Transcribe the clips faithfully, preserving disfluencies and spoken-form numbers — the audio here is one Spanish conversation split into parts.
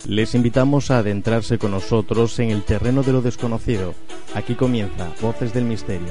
Les invitamos a adentrarse con nosotros en el terreno de lo desconocido. Aquí comienza Voces del Misterio.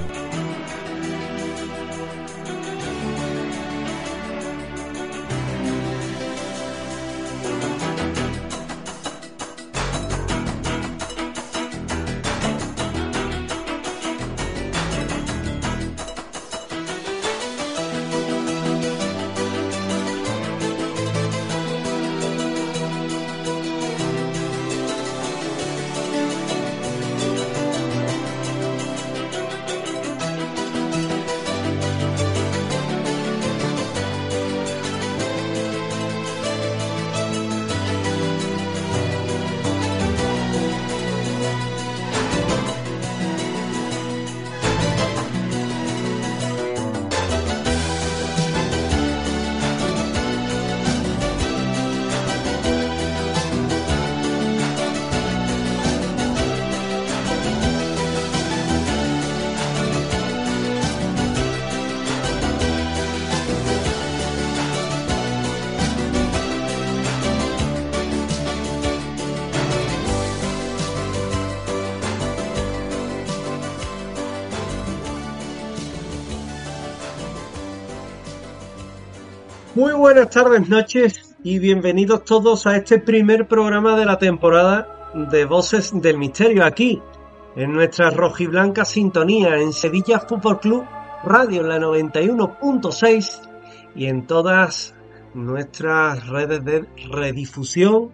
Muy buenas tardes, noches y bienvenidos todos a este primer programa de la temporada de Voces del Misterio, aquí en nuestra rojiblanca sintonía en Sevilla Fútbol Club Radio en la noventa y uno punto seis y en todas nuestras redes de redifusión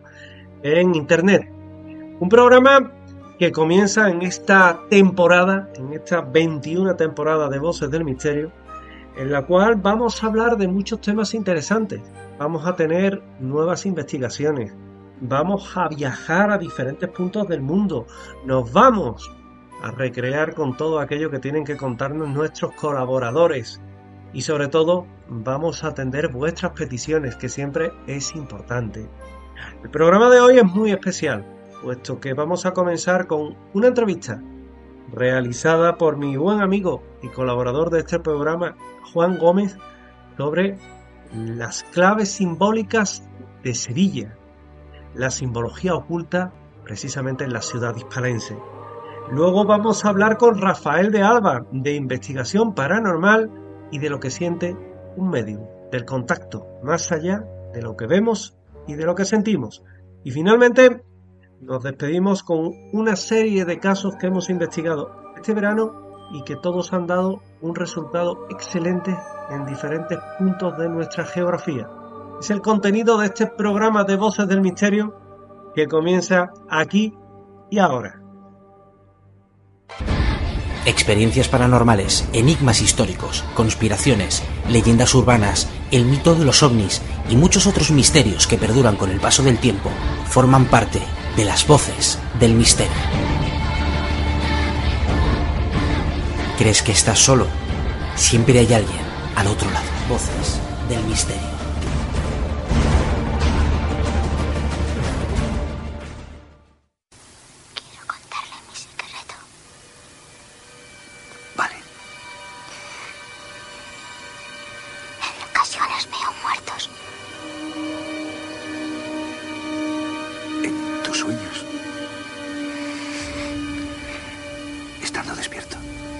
en internet. Un programa que comienza en esta temporada, en esta veintiuna temporada de Voces del Misterio, en la cual vamos a hablar de muchos temas interesantes. Vamos a tener nuevas investigaciones, vamos a viajar a diferentes puntos del mundo, nos vamos a recrear con todo aquello que tienen que contarnos nuestros colaboradores y sobre todo vamos a atender vuestras peticiones, que siempre es importante. El programa de hoy es muy especial, puesto que vamos a comenzar con una entrevista realizada por mi buen amigo y colaborador de este programa, Juan Gómez, sobre las claves simbólicas de Sevilla, la simbología oculta precisamente en la ciudad hispalense. Luego vamos a hablar con Rafael de Alba, de investigación paranormal y de lo que siente un medium, del contacto más allá de lo que vemos y de lo que sentimos. Y finalmente nos despedimos con una serie de casos que hemos investigado este verano y que todos han dado un resultado excelente en diferentes puntos de nuestra geografía. Es el contenido de este programa de Voces del Misterio que comienza aquí y ahora. Experiencias paranormales, enigmas históricos, conspiraciones, leyendas urbanas, el mito de los ovnis y muchos otros misterios que perduran con el paso del tiempo forman parte de las Voces del Misterio. ¿Crees que estás solo? Siempre hay alguien al otro lado. Voces del Misterio. Quiero contarle mi secreto. Vale. En ocasiones veo muertos. En tus sueños. Estando despierto.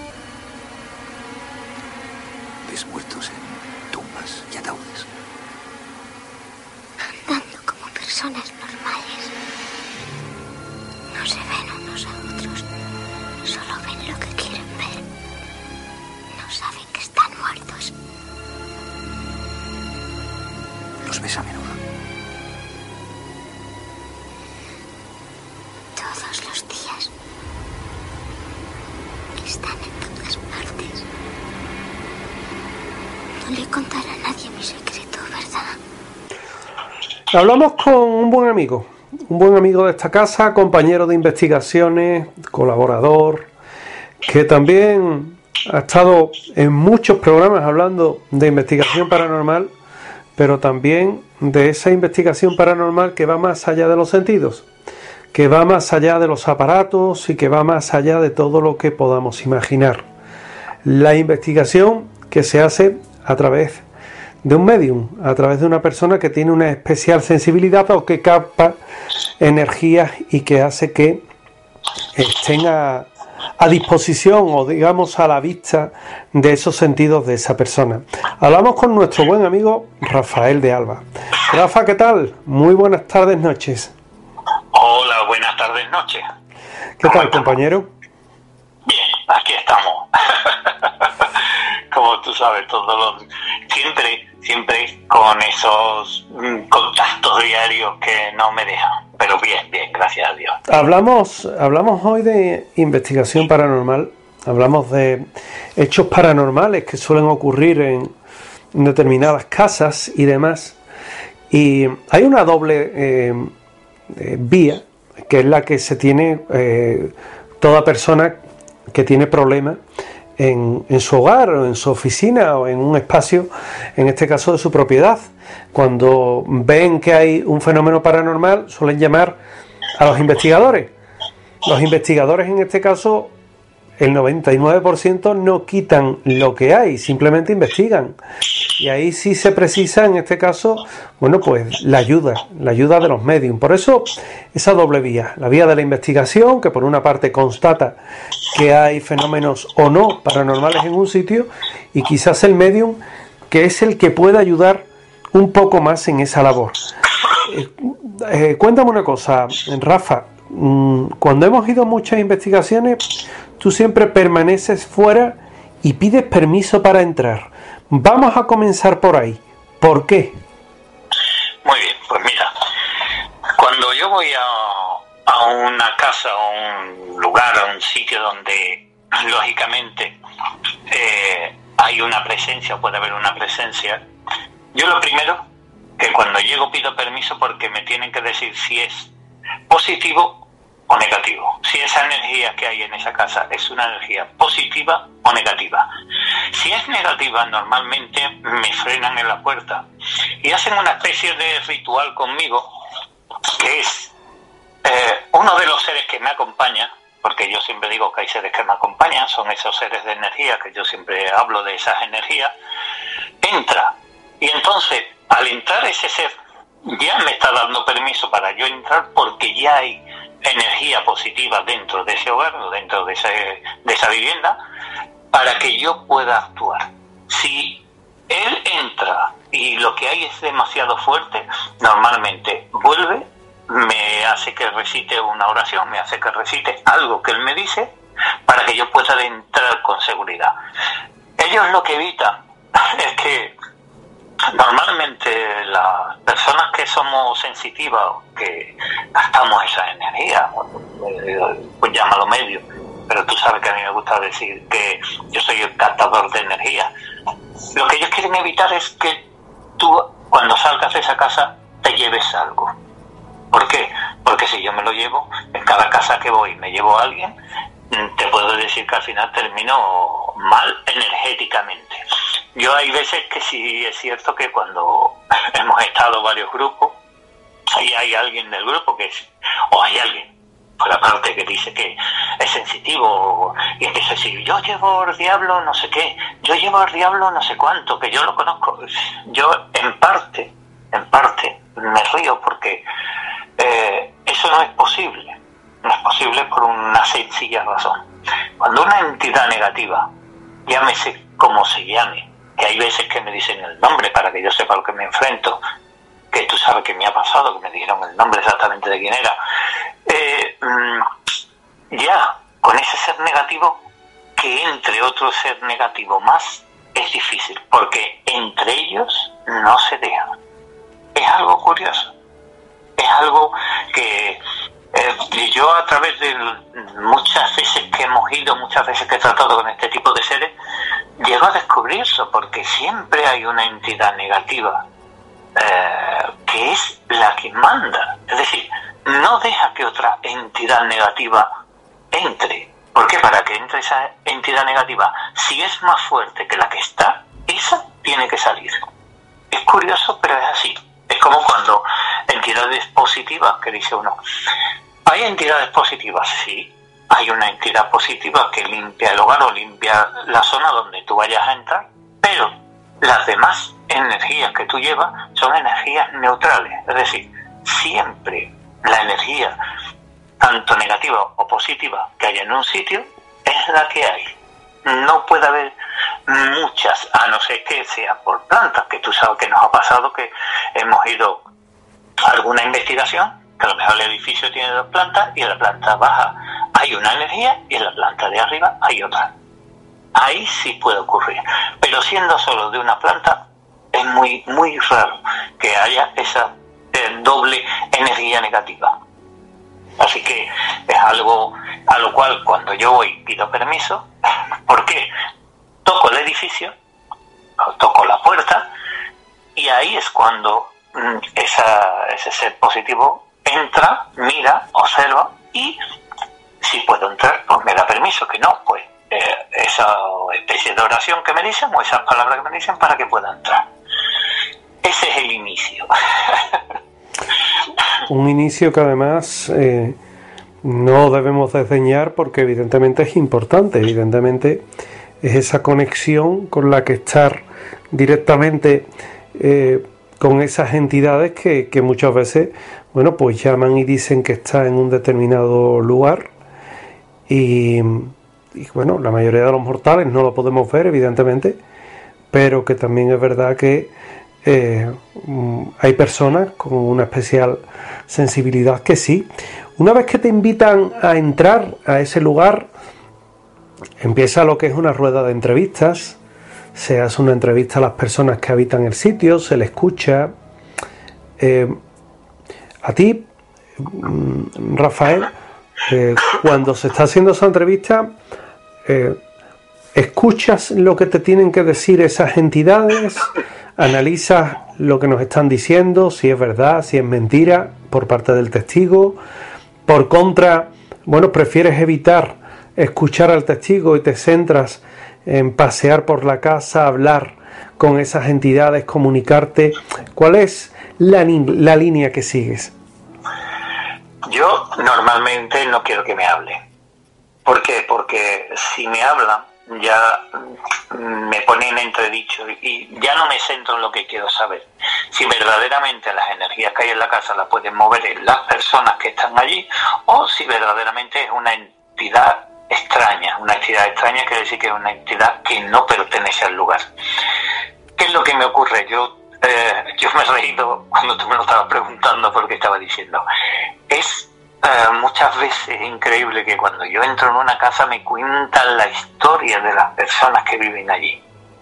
Ves muertos en tumbas y ataúdes. Andando como personas normales. No se ven unos a otros. Solo ven lo que quieren ver. No saben que están muertos. Los ves a menudo. Todos los días. Están en todas partes. No le contaré a nadie mi secreto, ¿verdad? Hablamos con un buen amigo, un buen amigo de esta casa, compañero de investigaciones, colaborador, que también ha estado en muchos programas hablando de investigación paranormal, pero también de esa investigación paranormal que va más allá de los sentidos, que va más allá de los aparatos y que va más allá de todo lo que podamos imaginar. La investigación que se hace a través de un medium, a través de una persona que tiene una especial sensibilidad o que capta energías y que hace que estén a, a disposición o digamos a la vista de esos sentidos de esa persona. Hablamos con nuestro buen amigo Rafael de Alba. Rafa, ¿qué tal? Muy buenas tardes, noches. Hola, buenas tardes, noches. ¿Qué tal, compañero? Bien, aquí estamos. Como tú sabes, todos los siempre, siempre con esos mm, contactos diarios que no me dejan. Pero bien, bien, gracias a Dios. Hablamos, hablamos hoy de investigación paranormal. Hablamos de hechos paranormales que suelen ocurrir en determinadas casas y demás. Y hay una doble eh, eh, vía, que es la que se tiene eh, toda persona que tiene problemas en, en su hogar o en su oficina o en un espacio, en este caso de su propiedad. Cuando ven que hay un fenómeno paranormal, suelen llamar a los investigadores. Los investigadores, en este caso, el noventa y nueve por ciento no quitan lo que hay, simplemente investigan. Y ahí sí se precisa, en este caso, bueno, pues la ayuda, la ayuda de los medios. Por eso, esa doble vía, la vía de la investigación, que por una parte constata que hay fenómenos o no paranormales en un sitio, y quizás el medium, que es el que puede ayudar un poco más en esa labor. Eh, eh, cuéntame una cosa, Rafa, mmm, cuando hemos ido a muchas investigaciones, tú siempre permaneces fuera y pides permiso para entrar. Vamos a comenzar por ahí. ¿Por qué? Muy bien, pues mira, cuando yo voy a, a una casa, a un lugar, a un sitio donde lógicamente eh, hay una presencia, puede haber una presencia, yo lo primero, que cuando llego pido permiso porque me tienen que decir si es positivo o negativo. Si esa energía que hay en esa casa es una energía positiva o negativa. Si es negativa, normalmente me frenan en la puerta y hacen una especie de ritual conmigo, que es eh, uno de los seres que me acompaña, porque yo siempre digo que hay seres que me acompañan, son esos seres de energía, que yo siempre hablo de esas energías, entra. Y entonces, al entrar ese ser, ya me está dando permiso para yo entrar porque ya hay energía positiva dentro de ese hogar o dentro de, ese, de esa vivienda para que yo pueda actuar. Si él entra y lo que hay es demasiado fuerte, normalmente vuelve, me hace que recite una oración, me hace que recite algo que él me dice para que yo pueda entrar con seguridad. Ellos lo que evitan es que normalmente las personas que somos sensitivas, que gastamos esa energía, pues llámalo medio, pero tú sabes que a mí me gusta decir que yo soy el captador de energía. Lo que ellos quieren evitar es que tú, cuando salgas de esa casa, te lleves algo. ¿Por qué? Porque si yo me lo llevo, en cada casa que voy me llevo a alguien, te puedo decir que al final termino mal energéticamente. Yo hay veces que sí es cierto que cuando hemos estado varios grupos y hay alguien del grupo que es, o hay alguien por la parte que dice que es sensitivo y empieza a decir, yo llevo al diablo no sé qué, yo llevo al diablo no sé cuánto, que yo lo conozco. Yo en parte, en parte me río porque eh, eso no es posible. No es posible por una sencilla razón. Cuando una entidad negativa, llámese como se llame, que hay veces que me dicen el nombre para que yo sepa a lo que me enfrento, que tú sabes que me ha pasado, que me dijeron el nombre exactamente de quién era, eh, ya con ese ser negativo, que entre otro ser negativo más, es difícil, porque entre ellos no se dejan. Es algo curioso. Es algo que Eh, yo a través de muchas veces que hemos ido, muchas veces que he tratado con este tipo de seres, llego a descubrir eso, porque siempre hay una entidad negativa eh, que es la que manda. Es decir, no deja que otra entidad negativa entre. ¿Por qué? Para que entre esa entidad negativa, si es más fuerte que la que está, esa tiene que salir. Es curioso, pero es así. Es como cuando entidades positivas, que dice uno, ¿hay entidades positivas? Sí, hay una entidad positiva que limpia el hogar o limpia la zona donde tú vayas a entrar, pero las demás energías que tú llevas son energías neutrales. Es decir, siempre la energía, tanto negativa o positiva, que haya en un sitio, es la que hay. No puede haber muchas, a no ser que sea por plantas, que tú sabes que nos ha pasado que hemos ido a alguna investigación, que a lo mejor el edificio tiene dos plantas y en la planta baja hay una energía y en la planta de arriba hay otra. Ahí sí puede ocurrir, pero siendo solo de una planta es muy muy raro que haya esa eh, doble energía negativa. Así que es algo a lo cual cuando yo voy pido permiso, porque toco el edificio, toco la puerta y ahí es cuando mm, esa, ese ser positivo entra, mira, observa y si puedo entrar, pues me da permiso, que no, pues eh, esa especie de oración que me dicen o esas palabras que me dicen para que pueda entrar. Ese es el inicio. Un inicio que además eh, no debemos desdeñar porque evidentemente es importante, evidentemente es esa conexión con la que estar directamente eh, con esas entidades que, que muchas veces, bueno, pues llaman y dicen que está en un determinado lugar y, y bueno, la mayoría de los mortales no lo podemos ver evidentemente, pero que también es verdad que Eh, hay personas con una especial sensibilidad que sí. Una vez que te invitan a entrar a ese lugar, empieza lo que es una rueda de entrevistas. Se hace una entrevista a las personas que habitan el sitio, se le escucha. Eh, a ti, Rafael, eh, cuando se está haciendo esa entrevista, eh, ¿escuchas lo que te tienen que decir esas entidades? ¿Analizas lo que nos están diciendo, si es verdad, si es mentira, por parte del testigo? Por contra, bueno, prefieres evitar escuchar al testigo y te centras en pasear por la casa, hablar con esas entidades, comunicarte. ¿Cuál es la, la línea que sigues? Yo normalmente no quiero que me hable. ¿Por qué? Porque si me hablan, ya me pone en entredicho y ya no me centro en lo que quiero saber. Si verdaderamente las energías que hay en la casa las pueden mover en las personas que están allí, o si verdaderamente es una entidad extraña. Una entidad extraña quiere decir que es una entidad que no pertenece al lugar. ¿Qué es lo que me ocurre? Yo, eh, yo me he reído cuando tú me lo estabas preguntando porque estaba diciendo. Es Uh, muchas veces es increíble que cuando yo entro en una casa me cuentan la historia de las personas que viven allí.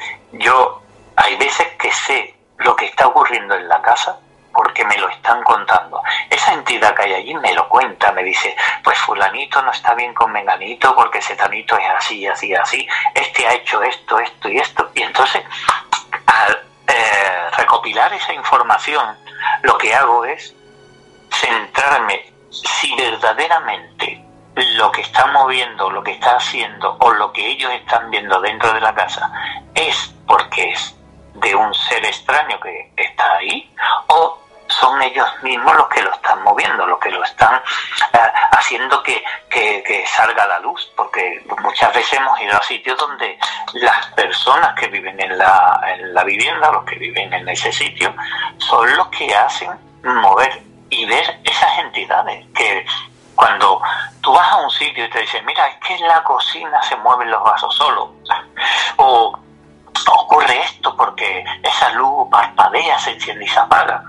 Yo hay veces que sé lo que está ocurriendo en la casa porque me lo están contando. Esa entidad que hay allí me lo cuenta, me dice, pues fulanito no está bien con menganito porque setanito es así, así, así, este ha hecho esto, esto y esto. Y entonces, al eh, recopilar esa información, lo que hago es centrarme si verdaderamente lo que está moviendo, lo que está haciendo o lo que ellos están viendo dentro de la casa es porque es de un ser extraño que está ahí, o son ellos mismos los que lo están moviendo, los que lo están uh, haciendo que, que, que salga a la luz, porque muchas veces hemos ido a sitios donde las personas que viven en la, en la vivienda, los que viven en ese sitio, son los que hacen mover y ver esas entidades que cuando tú vas a un sitio y te dicen, mira, es que en la cocina se mueven los vasos solos, o ocurre esto porque esa luz parpadea, se enciende y se apaga.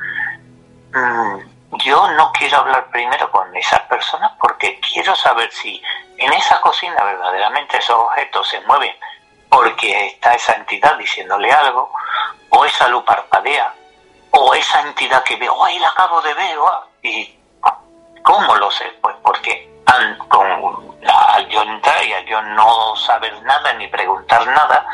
Mm, yo no quiero hablar primero con esas personas porque quiero saber si en esa cocina verdaderamente esos objetos se mueven porque está esa entidad diciéndole algo, o esa luz parpadea, o esa entidad que veo, ¡ay, la acabo de ver! Oh, ¿y cómo lo sé? Pues porque al, con, al yo entrar y al yo no saber nada ni preguntar nada,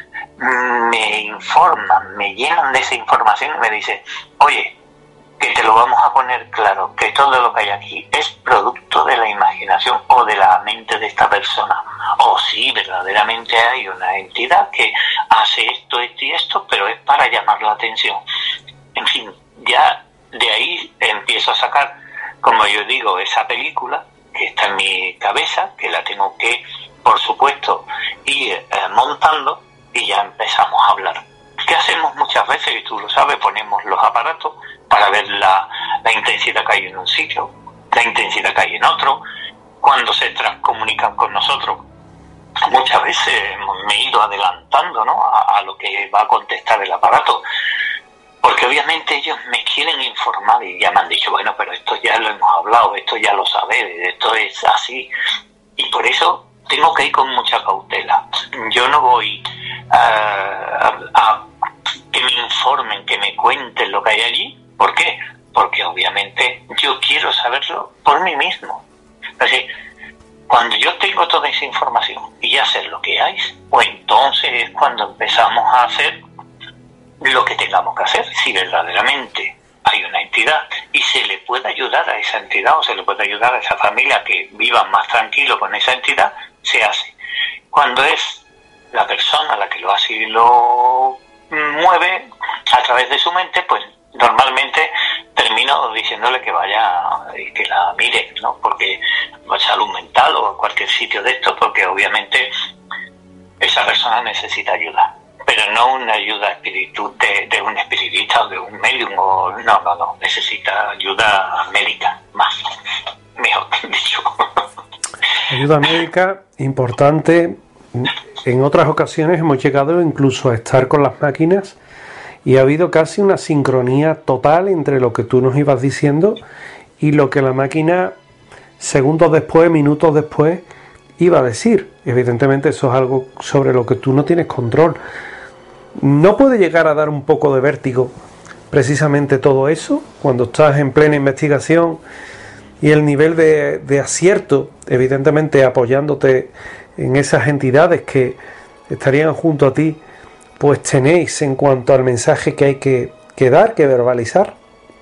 me informan, me llenan de esa información y me dicen, oye, que te lo vamos a poner claro, que todo lo que hay aquí es producto de la imaginación o de la mente de esta persona. O sí, verdaderamente hay una entidad que hace esto, esto y esto, pero es para llamar la atención. En fin, ya de ahí empiezo a sacar, como yo digo, esa película que está en mi cabeza, que la tengo que, por supuesto, ir eh, montando y ya empezamos a hablar. ¿qué hacemos muchas veces? Y tú lo sabes, ponemos los aparatos para ver la, la intensidad que hay en un sitio, la intensidad que hay en otro, cuando se transcomunican con nosotros. Muchas veces me he ido adelantando, ¿no?, a, a lo que va a contestar el aparato, porque obviamente ellos me quieren informar y ya me han dicho, bueno, pero esto ya lo hemos hablado, esto ya lo sabéis, esto es así, y por eso tengo que ir con mucha cautela. Yo no voy uh, a, a que me informen, que me cuenten lo que hay allí. ¿Por qué? Porque obviamente yo quiero saberlo por mí mismo. Así, cuando yo tengo toda esa información y ya sé lo que hay, pues entonces es cuando empezamos a hacer lo que tengamos que hacer. Si verdaderamente hay una entidad y se le puede ayudar a esa entidad o se le puede ayudar a esa familia que viva más tranquilo con esa entidad, se hace. Cuando es la persona la que lo hace y lo mueve a través de su mente, pues normalmente termino diciéndole que vaya y que la mire, ¿no? Porque salud mental o cualquier sitio de esto, porque obviamente esa persona necesita ayuda, pero no una ayuda espiritu de, de un espiritista o de un medium, o no, no, no, necesita ayuda médica, más, mejor dicho. Ayuda médica importante. En otras ocasiones hemos llegado incluso a estar con las máquinas y ha habido casi una sincronía total entre lo que tú nos ibas diciendo y lo que la máquina segundos después, minutos después, iba a decir. Evidentemente eso es algo sobre lo que tú no tienes control. ¿No puede llegar a dar un poco de vértigo precisamente todo eso cuando estás en plena investigación y el nivel de, de acierto, evidentemente apoyándote en esas entidades que estarían junto a ti, pues tenéis en cuanto al mensaje que hay que, que dar, que verbalizar?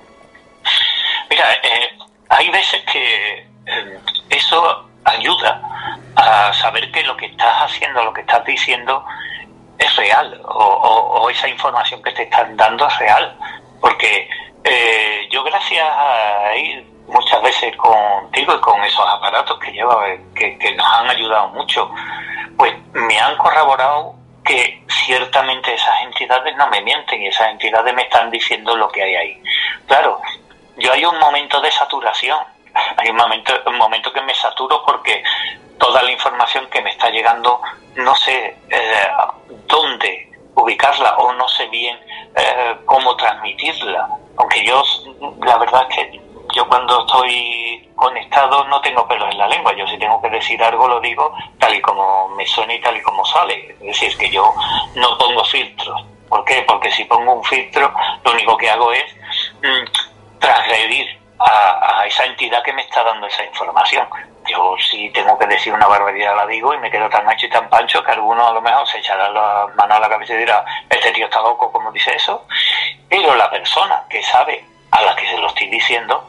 Mira, eh, hay veces que eh, eso ayuda a saber que lo que estás haciendo, lo que estás diciendo es real, o, o, o esa información que te están dando es real, porque eh, yo gracias a ir muchas veces contigo y con esos aparatos que lleva, que, que nos han ayudado mucho, pues me han corroborado que ciertamente esas entidades no me mienten y esas entidades me están diciendo lo que hay ahí. Claro, yo hay un momento de saturación, hay un momento, un momento que me saturo porque toda la información que me está llegando no sé eh, dónde ubicarla o no sé bien eh, cómo transmitirla, aunque yo la verdad es que yo cuando estoy conectado no tengo pelos en la lengua. Yo si tengo que decir algo lo digo tal y como me suena y tal y como sale. Es decir, que yo no pongo filtros. ¿Por qué? Porque si pongo un filtro, lo único que hago es mmm, transgredir a, a esa entidad que me está dando esa información. Yo si tengo que decir una barbaridad la digo y me quedo tan ancho y tan pancho que alguno a lo mejor se echará la mano a la cabeza y dirá, este tío está loco, como dice eso. Pero la persona que sabe a la que se lo estoy diciendo,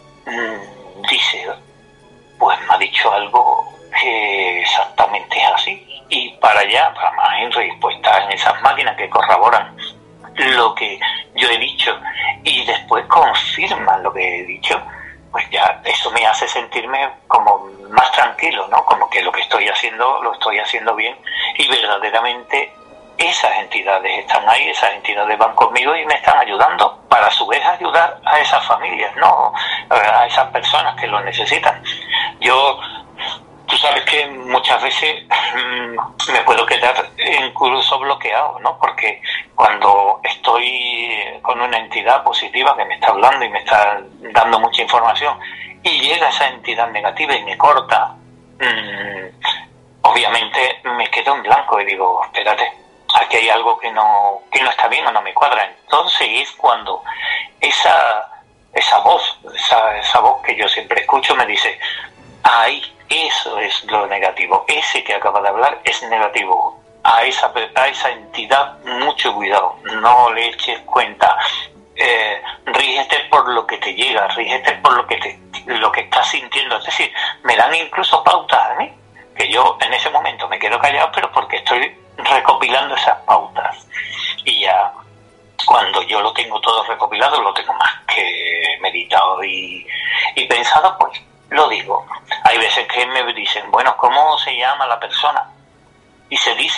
dice, pues me ha dicho algo que exactamente es así, y para allá, para más en respuesta en esas máquinas que corroboran lo que yo he dicho y después confirman lo que he dicho, pues ya eso me hace sentirme como más tranquilo, ¿no? Como que lo que estoy haciendo lo estoy haciendo bien y verdaderamente esas entidades están ahí, esas entidades van conmigo y me están ayudando para a su vez ayudar a esas familias, no a esas personas que lo necesitan. Yo, tú sabes que muchas veces mmm, me puedo quedar incluso bloqueado, ¿no? Porque cuando estoy con una entidad positiva que me está hablando y me está dando mucha información y llega esa entidad negativa y me corta, mmm, obviamente me quedo en blanco y digo, espérate, aquí hay algo que no que no está bien o no me cuadra. Entonces es cuando esa esa voz, esa, esa voz que yo siempre escucho me dice, ay, eso es lo negativo, ese que acaba de hablar es negativo, a esa, a esa entidad mucho cuidado, no le eches cuenta, eh, rígete por lo que te llega, rígete por lo que te, lo que estás sintiendo. Es decir, me dan incluso pautas a mí, que yo en ese momento me quedo callado, pero porque estoy recopilando esas pautas. Y ya cuando yo lo tengo todo recopilado, lo tengo más que meditado y, y pensado, pues lo digo. Hay veces que me dicen, bueno, ¿cómo se llama la persona? Y se dice,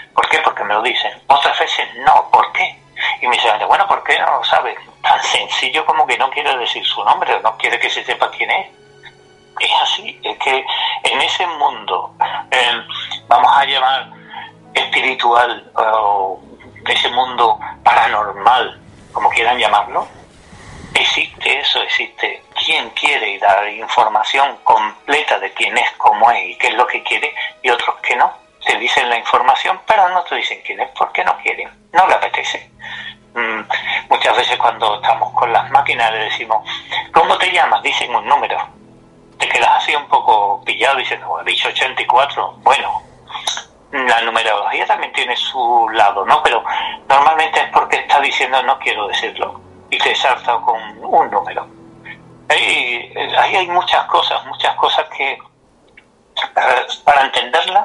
¿Por qué? Porque me lo dicen. Otras veces no. ¿Por qué? Y me dicen, bueno, ¿por qué no lo sabes? Tan sencillo como que no quiere decir su nombre, o no quiere que se sepa quién es. Es así, es que en ese mundo, eh, vamos a llamar espiritual, o ese mundo paranormal, como quieran llamarlo, existe eso, existe quien quiere dar información completa de quién es, cómo es y qué es lo que quiere, y otros que no. Te dicen la información, pero no te dicen quién es porque no quieren, no le apetece. Mm, muchas veces cuando estamos con las máquinas le decimos, ¿cómo te llamas? Dicen un número. Te quedas así un poco pillado diciendo, he dicho ochenta y cuatro. Bueno, la numerología también tiene su lado, ¿no? Pero normalmente es porque está diciendo no quiero decirlo y te salta con un número. Ahí, ahí hay muchas cosas, muchas cosas que para, para entenderla,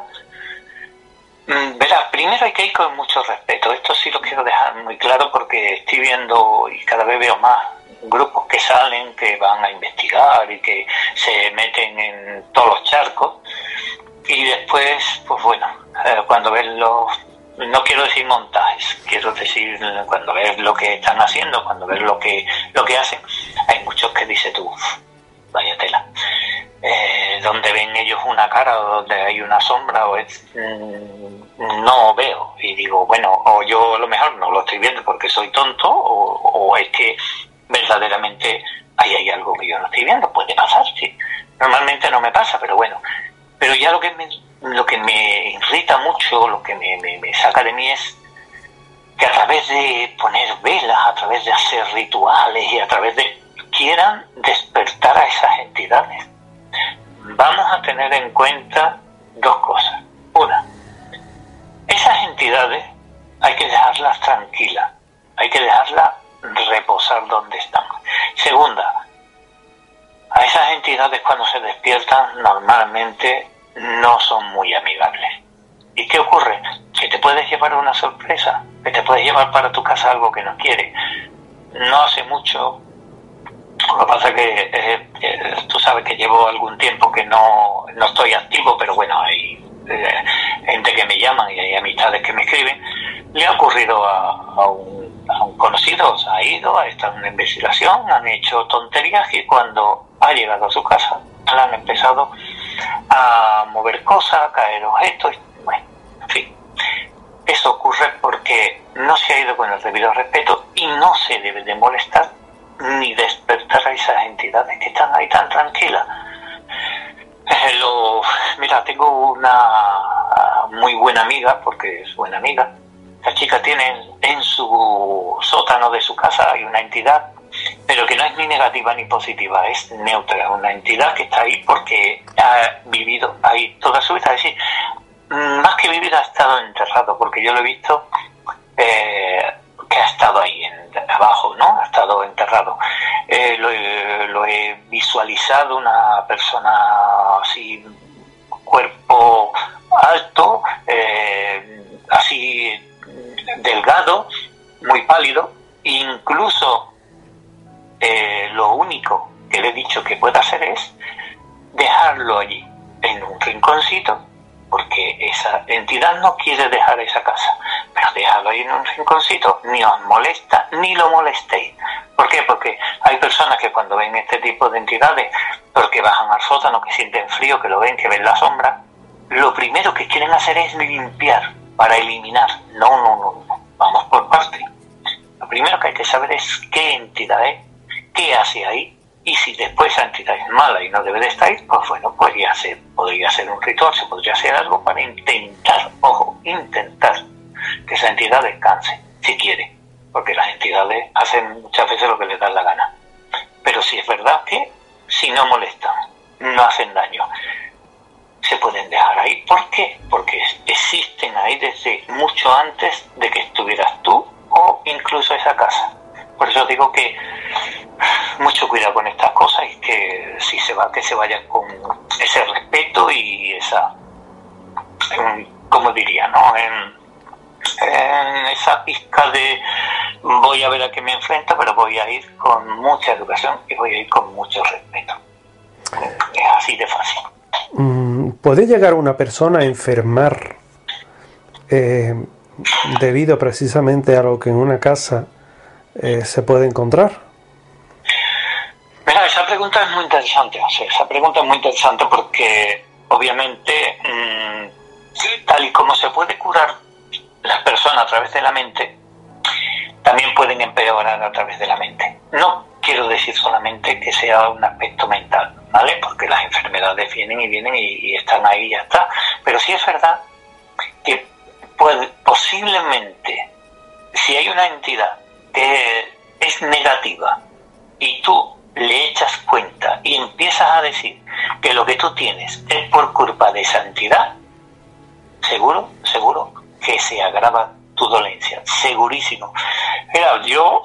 verás, primero hay que ir con mucho respeto. Esto sí lo quiero dejar muy claro porque estoy viendo y cada vez veo más grupos que salen, que van a investigar y que se meten en todos los charcos, y después, pues bueno, eh, cuando ves los, no quiero decir montajes, quiero decir cuando ves lo que están haciendo, cuando ves lo que lo que hacen, hay muchos que dices tú, vaya tela. Eh, donde ven ellos una cara o donde hay una sombra o es, mmm, no veo, y digo, bueno, o yo a lo mejor no lo estoy viendo porque soy tonto, o, o es que verdaderamente ahí hay algo que yo no estoy viendo. Puede pasar, sí, normalmente no me pasa, pero bueno, pero ya lo que me, lo que me irrita mucho, lo que me, me, me saca de mí es que a través de poner velas, a través de hacer rituales y a través de quieran despertar a esas entidades. Vamos a tener en cuenta dos cosas. Una, esas entidades hay que dejarlas tranquilas, hay que dejarlas reposar donde están. Segunda, a esas entidades cuando se despiertan normalmente no son muy amigables. ¿Y qué ocurre? Que te puedes llevar una sorpresa, que te puedes llevar para tu casa algo que no quieres. No hace mucho, lo que pasa es que eh, eh, tú sabes que llevo algún tiempo que no, no estoy activo, pero bueno, hay eh, gente que me llama y hay amistades que me escriben. Le ha ocurrido a, a, un, a un conocido, se ha ido, ha estado en una investigación, han hecho tonterías y cuando ha llegado a su casa le han empezado a mover cosas, a caer objetos, bueno, en fin. Eso ocurre porque no se ha ido con el debido respeto y no se debe de molestar ni despertar a esas entidades que están ahí tan tranquilas. Eh, lo, mira, tengo una muy buena amiga, porque es buena amiga. La chica tiene en su sótano de su casa hay una entidad, pero que no es ni negativa ni positiva, es neutra, una entidad que está ahí porque ha vivido ahí toda su vida. Es decir, más que vivir ha estado enterrado, porque yo lo he visto eh, que ha estado ahí en, abajo, ¿no? Ha estado enterrado. Eh, lo, lo he visualizado, una persona así, cuerpo alto, eh, así delgado, muy pálido, incluso eh, lo único que le he dicho que puede hacer es dejarlo allí, en un rinconcito, porque esa entidad no quiere dejar esa casa, pero déjalo ahí en un rinconcito, ni os molesta, ni lo molestéis. ¿Por qué? Porque hay personas que cuando ven este tipo de entidades, porque bajan al sótano, que sienten frío, que lo ven, que ven la sombra, lo primero que quieren hacer es limpiar, para eliminar. No, no, no, no. Vamos por parte. Lo primero que hay que saber es qué entidad es, qué hace ahí, y si después esa entidad es mala y no debe de estar ahí, pues bueno, podría ser, podría ser un ritual, se podría hacer algo para intentar, ojo, intentar que esa entidad descanse, si quiere, porque las entidades hacen muchas veces lo que les da la gana. Pero si es verdad que si no molestan, no hacen daño, se pueden dejar ahí. ¿Por qué? Porque existen ahí desde mucho antes de que estuvieras tú o incluso esa casa. Por eso digo que mucho cuidado con estas cosas y que si se va, que se vaya con ese respeto y esa, ¿cómo diría, no? En, en esa pizca de voy a ver a qué me enfrenta, pero voy a ir con mucha educación y voy a ir con mucho respeto. Es así de fácil. ¿Puede llegar una persona a enfermar eh, debido precisamente a lo que en una casa eh, se puede encontrar? Mira, esa pregunta es muy interesante, o sea, esa pregunta es muy interesante porque obviamente mmm, tal y como se puede curar las personas a través de la mente, también pueden empeorar a través de la mente. No quiero decir solamente que sea un aspecto mental, ¿vale? Porque las enfermedades vienen y vienen y, y están ahí y ya está. Pero sí es verdad que puede, posiblemente, si hay una entidad que es negativa y tú le echas cuenta y empiezas a decir que lo que tú tienes es por culpa de esa entidad, seguro, seguro que se agrava tu dolencia, segurísimo. Mira, yo,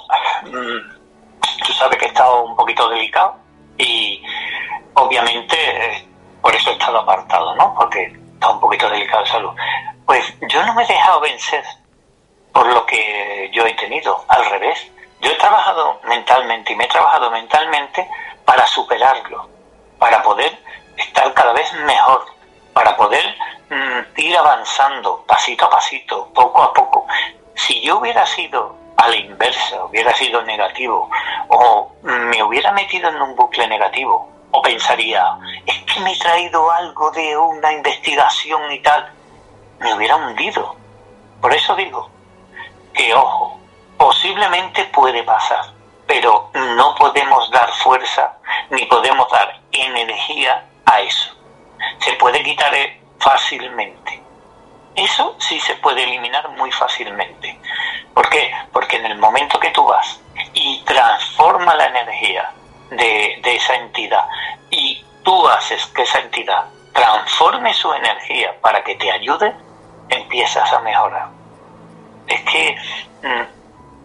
mmm, tú sabes que he estado un poquito delicado y obviamente eh, por eso he estado apartado, ¿no? Porque he estado un poquito delicado de salud. Pues yo no me he dejado vencer por lo que yo he tenido, al revés. Yo he trabajado mentalmente y me he trabajado mentalmente para superarlo, para poder estar cada vez mejor, para poder mmm, ir avanzando pasito a pasito, poco a poco. Si yo hubiera sido a la inversa, hubiera sido negativo, o me hubiera metido en un bucle negativo, o pensaría, es que me he traído algo de una investigación y tal, me hubiera hundido. Por eso digo que, ojo, posiblemente puede pasar, pero no podemos dar fuerza ni podemos dar energía a eso. Se puede quitar fácilmente. Eso sí se puede eliminar muy fácilmente. ¿Por qué? Porque en el momento que tú vas y transformas la energía de, de esa entidad y tú haces que esa entidad transforme su energía para que te ayude, empiezas a mejorar. Es que mmm,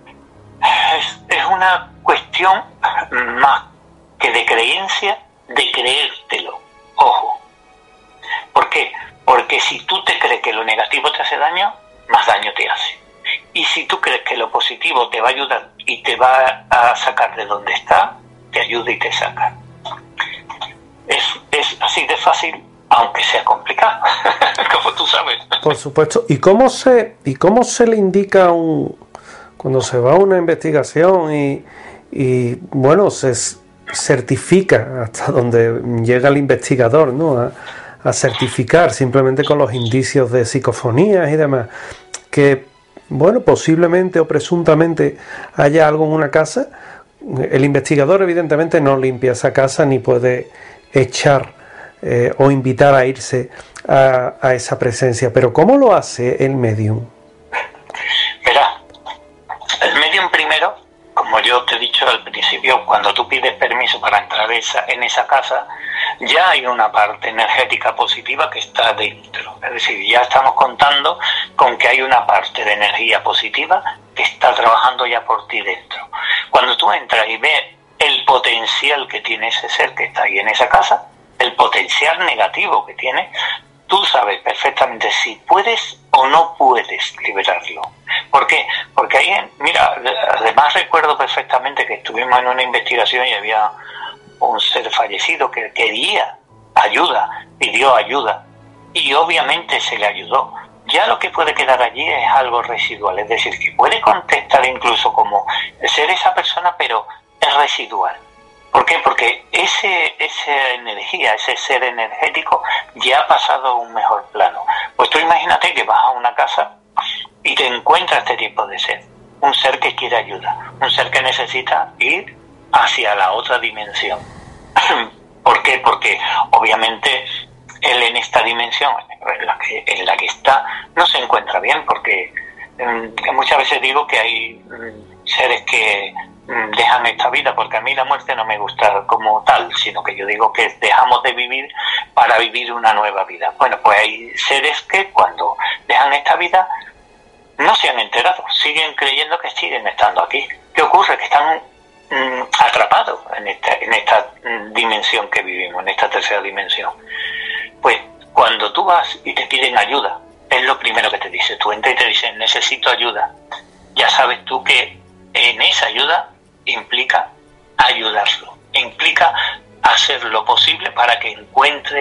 es, es una cuestión más que de creencia, de creértelo. Ojo. ¿Por qué? Porque si tú te crees que lo negativo te hace daño, más daño te hace. Y si tú crees que lo positivo te va a ayudar y te va a sacar de donde está, te ayuda y te saca. Es, es así de fácil, aunque sea complicado, como tú sabes. Por supuesto. ¿Y cómo se, y cómo se le indica un, cuando se va a una investigación y, y bueno, se certifica hasta donde llega el investigador, ¿no? A, a certificar simplemente con los indicios de psicofonías y demás, que, bueno, posiblemente o presuntamente haya algo en una casa? El investigador evidentemente no limpia esa casa ni puede echar eh, o invitar a irse a, a esa presencia, pero ¿cómo lo hace el medium? Verá, el medium primero, como yo te he dicho al principio, cuando tú pides permiso para entrar esa, en esa casa, ya hay una parte energética positiva que está dentro. Es decir, ya estamos contando con que hay una parte de energía positiva que está trabajando ya por ti dentro. Cuando tú entras y ves el potencial que tiene ese ser que está ahí en esa casa, el potencial negativo que tiene, tú sabes perfectamente si puedes o no puedes liberarlo. ¿Por qué? Porque ahí, mira, además recuerdo perfectamente que estuvimos en una investigación y había un ser fallecido que quería ayuda, pidió ayuda y obviamente se le ayudó. Ya lo que puede quedar allí es algo residual, es decir, que puede contestar incluso como ser esa persona, pero es residual. ¿Por qué? Porque ese, esa energía, ese ser energético ya ha pasado a un mejor plano. Pues tú imagínate que vas a una casa y te encuentras este tipo de ser, un ser que quiere ayuda, un ser que necesita ir hacia la otra dimensión. ¿Por qué? Porque obviamente él en esta dimensión en la que, en la que está no se encuentra bien, porque eh, muchas veces digo que hay eh, seres que eh, dejan esta vida, porque a mí la muerte no me gusta como tal, sino que yo digo que dejamos de vivir para vivir una nueva vida. Bueno, pues hay seres que cuando dejan esta vida no se han enterado, siguen creyendo que siguen estando aquí. ¿Qué ocurre? Que están atrapado en esta, en esta dimensión que vivimos, en esta tercera dimensión. Pues cuando tú vas y te piden ayuda, es lo primero que te dice. Tú entras y te dicen, necesito ayuda. Ya sabes tú que en esa ayuda implica ayudarlo, implica hacer lo posible para que encuentres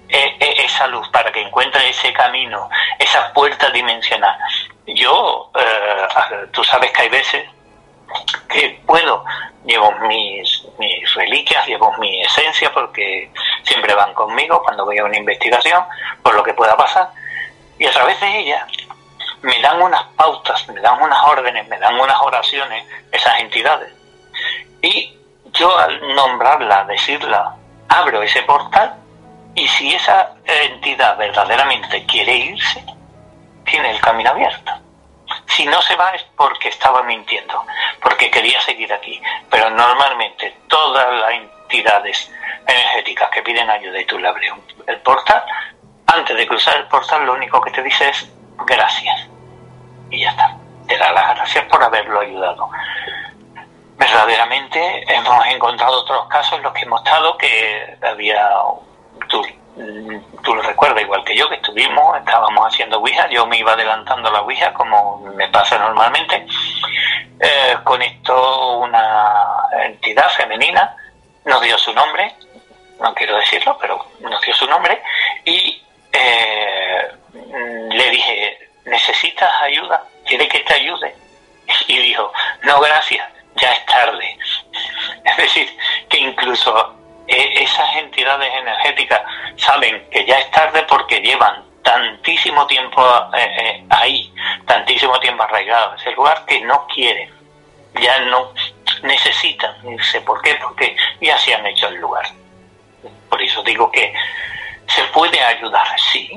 eh, eh, esa luz, para que encuentre ese camino, esa puerta dimensional. Yo, eh, tú sabes que hay veces que puedo, llevo mis, mis reliquias, llevo mi esencia, porque siempre van conmigo cuando voy a una investigación, por lo que pueda pasar, y a través de ellas me dan unas pautas, me dan unas órdenes, me dan unas oraciones, esas entidades, y yo al nombrarla, decirla, abro ese portal, y si esa entidad verdaderamente quiere irse, tiene el camino abierto. Si no se va es porque estaba mintiendo, porque quería seguir aquí. Pero normalmente todas las entidades energéticas que piden ayuda y tú le abres el portal, antes de cruzar el portal lo único que te dice es gracias. Y ya está. Te da las gracias por haberlo ayudado. Verdaderamente hemos encontrado otros casos en los que hemos estado que había... Tú, tú lo recuerdas igual que yo, que estuvimos, estábamos haciendo ouija, yo me iba adelantando la ouija como me pasa normalmente, eh, conectó una entidad femenina, nos dio su nombre, no quiero decirlo, pero nos dio su nombre, y eh, le dije, ¿necesitas ayuda? ¿Quiere que te ayude? Y dijo, no gracias, ya es tarde. Es decir, que incluso esas entidades energéticas saben que ya es tarde porque llevan tantísimo tiempo eh, eh, ahí, tantísimo tiempo arraigado en ese lugar, que no quieren, ya no necesitan irse. ¿Por qué? Porque ya se han hecho el lugar. Por eso digo que se puede ayudar, sí,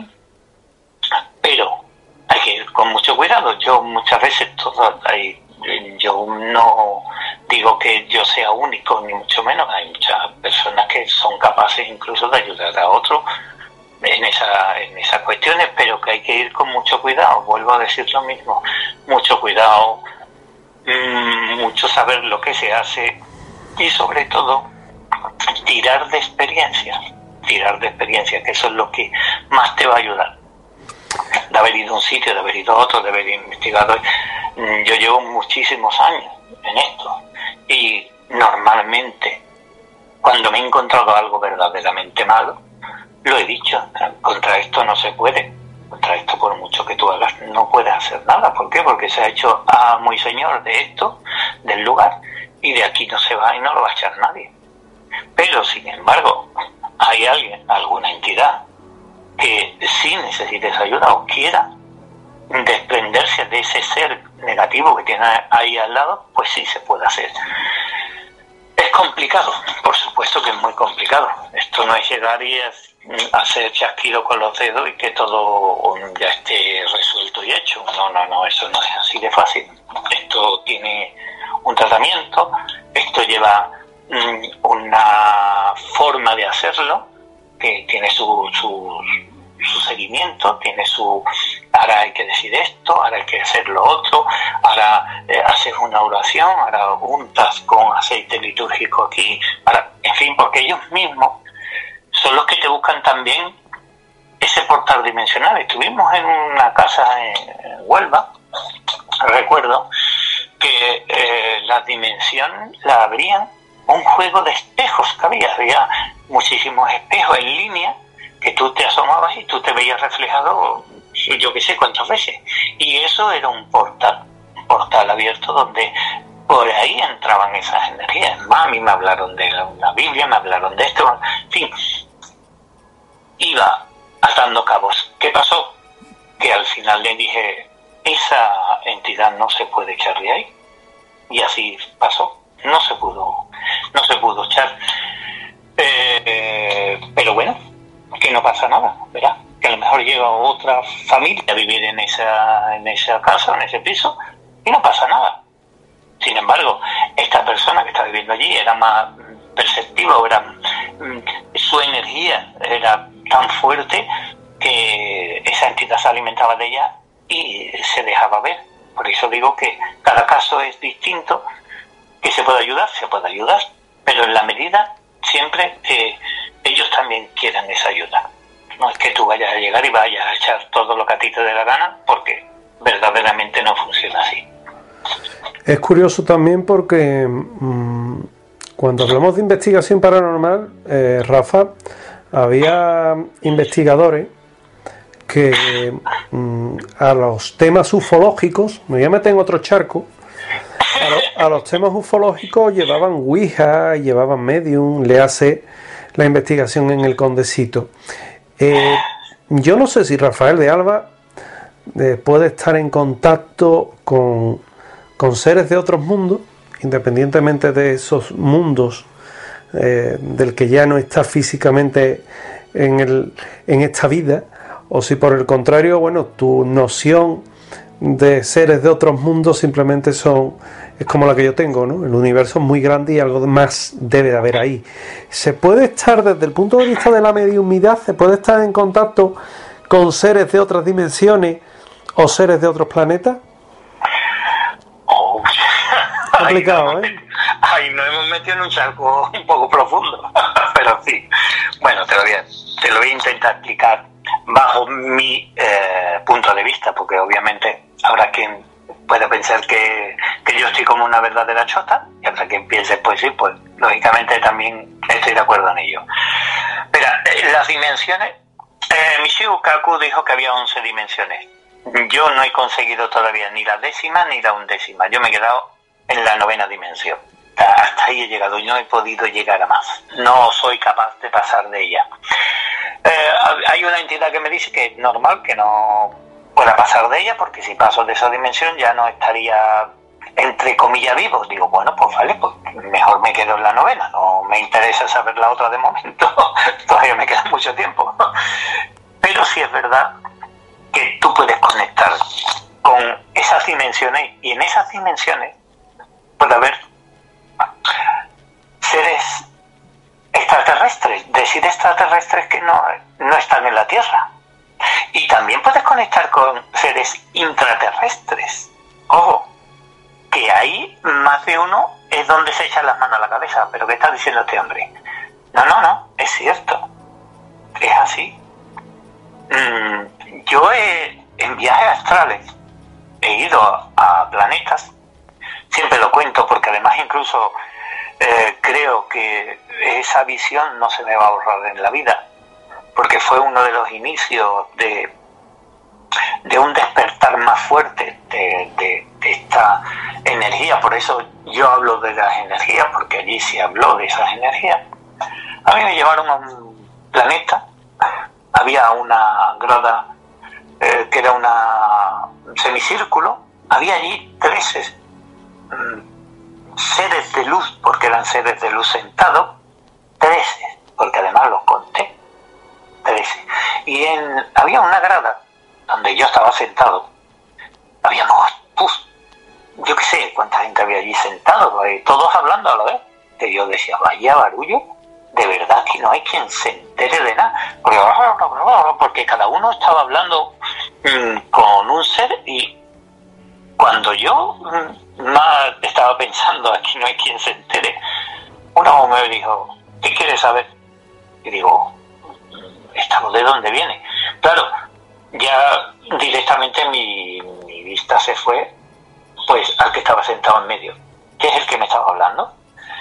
pero hay que ir con mucho cuidado. Yo muchas veces, todo, hay, yo no digo que yo sea único, ni mucho menos. Hay muchas personas que son capaces incluso de ayudar a otros en, esa, en esas cuestiones, pero que hay que ir con mucho cuidado. Vuelvo a decir lo mismo, mucho cuidado, mmm, mucho saber lo que se hace y sobre todo tirar de experiencia, tirar de experiencia, que eso es lo que más te va a ayudar. De haber ido a un sitio, de haber ido a otro, de haber investigado. Yo llevo muchísimos años en esto y normalmente cuando me he encontrado algo verdaderamente malo, lo he dicho, contra esto no se puede, contra esto por mucho que tú hagas no puedes hacer nada. ¿Por qué? Porque se ha hecho a muy señor de esto, del lugar, y de aquí no se va y no lo va a echar nadie. Pero sin embargo hay alguien, alguna entidad que sí necesite esa ayuda o quiera desprenderse de ese ser negativo que tiene ahí al lado, pues sí se puede hacer. Es complicado, por supuesto que es muy complicado. Esto no es llegar y hacer chasquido con los dedos y que todo ya esté resuelto y hecho. No, no, no, eso no es así de fácil. Esto tiene un tratamiento, esto lleva mm, una forma de hacerlo que tiene su, su, su seguimiento, tiene su... Ahora hay que decir esto, ahora hay que hacer lo otro, ahora eh, hacer una oración, ahora untas con aceite litúrgico aquí, ahora, en fin, porque ellos mismos son los que te buscan también ese portal dimensional. Estuvimos en una casa en, en Huelva, recuerdo, que eh, la dimensión la abrían un juego de espejos que había, había muchísimos espejos en línea que tú te asomabas y tú te veías reflejado yo qué sé cuántas veces, y eso era un portal, un portal abierto donde por ahí entraban esas energías. Más, a mí me hablaron de la Biblia, me hablaron de esto, en fin, iba atando cabos. ¿Qué pasó? Que al final le dije, esa entidad no se puede echar de ahí, y así pasó, no se pudo, no se pudo echar, eh, pero bueno, que no pasa nada, ¿verdad? Que a lo mejor llega otra familia a vivir en esa, en esa casa, en ese piso, y no pasa nada. Sin embargo, esta persona que está viviendo allí era más perceptiva, o era, su energía era tan fuerte que esa entidad se alimentaba de ella y se dejaba ver. Por eso digo que cada caso es distinto, que se puede ayudar, se puede ayudar, pero en la medida siempre que ellos también quieran esa ayuda. No es que tú vayas a llegar y vayas a echar todo lo que a ti te dé la gana, porque verdaderamente no funciona así. Es curioso también porque mmm, cuando hablamos de investigación paranormal, eh, Rafa, había investigadores que mm, a los temas ufológicos, me voy a meter en otro charco, a, lo, a los temas ufológicos llevaban Ouija, llevaban Medium, le hace la investigación en el Condesito. Eh, yo no sé si Rafael de Alba eh, puede estar en contacto con, con seres de otros mundos, independientemente de esos mundos eh, del que ya no está físicamente en, el, en esta vida, o si por el contrario, bueno, tu noción de seres de otros mundos simplemente son, es como la que yo tengo, ¿no? El universo es muy grande y algo más debe de haber ahí. ¿Se puede estar desde el punto de vista de la mediumidad, se puede estar en contacto con seres de otras dimensiones o seres de otros planetas? Oh. Complicado, Ay, ¿eh? Ay, nos hemos metido en un charco un poco profundo, pero sí. Bueno, te lo voy a, te lo voy a intentar explicar bajo mi eh, punto de vista, porque obviamente habrá quien pueda pensar que, que yo estoy como una verdadera chota, y habrá quien piense, pues sí, pues lógicamente también estoy de acuerdo en ello. Pero eh, las dimensiones, eh, Michio Kaku dijo que había once dimensiones. Yo no he conseguido todavía ni la décima ni la undécima. Yo me he quedado en la novena dimensión. Hasta ahí he llegado y no he podido llegar a más. No soy capaz de pasar de ella. Eh, hay una entidad que me dice que es normal que no pueda pasar de ella, porque si paso de esa dimensión ya no estaría, entre comillas, vivo. Digo, bueno, pues vale, pues mejor me quedo en la novena. No me interesa saber la otra de momento. Todavía me queda mucho tiempo. Pero sí es verdad que tú puedes conectar con esas dimensiones, y en esas dimensiones puede haber seres extraterrestres, decir extraterrestres que no, no están en la Tierra. Y también puedes conectar con seres intraterrestres. Ojo, que ahí más de uno es donde se echan las manos a la cabeza. ¿Pero qué está diciendo este hombre? No, no, no, es cierto. Es así. Mm, yo he, en viajes astrales he ido a, a planetas. Siempre lo cuento porque además incluso eh, creo que esa visión no se me va a ahorrar en la vida, porque fue uno de los inicios de, de un despertar más fuerte de, de, de esta energía. Por eso yo hablo de las energías, porque allí se habló de esas energías. A mí me llevaron a un planeta, había una grada eh, que era una semicírculo, había allí trece mm, seres de luz, porque eran seres de luz sentados, trece, porque además los conté, trece. Y en, había una grada donde yo estaba sentado, habíamos, uf, yo qué sé cuánta gente había allí sentado, eh, todos hablando a la vez, que yo decía, vaya barullo, de verdad que no hay quien se entere de nada, porque, porque cada uno estaba hablando mmm, con un ser, y cuando yo mmm, más estaba pensando, aquí no hay quien se entere, uno me dijo, ¿qué quieres saber? Y digo, ¿esta voz de dónde viene? Claro, ya directamente mi, mi vista se fue pues al que estaba sentado en medio, que es el que me estaba hablando.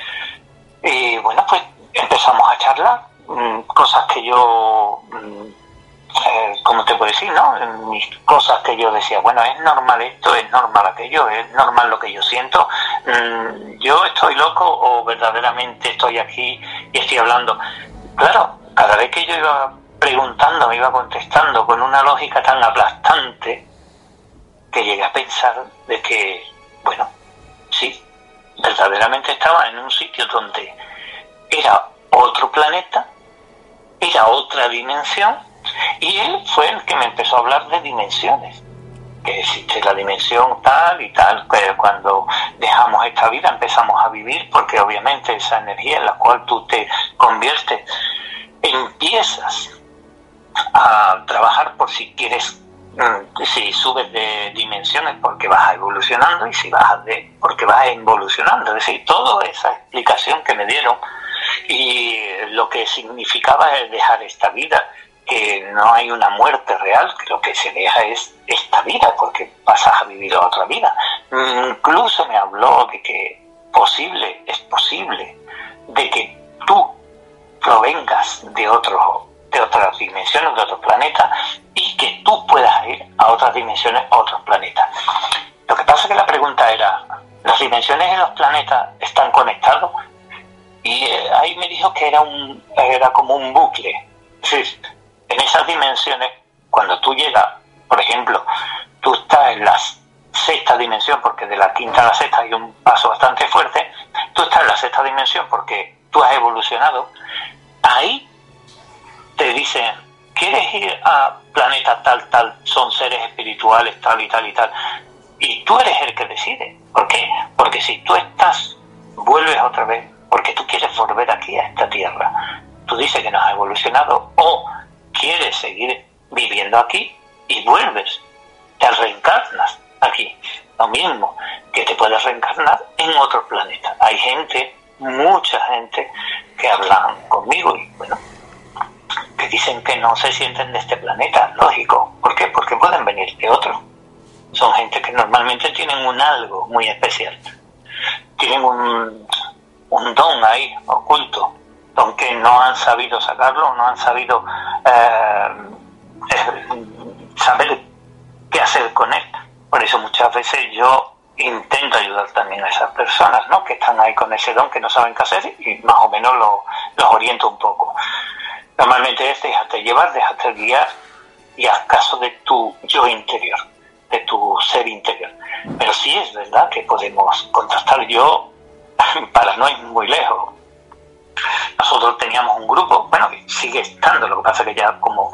Y bueno, pues empezamos a charlar, mmm, cosas que yo, mmm, eh, ¿cómo te puedo decir, no? Mis cosas que yo decía, bueno, es normal esto, es normal aquello, es normal lo que yo siento, mmm, yo estoy loco o verdaderamente estoy aquí y estoy hablando. Claro, cada vez que yo iba preguntando, me iba contestando con una lógica tan aplastante que llegué a pensar de que, bueno, sí, verdaderamente estaba en un sitio donde era otro planeta, era otra dimensión, y él fue el que me empezó a hablar de dimensiones, que existe la dimensión tal y tal, que cuando dejamos esta vida empezamos a vivir, porque obviamente esa energía en la cual tú te conviertes, empiezas a trabajar por si quieres, si subes de dimensiones porque vas evolucionando, y si bajas de porque vas involucionando. Es decir, toda esa explicación que me dieron y lo que significaba es dejar esta vida, que no hay una muerte real, que lo que se deja es esta vida porque pasas a vivir otra vida. Incluso me habló de que posible, es posible de que tú provengas de otros, de otras dimensiones, de otros planetas, y que tú puedas ir a otras dimensiones, a otros planetas. Lo que pasa es que la pregunta era, ¿las dimensiones y los planetas están conectados? Y eh, ahí me dijo que era un era como un bucle. Sí, en esas dimensiones, cuando tú llegas, por ejemplo, tú estás en la sexta dimensión, porque de la quinta a la sexta hay un paso bastante fuerte, tú estás en la sexta dimensión porque tú has evolucionado, ahí te dicen, ¿quieres ir a planeta tal, tal, son seres espirituales, tal y tal y tal? Y tú eres el que decide. ¿Por qué? Porque si tú estás, vuelves otra vez, porque tú quieres volver aquí a esta tierra, tú dices que no has evolucionado, o quieres seguir viviendo aquí y vuelves, te reencarnas aquí. Lo mismo, que te puedes reencarnar en otro planeta. Hay gente, mucha gente, que hablan conmigo y bueno, que dicen que no se sienten de este planeta. Lógico. ¿Por qué? Porque pueden venir de otro. Son gente que normalmente tienen un algo muy especial. Tienen un, un don ahí, oculto, aunque no han sabido sacarlo, no han sabido eh, eh, saber qué hacer con él. Por eso muchas veces yo intento ayudar también a esas personas, ¿no?, que están ahí con ese don, que no saben qué hacer, y más o menos lo, los oriento un poco. Normalmente es déjate llevar, déjate guiar y haz caso de tu yo interior, de tu ser interior. Pero sí es verdad que podemos contactar. Yo, para no ir muy lejos, nosotros teníamos un grupo, bueno, sigue estando, lo que pasa que ya como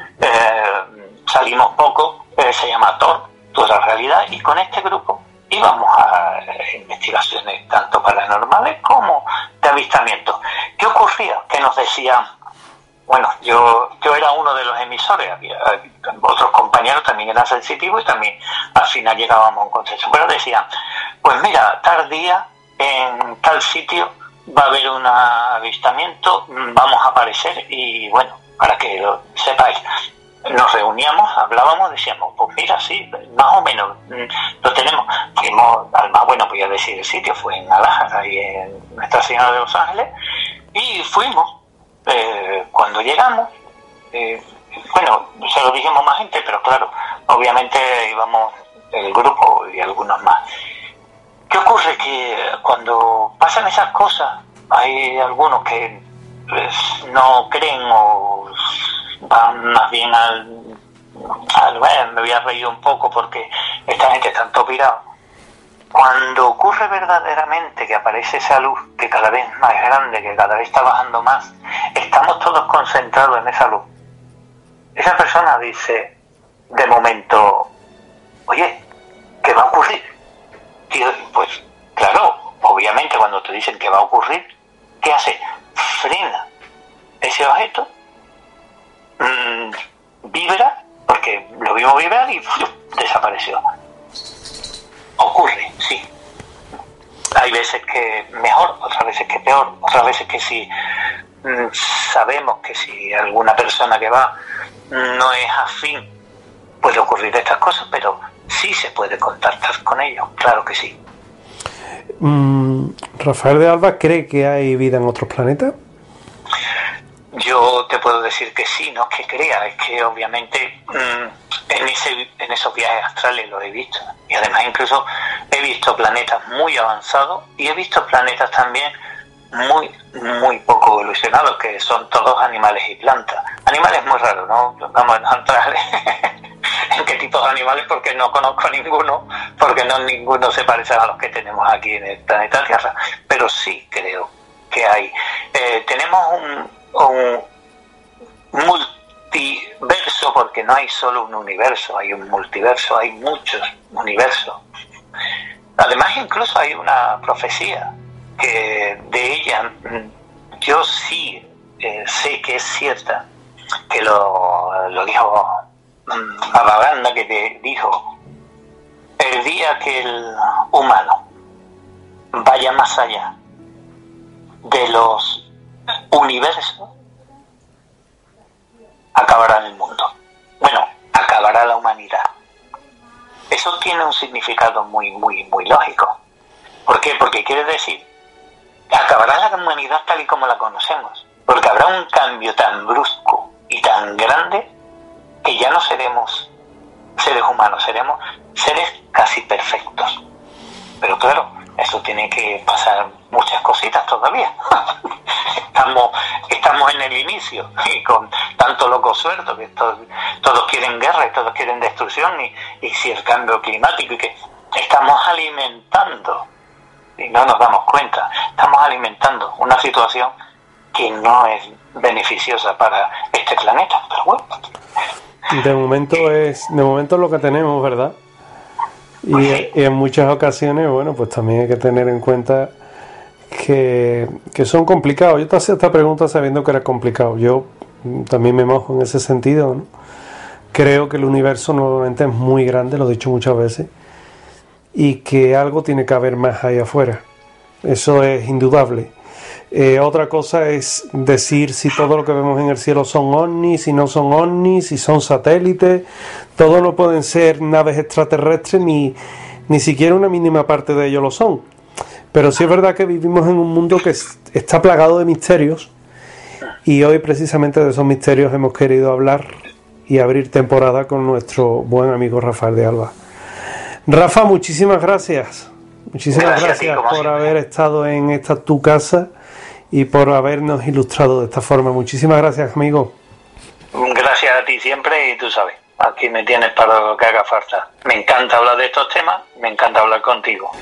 eh, salimos poco, eh, se llama Thor, Toda la Realidad, y con este grupo íbamos a investigaciones tanto paranormales como de avistamiento. ¿Qué ocurría? Que nos decían, bueno, yo yo era uno de los emisores, había otros compañeros también eran sensitivos y también al final llegábamos a un consenso, pero decían, pues mira, tal día en tal sitio va a haber un avistamiento, vamos a aparecer, y bueno, para que lo sepáis, nos reuníamos, hablábamos, decíamos, pues mira, sí, más o menos lo tenemos. Fuimos al más, bueno, voy a decir el sitio, fue en Alhambra, ahí en Nuestra Señora de Los Ángeles, y fuimos. Eh, cuando llegamos, eh, bueno, se lo dijimos más gente, pero claro, obviamente íbamos el grupo y algunos más. ¿Qué ocurre? Que cuando pasan esas cosas, hay algunos que pues, no creen o van más bien al, al bueno, me voy a reír un poco porque esta gente está tan pirada. Cuando ocurre verdaderamente que aparece esa luz que cada vez es más grande, que cada vez está bajando más, estamos todos concentrados en esa luz. Esa persona dice, de momento, oye, ¿qué va a ocurrir? Tío, pues claro, obviamente cuando te dicen que va a ocurrir, ¿qué hace? Frena ese objeto, mmm, vibra, porque lo vimos vibrar y ¡fum!, desapareció. Ocurre, sí. Hay veces que mejor, otras veces que peor, otras veces que si mmm, sabemos que si alguna persona que va no es afín, puede ocurrir estas cosas, pero sí se puede contactar con ellos, claro que sí. Mm, ¿Rafael de Alba cree que hay vida en otros planetas? Yo te puedo decir que sí, no es que crea, es que obviamente mmm, en, ese, en esos viajes astrales lo he visto. Y además incluso he visto planetas muy avanzados y he visto planetas también muy, muy poco evolucionados, que son todos animales y plantas. Animales muy raros, ¿no? Vamos a entrar en qué tipos de animales, porque no conozco ninguno, porque no ninguno se parece a los que tenemos aquí en el planeta Tierra. Pero sí creo que hay. Eh, tenemos un... un multiverso, porque no hay solo un universo, hay un multiverso, hay muchos universos. Además incluso hay una profecía que de ella yo sí eh, sé que es cierta, que lo, lo dijo Abaganda, que te dijo, el día que el humano vaya más allá de los universos, acabará el mundo. Bueno, acabará la humanidad. Eso tiene un significado muy, muy, muy lógico. ¿Por qué? Porque quiere decir, acabará la humanidad tal y como la conocemos. porque habrá un cambio tan brusco y tan grande que ya no seremos seres humanos, seremos seres casi perfectos. Pero claro, eso tiene que pasar muchas cositas todavía. estamos estamos en el inicio y con tanto loco suelto que todos, todos quieren guerra y todos quieren destrucción y, y si el cambio climático y que estamos alimentando y no nos damos cuenta, estamos alimentando una situación que no es beneficiosa para este planeta, pero bueno. De momento es, de momento es lo que tenemos, ¿verdad? Y, pues sí. y en muchas ocasiones, bueno, pues también hay que tener en cuenta que, que son complicados. Yo te hacía esta pregunta sabiendo que era complicado. Yo también me mojo en ese sentido, ¿no? Creo que el universo nuevamente es muy grande, lo he dicho muchas veces, y que algo tiene que haber más ahí afuera. Eso es indudable. Eh, otra cosa es decir si todo lo que vemos en el cielo son ovnis, si no son ovnis, si son satélites. Todo no pueden ser naves extraterrestres, ni, ni siquiera una mínima parte de ellos lo son. Pero sí es verdad que vivimos en un mundo que está plagado de misterios, y hoy precisamente de esos misterios hemos querido hablar y abrir temporada con nuestro buen amigo Rafael de Alba. Rafa, muchísimas gracias. Muchísimas gracias, gracias por siempre. haber estado en esta tu casa y por habernos ilustrado de esta forma. Muchísimas gracias, amigo. Gracias a ti siempre, y tú sabes, aquí me tienes para lo que haga falta. Me encanta hablar de estos temas, me encanta hablar contigo.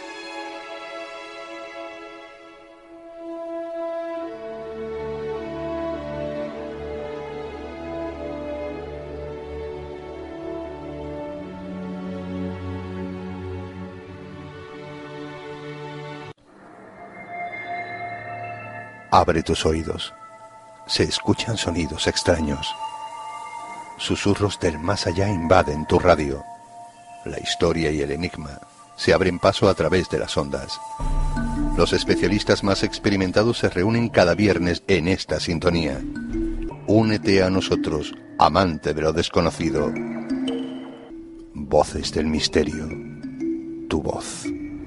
Abre tus oídos. Se escuchan sonidos extraños. Susurros del más allá invaden tu radio. La historia y el enigma se abren paso a través de las ondas. Los especialistas más experimentados se reúnen cada viernes en esta sintonía. Únete a nosotros, amante de lo desconocido. Voces del misterio. Tu voz.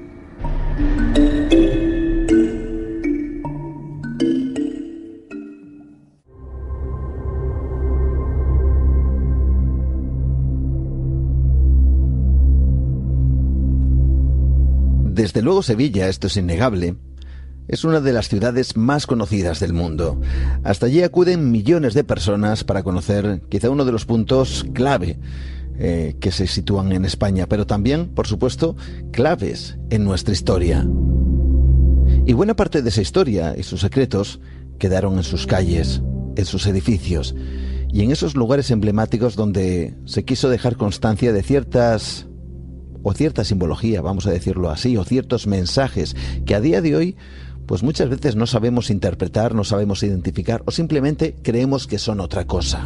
Desde luego Sevilla, esto es innegable, es una de las ciudades más conocidas del mundo. Hasta allí acuden millones de personas para conocer quizá uno de los puntos clave eh, que se sitúan en España, pero también, por supuesto, claves en nuestra historia. Y buena parte de esa historia y sus secretos quedaron en sus calles, en sus edificios y en esos lugares emblemáticos donde se quiso dejar constancia de ciertas... o cierta simbología, vamos a decirlo así, o ciertos mensajes que a día de hoy, pues muchas veces no sabemos interpretar, no sabemos identificar, o simplemente creemos que son otra cosa.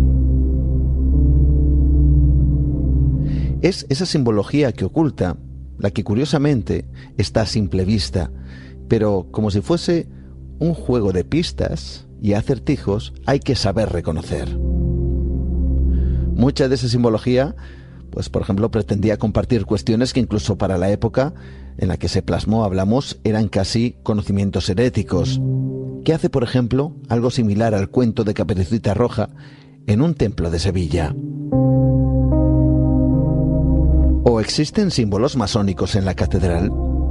Es esa simbología que oculta, la que curiosamente está a simple vista, pero como si fuese un juego de pistas y acertijos, hay que saber reconocer. Mucha de esa simbología, pues por ejemplo, pretendía compartir cuestiones que incluso para la época en la que se plasmó, hablamos, eran casi conocimientos heréticos. ¿Qué hace, por ejemplo, algo similar al cuento de Caperucita Roja en un templo de Sevilla? ¿O existen símbolos masónicos en la catedral?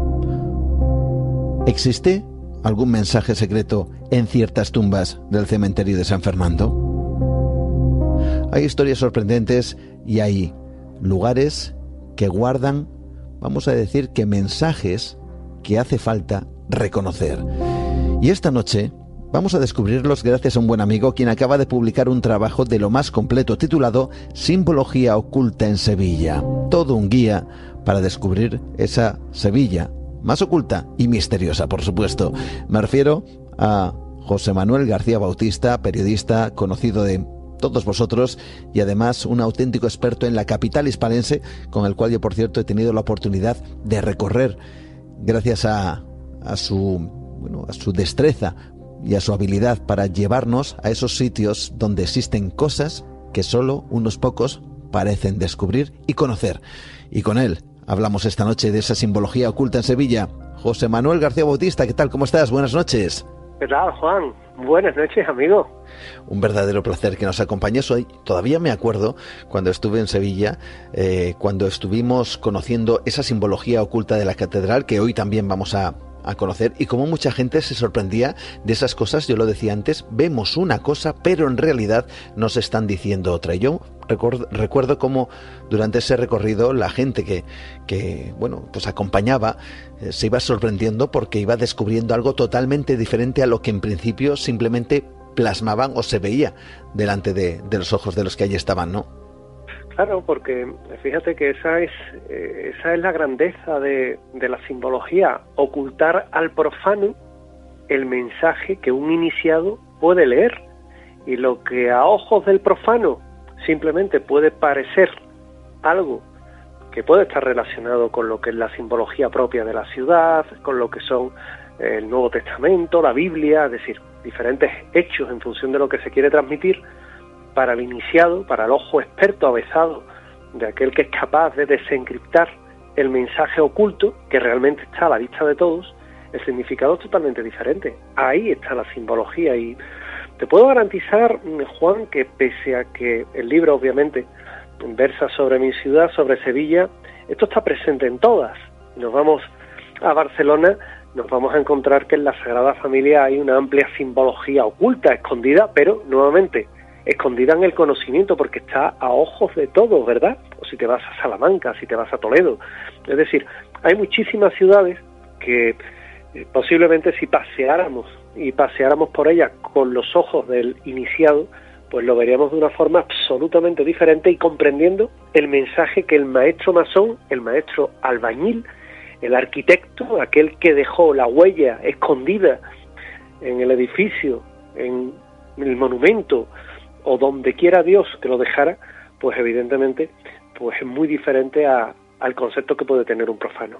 ¿Existe algún mensaje secreto en ciertas tumbas del cementerio de San Fernando? Hay historias sorprendentes y hay lugares que guardan, vamos a decir, que mensajes que hace falta reconocer. Y esta noche vamos a descubrirlos gracias a un buen amigo quien acaba de publicar un trabajo de lo más completo titulado Simbología oculta en Sevilla. Todo un guía para descubrir esa Sevilla más oculta y misteriosa, por supuesto. Me refiero a José Manuel García Bautista, periodista conocido de todos vosotros y además un auténtico experto en la capital hispalense, con el cual yo, por cierto, he tenido la oportunidad de recorrer gracias a, a su bueno, a su destreza y a su habilidad para llevarnos a esos sitios donde existen cosas que solo unos pocos parecen descubrir y conocer. Y con él hablamos esta noche de esa simbología oculta en Sevilla. José Manuel García Bautista, ¿qué tal? ¿Cómo estás? Buenas noches. ¿Qué tal, Juan? Buenas noches, amigo. Un verdadero placer que nos acompañes hoy. Todavía me acuerdo cuando estuve en Sevilla, eh, cuando estuvimos conociendo esa simbología oculta de la catedral, que hoy también vamos a, a conocer, y cómo mucha gente se sorprendía de esas cosas. Yo lo decía antes, vemos una cosa, pero en realidad nos están diciendo otra. Y yo recuerdo, recuerdo cómo durante ese recorrido la gente que, que bueno, pues acompañaba eh, se iba sorprendiendo porque iba descubriendo algo totalmente diferente a lo que en principio simplemente plasmaban o se veía delante de, de los ojos de los que allí estaban, ¿no? Claro, porque fíjate que esa es eh, esa es la grandeza de, de la simbología, ocultar al profano el mensaje que un iniciado puede leer, y lo que a ojos del profano simplemente puede parecer algo que puede estar relacionado con lo que es la simbología propia de la ciudad, con lo que son eh, el Nuevo Testamento, la Biblia, es decir, diferentes hechos en función de lo que se quiere transmitir. Para el iniciado, para el ojo experto, avezado, de aquel que es capaz de desencriptar el mensaje oculto, que realmente está a la vista de todos, el significado es totalmente diferente. Ahí está la simbología, y te puedo garantizar, Juan, que pese a que el libro obviamente versa sobre mi ciudad, sobre Sevilla, esto está presente en todas. Nos vamos a Barcelona, nos vamos a encontrar que en la Sagrada Familia hay una amplia simbología oculta, escondida, pero nuevamente escondida en el conocimiento, porque está a ojos de todos, ¿verdad? O si te vas a Salamanca, si te vas a Toledo. Es decir, hay muchísimas ciudades que eh, posiblemente si paseáramos y paseáramos por ellas con los ojos del iniciado, pues lo veríamos de una forma absolutamente diferente y comprendiendo el mensaje que el maestro masón, el maestro albañil, el arquitecto, aquel que dejó la huella escondida en el edificio, en el monumento, o donde quiera Dios que lo dejara, pues evidentemente pues es muy diferente a, al concepto que puede tener un profano.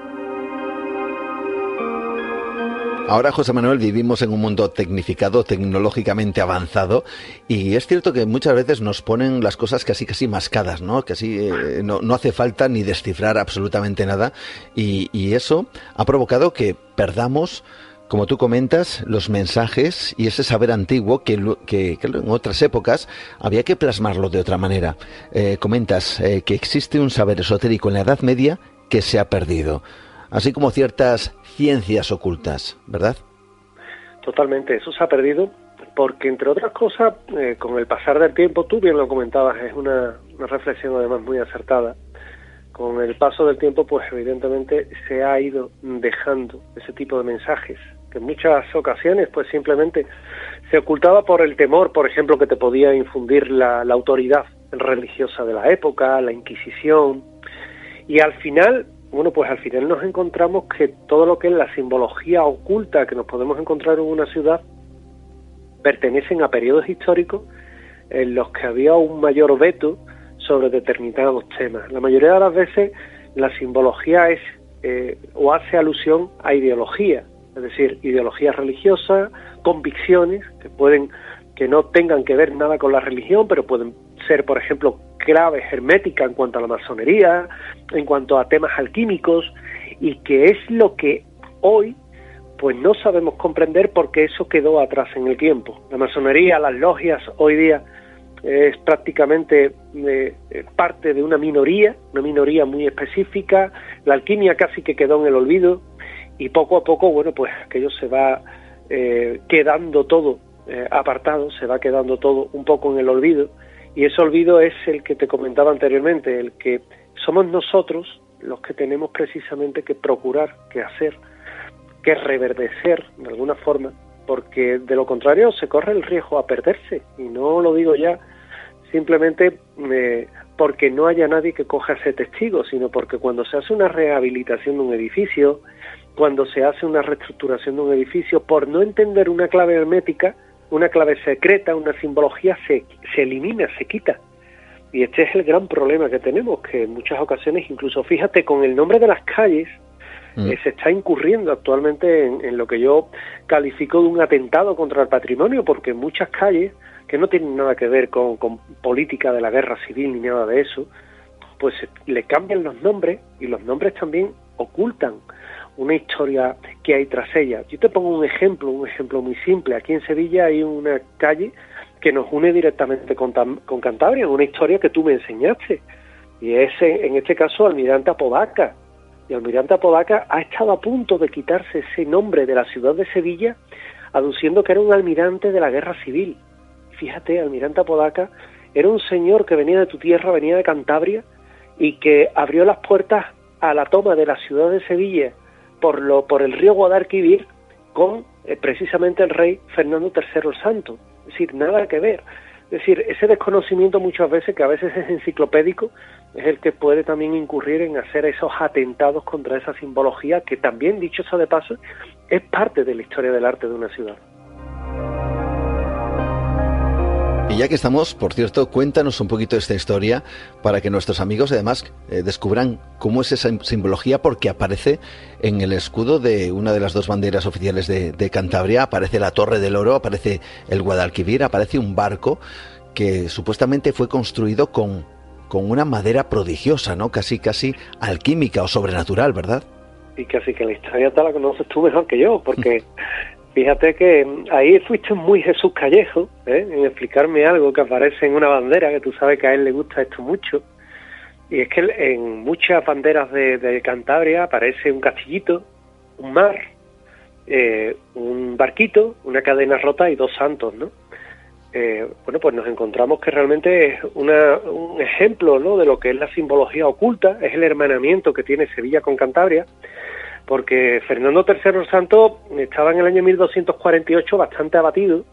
Ahora, José Manuel, vivimos en un mundo tecnificado, tecnológicamente avanzado, y es cierto que muchas veces nos ponen las cosas casi casi mascadas, ¿no? Casi eh, no, no hace falta ni descifrar absolutamente nada, y, y eso ha provocado que perdamos, como tú comentas, los mensajes y ese saber antiguo que, que, que en otras épocas había que plasmarlo de otra manera. Eh, comentas eh, que existe un saber esotérico en la Edad Media que se ha perdido, así como ciertas ciencias ocultas, ¿verdad? Totalmente, eso se ha perdido porque, entre otras cosas, eh, con el pasar del tiempo, tú bien lo comentabas, es una, una reflexión además muy acertada. Con el paso del tiempo, pues evidentemente se ha ido dejando ese tipo de mensajes, que en muchas ocasiones pues simplemente se ocultaba por el temor, por ejemplo, que te podía infundir la, la autoridad religiosa de la época, la Inquisición, y al final, bueno, pues al final nos encontramos que todo lo que es la simbología oculta que nos podemos encontrar en una ciudad pertenecen a periodos históricos en los que había un mayor veto sobre determinados temas. La mayoría de las veces la simbología es eh, o hace alusión a ideología, es decir, ideologías religiosas, convicciones que pueden que no tengan que ver nada con la religión, pero pueden ser, por ejemplo, claves herméticas en cuanto a la masonería, en cuanto a temas alquímicos, y que es lo que hoy pues no sabemos comprender porque eso quedó atrás en el tiempo. La masonería, las logias hoy día es prácticamente eh, parte de una minoría, una minoría muy específica. La alquimia casi que quedó en el olvido, y poco a poco, bueno, pues aquello se va eh, quedando todo eh, apartado, se va quedando todo un poco en el olvido, y ese olvido es el que te comentaba anteriormente, el que somos nosotros los que tenemos precisamente que procurar, que hacer, que reverdecer de alguna forma, porque de lo contrario se corre el riesgo a perderse, y no lo digo ya simplemente eh, porque no haya nadie que coja ese testigo, sino porque cuando se hace una rehabilitación de un edificio, cuando se hace una reestructuración de un edificio, por no entender una clave hermética, una clave secreta, una simbología, se, se elimina, se quita. Y este es el gran problema que tenemos, que en muchas ocasiones, incluso fíjate, con el nombre de las calles, mm. eh, se está incurriendo actualmente en, en lo que yo califico de un atentado contra el patrimonio, porque en muchas calles, que no tienen nada que ver con, con política de la guerra civil ni nada de eso, pues le cambian los nombres, y los nombres también ocultan una historia que hay tras ella. Yo te pongo un ejemplo, un ejemplo muy simple. Aquí en Sevilla hay una calle que nos une directamente con, con Cantabria, una historia que tú me enseñaste, y es en este caso Almirante Apodaca. Y Almirante Apodaca ha estado a punto de quitarse ese nombre de la ciudad de Sevilla, aduciendo que era un almirante de la guerra civil. Fíjate, Almirante Apodaca era un señor que venía de tu tierra, venía de Cantabria, y que abrió las puertas a la toma de la ciudad de Sevilla por lo por el río Guadalquivir con eh, precisamente el rey Fernando tercero el Santo. Es decir, nada que ver. Es decir, ese desconocimiento muchas veces, que a veces es enciclopédico, es el que puede también incurrir en hacer esos atentados contra esa simbología que también, dicho sea de paso, es parte de la historia del arte de una ciudad. Y ya que estamos, por cierto, cuéntanos un poquito esta historia para que nuestros amigos además eh, descubran cómo es esa simbología, porque aparece en el escudo de una de las dos banderas oficiales de, de Cantabria, aparece la Torre del Oro, aparece el Guadalquivir, aparece un barco que supuestamente fue construido con, con una madera prodigiosa, ¿no? Casi, casi alquímica o sobrenatural, ¿verdad? Y casi que la historia te la conoces tú mejor que yo, porque... Fíjate que ahí fuiste muy Jesús Callejo, ¿eh? en explicarme algo que aparece en una bandera, que tú sabes que a él le gusta esto mucho. Y es que en muchas banderas de, de Cantabria aparece un castillito, un mar, eh, un barquito, una cadena rota y dos santos, ¿no? Eh, bueno, pues nos encontramos que realmente es una, un ejemplo, ¿no?, de lo que es la simbología oculta, es el hermanamiento que tiene Sevilla con Cantabria, porque Fernando tercero el Santo estaba en el año mil doscientos cuarenta y ocho bastante abatido,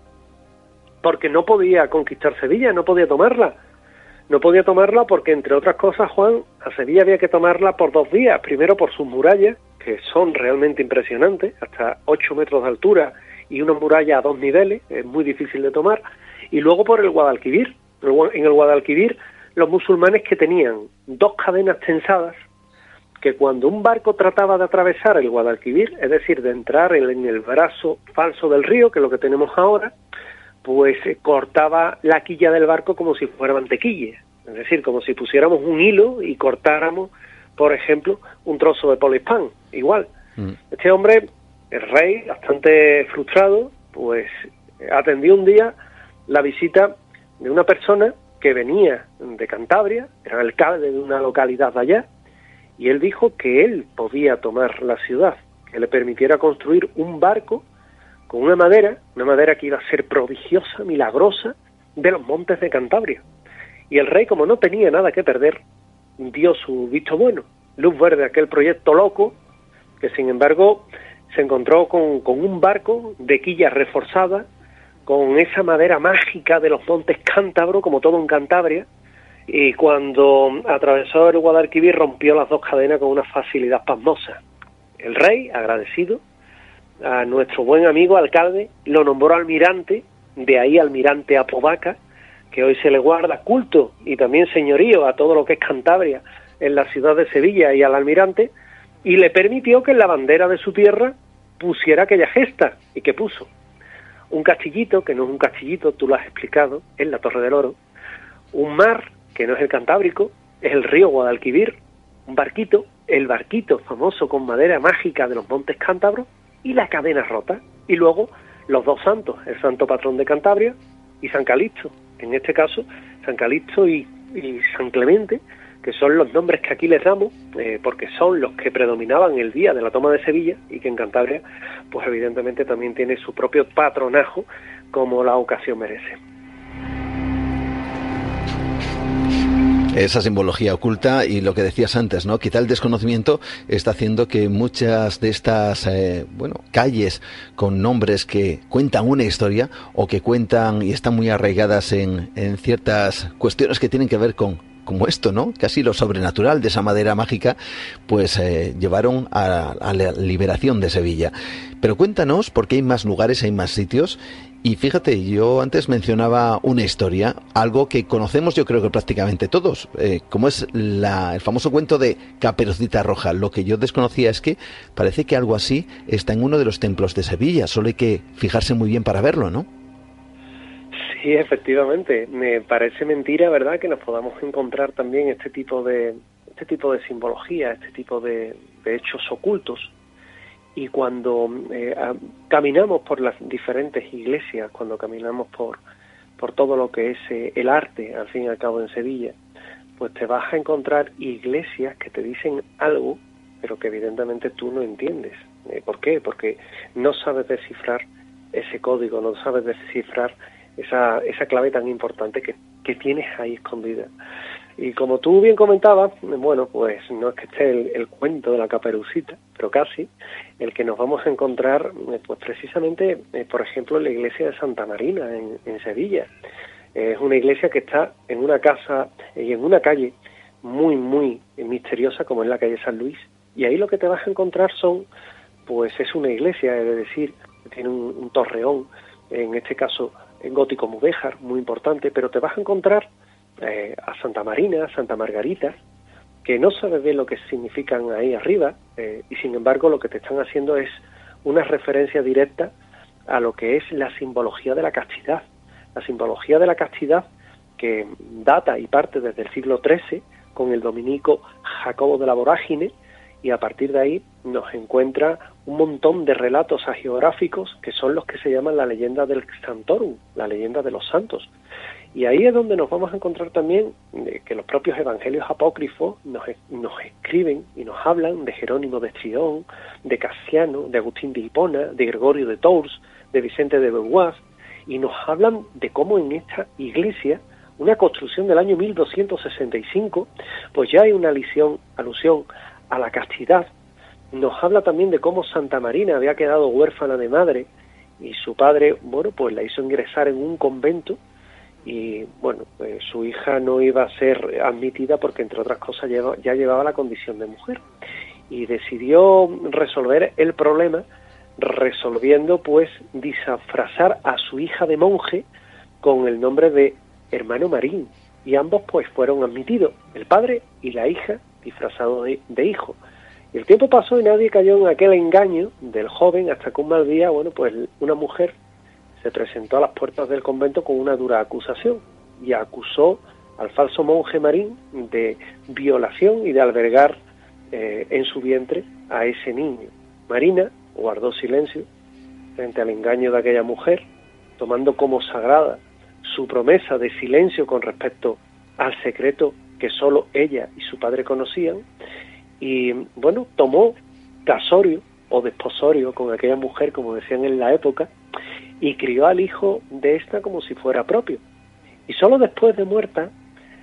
porque no podía conquistar Sevilla, no podía tomarla. No podía tomarla porque, entre otras cosas, Juan, a Sevilla había que tomarla por dos vías. Primero por sus murallas, que son realmente impresionantes, hasta ocho metros de altura, y una muralla a dos niveles, es muy difícil de tomar. Y luego por el Guadalquivir. En el Guadalquivir, los musulmanes, que tenían dos cadenas tensadas, que cuando un barco trataba de atravesar el Guadalquivir, es decir, de entrar en el brazo falso del río, que es lo que tenemos ahora, pues eh, cortaba la quilla del barco como si fuera mantequilla. Es decir, como si pusiéramos un hilo y cortáramos, por ejemplo, un trozo de polispán. Igual. Mm. Este hombre, el rey, bastante frustrado, pues atendió un día la visita de una persona que venía de Cantabria, era alcalde de una localidad de allá, y él dijo que él podía tomar la ciudad, que le permitiera construir un barco con una madera, una madera que iba a ser prodigiosa, milagrosa, de los montes de Cantabria. Y el rey, como no tenía nada que perder, dio su visto bueno, luz verde a aquel proyecto loco, que sin embargo se encontró con, con un barco de quilla reforzada, con esa madera mágica de los montes cántabros, como todo en Cantabria, y cuando atravesó el Guadalquivir rompió las dos cadenas con una facilidad pasmosa. El rey, agradecido a nuestro buen amigo alcalde, lo nombró almirante, de ahí Almirante Apodaca, que hoy se le guarda culto y también señorío a todo lo que es Cantabria en la ciudad de Sevilla y al almirante, y le permitió que en la bandera de su tierra pusiera aquella gesta. ¿Y qué puso? Un castillito, que no es un castillito, tú lo has explicado, es la Torre del Oro, un mar, que no es el Cantábrico, es el río Guadalquivir, un barquito, el barquito famoso con madera mágica de los montes cántabros, y la cadena rota, y luego los dos santos, el santo patrón de Cantabria y San Calixto, en este caso San Calixto y, y San Clemente, que son los nombres que aquí les damos, eh, porque son los que predominaban el día de la toma de Sevilla, y que en Cantabria, pues evidentemente también tiene su propio patronajo, como la ocasión merece. Esa simbología oculta y lo que decías antes, ¿no? Quizá el desconocimiento está haciendo que muchas de estas, eh, bueno, calles con nombres que cuentan una historia o que cuentan y están muy arraigadas en, en ciertas cuestiones que tienen que ver con, como esto, ¿no? Casi lo sobrenatural de esa madera mágica, pues eh, llevaron a, a la liberación de Sevilla. Pero cuéntanos, porque hay más lugares, hay más sitios. Y fíjate, yo antes mencionaba una historia, algo que conocemos yo creo que prácticamente todos, eh, como es la, el famoso cuento de Caperucita Roja. Lo que yo desconocía es que parece que algo así está en uno de los templos de Sevilla, solo hay que fijarse muy bien para verlo, ¿no? Sí, efectivamente. Me parece mentira, ¿verdad?, que nos podamos encontrar también este tipo de este tipo de simbología, este tipo de, de hechos ocultos. Y cuando eh, a, caminamos por las diferentes iglesias, cuando caminamos por, por todo lo que es eh, el arte, al fin y al cabo en Sevilla, pues te vas a encontrar iglesias que te dicen algo, pero que evidentemente tú no entiendes. Eh, ¿Por qué? Porque no sabes descifrar ese código, no sabes descifrar esa, esa clave tan importante que, que tienes ahí escondida. Y como tú bien comentabas, bueno, pues no es que esté el, el cuento de la Caperucita, pero casi, el que nos vamos a encontrar, pues precisamente, eh, por ejemplo, en la iglesia de Santa Marina, en, en Sevilla. Es una iglesia que está en una casa y en una calle muy, muy misteriosa, como es la calle San Luis. Y ahí lo que te vas a encontrar son, pues es una iglesia, es decir, tiene un, un torreón, en este caso en gótico mudéjar, muy importante, pero te vas a encontrar eh, a Santa Marina, a Santa Margarita, que no sabes bien lo que significan ahí arriba, eh, y sin embargo lo que te están haciendo es una referencia directa a lo que es la simbología de la castidad. La simbología de la castidad que data y parte desde el siglo trece con el dominico Jacobo de la Vorágine, y a partir de ahí nos encuentra un montón de relatos hagiográficos que son los que se llaman la leyenda del Santorum, la leyenda de los santos. Y ahí es donde nos vamos a encontrar también eh, que los propios evangelios apócrifos nos, nos escriben y nos hablan de Jerónimo de Estridón, de Casiano, de Agustín de Hipona, de Gregorio de Tours, de Vicente de Beauvois, y nos hablan de cómo en esta iglesia, una construcción del año mil doscientos sesenta y cinco, pues ya hay una alusión, alusión a la castidad. Nos habla también de cómo Santa Marina había quedado huérfana de madre y su padre, bueno, pues la hizo ingresar en un convento y, bueno, pues su hija no iba a ser admitida porque, entre otras cosas, lleva, ya llevaba la condición de mujer. Y decidió resolver el problema resolviendo, pues, disfrazar a su hija de monje con el nombre de Hermano Marín. Y ambos, pues, fueron admitidos, el padre y la hija, disfrazado de, de hijo. Y el tiempo pasó y nadie cayó en aquel engaño del joven hasta que un mal día, bueno, pues una mujer se presentó a las puertas del convento con una dura acusación y acusó al falso monje Marín de violación y de albergar eh, en su vientre a ese niño. Marina guardó silencio frente al engaño de aquella mujer, tomando como sagrada su promesa de silencio con respecto al secreto que solo ella y su padre conocían, y bueno, tomó casorio o desposorio con aquella mujer, como decían en la época, y crió al hijo de esta como si fuera propio. Y solo después de muerta,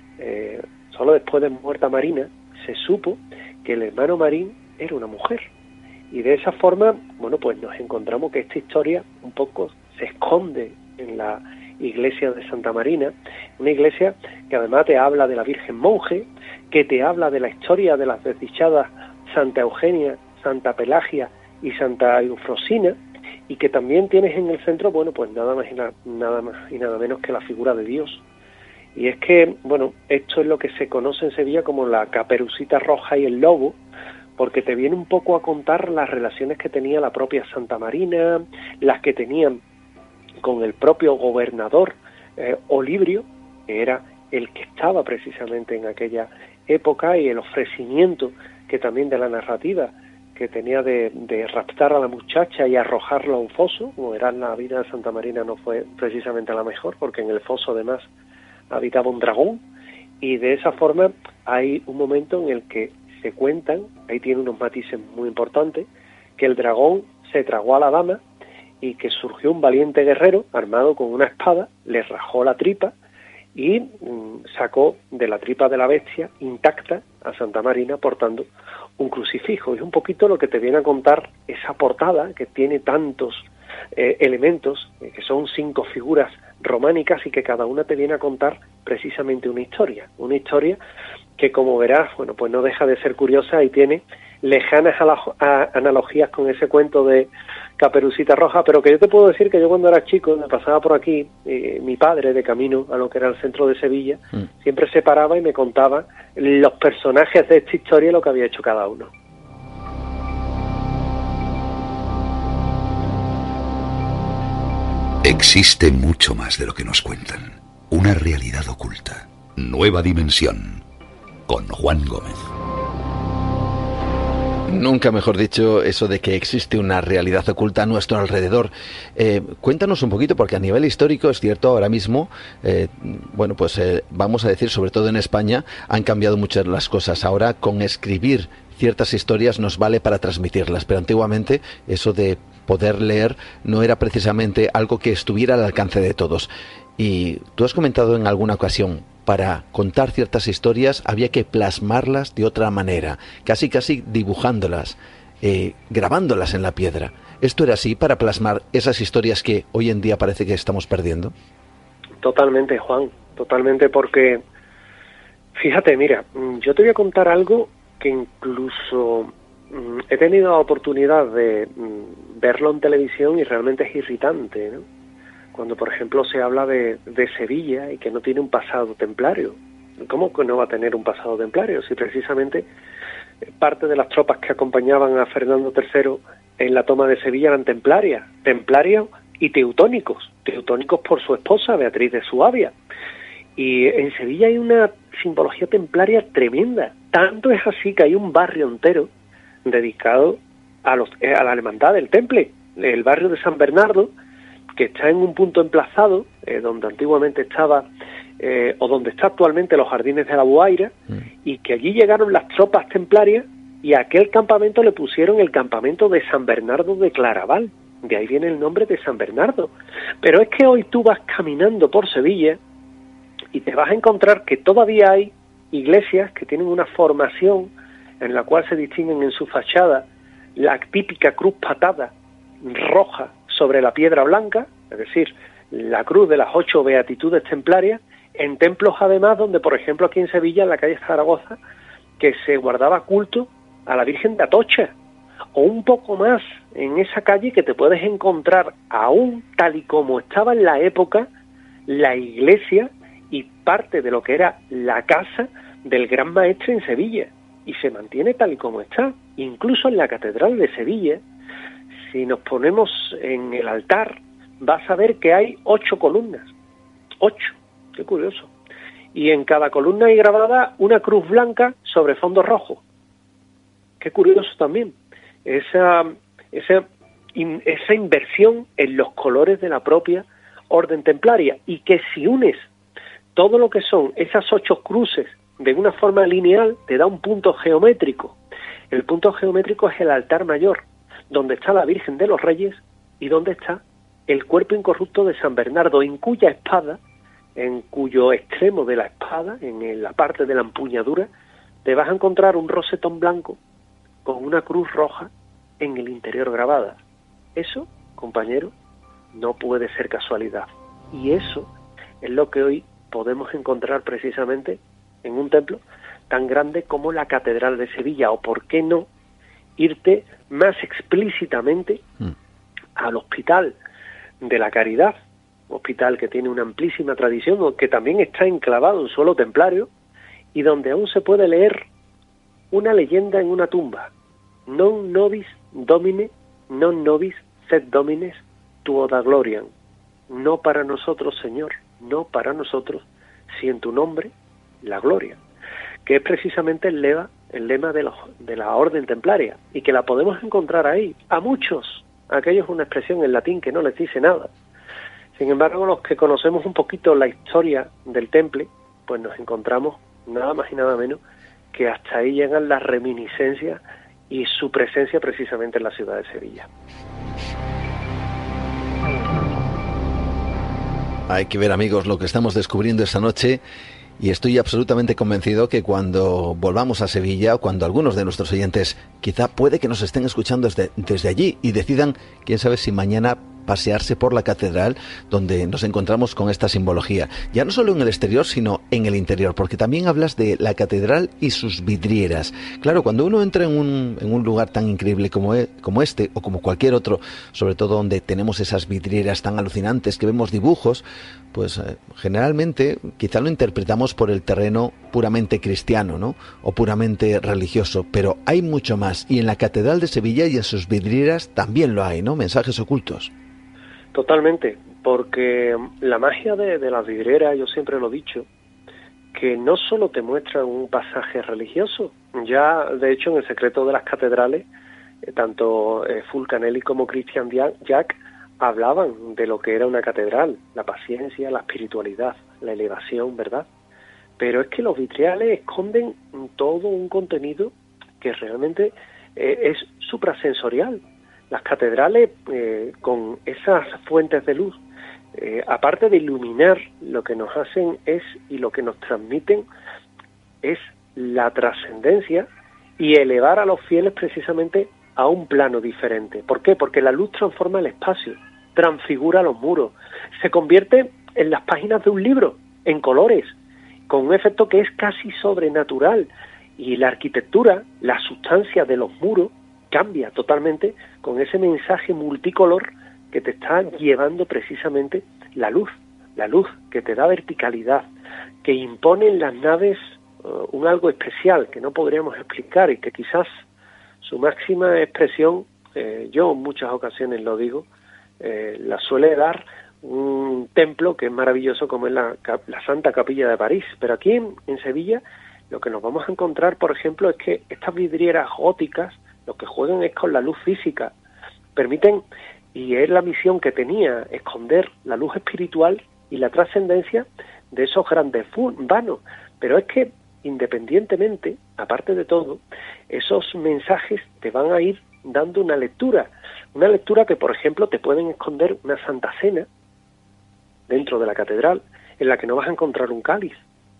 eh, solo después de muerta Marina, se supo que el hermano Marín era una mujer. Y de esa forma, bueno, pues nos encontramos que esta historia un poco se esconde en la iglesia de Santa Marina, una iglesia que además te habla de la Virgen Monje, que te habla de la historia de las desdichadas Santa Eugenia, Santa Pelagia y Santa Eufrosina, y que también tienes en el centro, bueno, pues nada más y na- nada más y nada menos que la figura de Dios. Y es que, bueno, esto es lo que se conoce en Sevilla como la Caperucita Roja y el Lobo, porque te viene un poco a contar las relaciones que tenía la propia Santa Marina, las que tenían con el propio gobernador eh, Olibrio, que era el que estaba precisamente en aquella época, y el ofrecimiento que también de la narrativa que tenía de, de raptar a la muchacha y arrojarla a un foso, como era la vida de Santa Marina, no fue precisamente la mejor, porque en el foso además habitaba un dragón, y de esa forma hay un momento en el que se cuentan, ahí tiene unos matices muy importantes, que el dragón se tragó a la dama y que surgió un valiente guerrero armado con una espada, le rajó la tripa y mmm, sacó de la tripa de la bestia intacta a Santa Marina portando un crucifijo. Es un poquito lo que te viene a contar esa portada que tiene tantos eh, elementos, eh, que son cinco figuras románicas y que cada una te viene a contar precisamente una historia, una historia que, como verás, bueno, pues no deja de ser curiosa y tiene lejanas a la, a, analogías con ese cuento de Caperucita Roja, pero que yo te puedo decir que yo cuando era chico, me pasaba por aquí, eh, mi padre de camino a lo que era el centro de Sevilla, mm. siempre se paraba y me contaba los personajes de esta historia y lo que había hecho cada uno. Existe mucho más de lo que nos cuentan. Una realidad oculta. Nueva dimensión. Con Juan Gómez. Nunca mejor dicho eso de que existe una realidad oculta a nuestro alrededor. Eh, cuéntanos un poquito, porque a nivel histórico es cierto, ahora mismo, eh, bueno, pues eh, vamos a decir, sobre todo en España, han cambiado muchas las cosas. Ahora con escribir ciertas historias nos vale para transmitirlas, pero antiguamente eso de poder leer no era precisamente algo que estuviera al alcance de todos. Y tú has comentado en alguna ocasión, para contar ciertas historias había que plasmarlas de otra manera, casi casi dibujándolas, eh, grabándolas en la piedra. ¿Esto era así para plasmar esas historias que hoy en día parece que estamos perdiendo? Totalmente, Juan, totalmente, porque fíjate, mira, yo te voy a contar algo que incluso mm, he tenido la oportunidad de mm, verlo en televisión y realmente es irritante, ¿no? Cuando, por ejemplo, se habla de, de Sevilla y que no tiene un pasado templario. ¿Cómo que no va a tener un pasado templario? Si precisamente parte de las tropas que acompañaban a Fernando tercero en la toma de Sevilla eran templarias, templarios y teutónicos, teutónicos por su esposa, Beatriz de Suabia. Y en Sevilla hay una simbología templaria tremenda. Tanto es así que hay un barrio entero dedicado a, los, a la hermandad del Temple, el barrio de San Bernardo, que está en un punto emplazado, eh, donde antiguamente estaba, eh, o donde está actualmente los Jardines de la Buaira, mm. y que allí llegaron las tropas templarias, y a aquel campamento le pusieron el campamento de San Bernardo de Claraval. De ahí viene el nombre de San Bernardo. Pero es que hoy tú vas caminando por Sevilla, y te vas a encontrar que todavía hay iglesias que tienen una formación en la cual se distinguen en su fachada la típica cruz patada roja sobre la piedra blanca, es decir, la cruz de las ocho beatitudes templarias, en templos además donde, por ejemplo, aquí en Sevilla, en la calle Zaragoza, que se guardaba culto a la Virgen de Atocha, o un poco más en esa calle que te puedes encontrar aún tal y como estaba en la época la iglesia y parte de lo que era la casa del Gran Maestre en Sevilla, y se mantiene tal y como está. Incluso en la Catedral de Sevilla, si nos ponemos en el altar, vas a ver que hay ocho columnas. Ocho, qué curioso. Y en cada columna hay grabada una cruz blanca sobre fondo rojo. Qué curioso también. Esa, esa, in, esa inversión en los colores de la propia orden templaria. Y que si unes todo lo que son esas ocho cruces de una forma lineal, te da un punto geométrico. El punto geométrico es el altar mayor, donde está la Virgen de los Reyes y donde está el cuerpo incorrupto de San Bernardo, en cuya espada, en cuyo extremo de la espada, en la parte de la empuñadura, te vas a encontrar un rosetón blanco con una cruz roja en el interior grabada. Eso, compañero, no puede ser casualidad. Y eso es lo que hoy podemos encontrar precisamente en un templo tan grande como la Catedral de Sevilla, o por qué no irte más explícitamente mm. al Hospital de la Caridad, hospital que tiene una amplísima tradición, que también está enclavado en suelo templario, y donde aún se puede leer una leyenda en una tumba: non nobis domine, non nobis sed domines tuoda gloriam. No para nosotros, Señor, no para nosotros, si en tu nombre la gloria, que es precisamente el lema, el lema de, los, de la orden templaria, y que la podemos encontrar ahí. A muchos, aquello es una expresión en latín que no les dice nada. Sin embargo, los que conocemos un poquito la historia del temple, pues nos encontramos nada más y nada menos que hasta ahí llegan las reminiscencias y su presencia precisamente en la ciudad de Sevilla. Hay que ver, amigos, lo que estamos descubriendo esta noche. Y estoy absolutamente convencido que cuando volvamos a Sevilla, o cuando algunos de nuestros oyentes quizá puede que nos estén escuchando desde, desde allí y decidan, quién sabe si mañana pasearse por la catedral, donde nos encontramos con esta simbología, ya no solo en el exterior sino en el interior, porque también hablas de la catedral y sus vidrieras. Claro, cuando uno entra en un, en un lugar tan increíble como, e, como este o como cualquier otro, sobre todo donde tenemos esas vidrieras tan alucinantes que vemos dibujos, pues eh, generalmente quizá lo interpretamos por el terreno puramente cristiano, ¿no? O puramente religioso, pero hay mucho más, y en la Catedral de Sevilla y en sus vidrieras también lo hay, ¿no? Mensajes ocultos. Totalmente, porque la magia de, de las vidrieras, yo siempre lo he dicho, que no solo te muestran un pasaje religioso, Ya, de hecho, en El secreto de las catedrales, eh, tanto eh, Fulcanelli como Christian Jack hablaban de lo que era una catedral, la paciencia, la espiritualidad, la elevación, ¿verdad? Pero es que los vitriales esconden todo un contenido que realmente eh, es suprasensorial. Las catedrales, eh, con esas fuentes de luz, eh, aparte de iluminar, lo que nos hacen es, y lo que nos transmiten, es la trascendencia y elevar a los fieles precisamente a un plano diferente. ¿Por qué? Porque la luz transforma el espacio, transfigura los muros, se convierte en las páginas de un libro, en colores, con un efecto que es casi sobrenatural, y la arquitectura, la sustancia de los muros, cambia totalmente con ese mensaje multicolor que te está llevando precisamente la luz, la luz que te da verticalidad, que impone en las naves uh, un algo especial que no podríamos explicar y que quizás su máxima expresión, eh, yo en muchas ocasiones lo digo, eh, la suele dar un templo que es maravilloso como es la, la Santa Capilla de París, pero aquí en, en Sevilla lo que nos vamos a encontrar, por ejemplo, es que estas vidrieras góticas lo que juegan es con la luz física, permiten, y es la misión que tenía, esconder la luz espiritual y la trascendencia de esos grandes vanos, pero es que independientemente, aparte de todo, esos mensajes te van a ir dando una lectura, una lectura que, por ejemplo, te pueden esconder una Santa Cena dentro de la catedral, en la que no vas a encontrar un cáliz,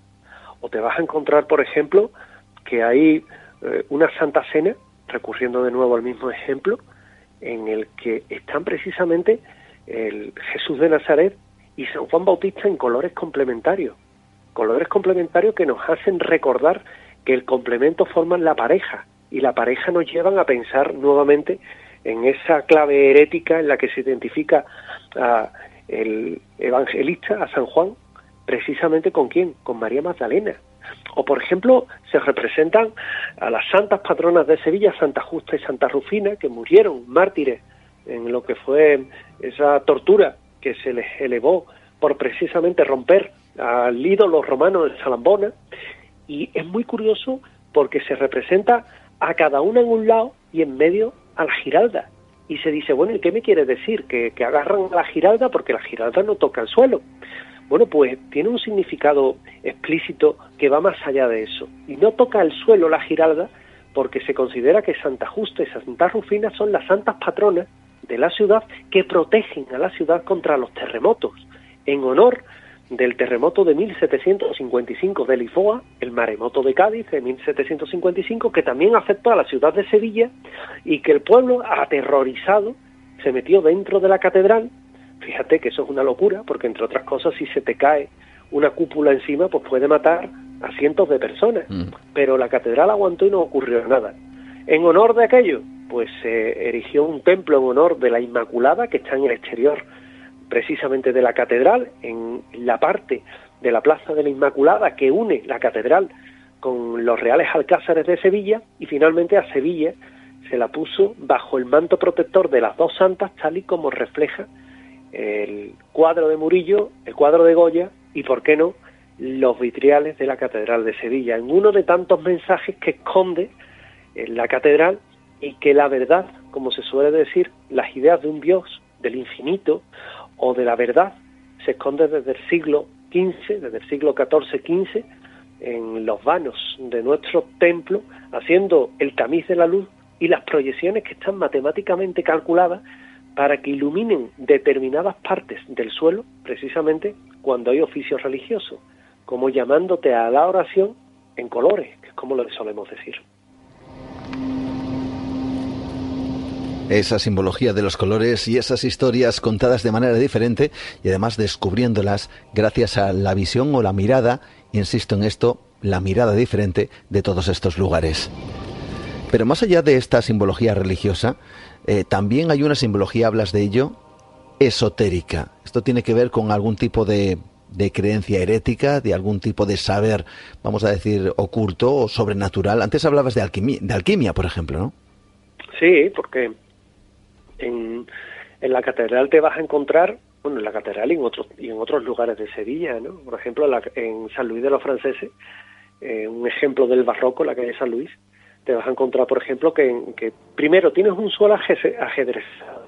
o te vas a encontrar, por ejemplo, que hay eh, una Santa Cena, recurriendo de nuevo al mismo ejemplo, en el que están precisamente el Jesús de Nazaret y San Juan Bautista en colores complementarios, colores complementarios que nos hacen recordar que el complemento forman la pareja, y la pareja nos llevan a pensar nuevamente en esa clave herética en la que se identifica a el evangelista, a San Juan, precisamente ¿con quién? Con María Magdalena. O, por ejemplo, se representan a las santas patronas de Sevilla, Santa Justa y Santa Rufina, que murieron mártires en lo que fue esa tortura que se les elevó por precisamente romper al ídolo romano de Salambona. Y es muy curioso porque se representa a cada una en un lado y en medio a la Giralda. Y se dice, bueno, ¿y qué me quiere decir? Que, que agarran a la Giralda porque la Giralda no toca el suelo. Bueno, pues tiene un significado explícito que va más allá de eso. Y no toca el suelo la Giralda porque se considera que Santa Justa y Santa Rufina son las santas patronas de la ciudad que protegen a la ciudad contra los terremotos, en honor del terremoto de mil setecientos cincuenta y cinco de Lisboa, el maremoto de Cádiz de mil setecientos cincuenta y cinco, que también afectó a la ciudad de Sevilla, y que el pueblo, aterrorizado, se metió dentro de la catedral. Fíjate que eso es una locura, porque entre otras cosas, si se te cae una cúpula encima, pues puede matar a cientos de personas. Mm. Pero la catedral aguantó y no ocurrió nada. En honor de aquello, pues se erigió un templo en honor de la Inmaculada, que está en el exterior precisamente de la catedral, en la parte de la Plaza de la Inmaculada que une la catedral con los reales alcázares de Sevilla, y finalmente a Sevilla se la puso bajo el manto protector de las dos santas, tal y como refleja el cuadro de Murillo, el cuadro de Goya y, por qué no, los vitriales de la Catedral de Sevilla, en uno de tantos mensajes que esconde en la catedral, y que la verdad, como se suele decir, las ideas de un Dios, del infinito o de la verdad, se esconde desde el siglo quince, desde el siglo catorce quince, en los vanos de nuestro templo, haciendo el tamiz de la luz y las proyecciones que están matemáticamente calculadas para que iluminen determinadas partes del suelo, precisamente cuando hay oficio religioso, como llamándote a la oración en colores, que es como lo solemos decir. Esa simbología de los colores y esas historias contadas de manera diferente, y además descubriéndolas gracias a la visión o la mirada, insisto en esto, la mirada diferente de todos estos lugares. Pero más allá de esta simbología religiosa, eh, también hay una simbología, hablas de ello, esotérica. Esto tiene que ver con algún tipo de, de creencia herética, de algún tipo de saber, vamos a decir, oculto o sobrenatural. Antes hablabas de alquimia, de alquimia, por ejemplo, ¿no? Sí, porque en, en la catedral te vas a encontrar, bueno, en la catedral y en otros y en otros lugares de Sevilla, ¿no? Por ejemplo, en, la, en San Luis de los Franceses eh, un ejemplo del barroco, la calle San Luis, te vas a encontrar, por ejemplo, que, que primero tienes un suelo ajedrezado.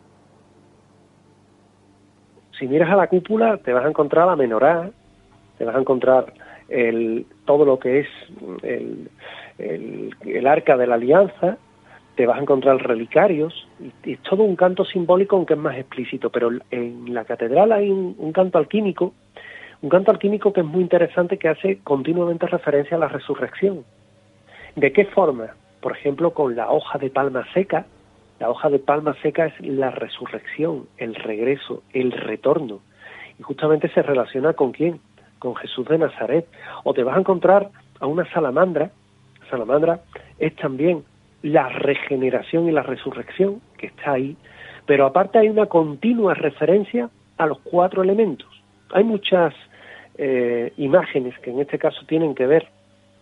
Si miras a la cúpula, te vas a encontrar la menorá, te vas a encontrar el, todo lo que es el, el, el arca de la alianza, te vas a encontrar relicarios, y, y es todo un canto simbólico, aunque es más explícito, pero en la catedral hay un, un canto alquímico, un canto alquímico que es muy interesante, que hace continuamente referencia a la resurrección. ¿De qué forma? Por ejemplo, con la hoja de palma seca. La hoja de palma seca es la resurrección, el regreso, el retorno. Y justamente se relaciona ¿con quién? Con Jesús de Nazaret. O te vas a encontrar a una salamandra. Salamandra es también la regeneración y la resurrección, que está ahí. Pero aparte hay una continua referencia a los cuatro elementos. Hay muchas eh, imágenes que en este caso tienen que ver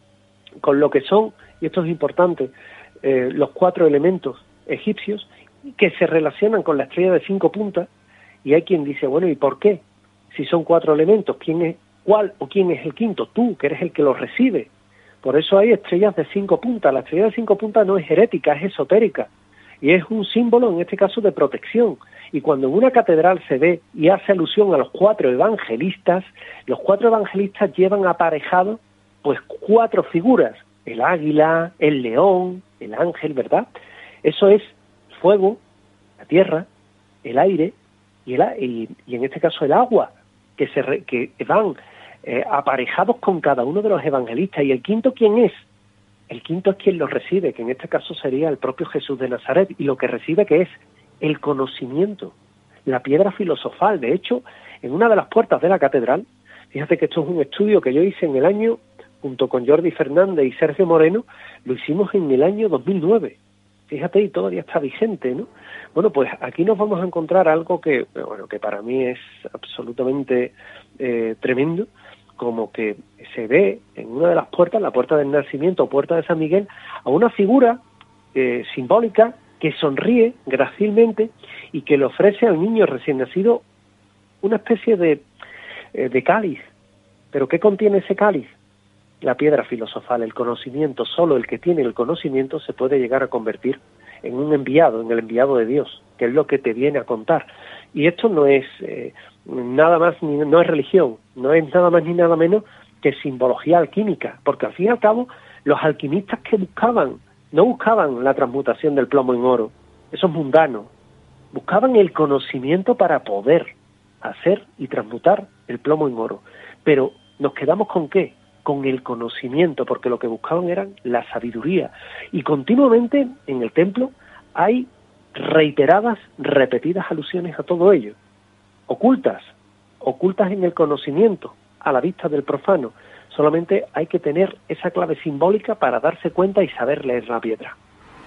con lo que son, y esto es importante, eh, los cuatro elementos egipcios, que se relacionan con la estrella de cinco puntas, y hay quien dice, bueno, ¿y por qué? Si son cuatro elementos, ¿quién es cuál o quién es el quinto? Tú, que eres el que los recibe. Por eso hay estrellas de cinco puntas. La estrella de cinco puntas no es herética, es esotérica, y es un símbolo, en este caso, de protección. Y cuando en una catedral se ve y hace alusión a los cuatro evangelistas, los cuatro evangelistas llevan aparejados pues cuatro figuras: el águila, el león, el ángel, ¿verdad? Eso es fuego, la tierra, el aire y, el, y, y en este caso el agua, que, se re, que van eh, aparejados con cada uno de los evangelistas. ¿Y el quinto quién es? El quinto es quien los recibe, que en este caso sería el propio Jesús de Nazaret, y lo que recibe, que es el conocimiento, la piedra filosofal. De hecho, en una de las puertas de la catedral, fíjate que esto es un estudio que yo hice en el año, junto con Jordi Fernández y Sergio Moreno, lo hicimos en el año dos mil nueve. Fíjate, y todavía está vigente, ¿no? Bueno, pues aquí nos vamos a encontrar algo que, bueno, que para mí es absolutamente eh, tremendo, como que se ve en una de las puertas, la puerta del nacimiento o puerta de San Miguel, a una figura eh, simbólica que sonríe gracilmente y que le ofrece al niño recién nacido una especie de, eh, de cáliz. ¿Pero qué contiene ese cáliz? La piedra filosofal, el conocimiento. Solo el que tiene el conocimiento se puede llegar a convertir en un enviado, en el enviado de Dios, que es lo que te viene a contar. Y esto no es eh, nada más, ni, no es religión, no es nada más ni nada menos que simbología alquímica, porque al fin y al cabo los alquimistas que buscaban, no buscaban la transmutación del plomo en oro, eso es mundano, buscaban el conocimiento para poder hacer y transmutar el plomo en oro. Pero ¿nos quedamos con qué? Con el conocimiento, porque lo que buscaban era la sabiduría. Y continuamente en el templo hay reiteradas, repetidas alusiones a todo ello, ocultas, ocultas en el conocimiento, a la vista del profano. Solamente hay que tener esa clave simbólica para darse cuenta y saber leer la piedra.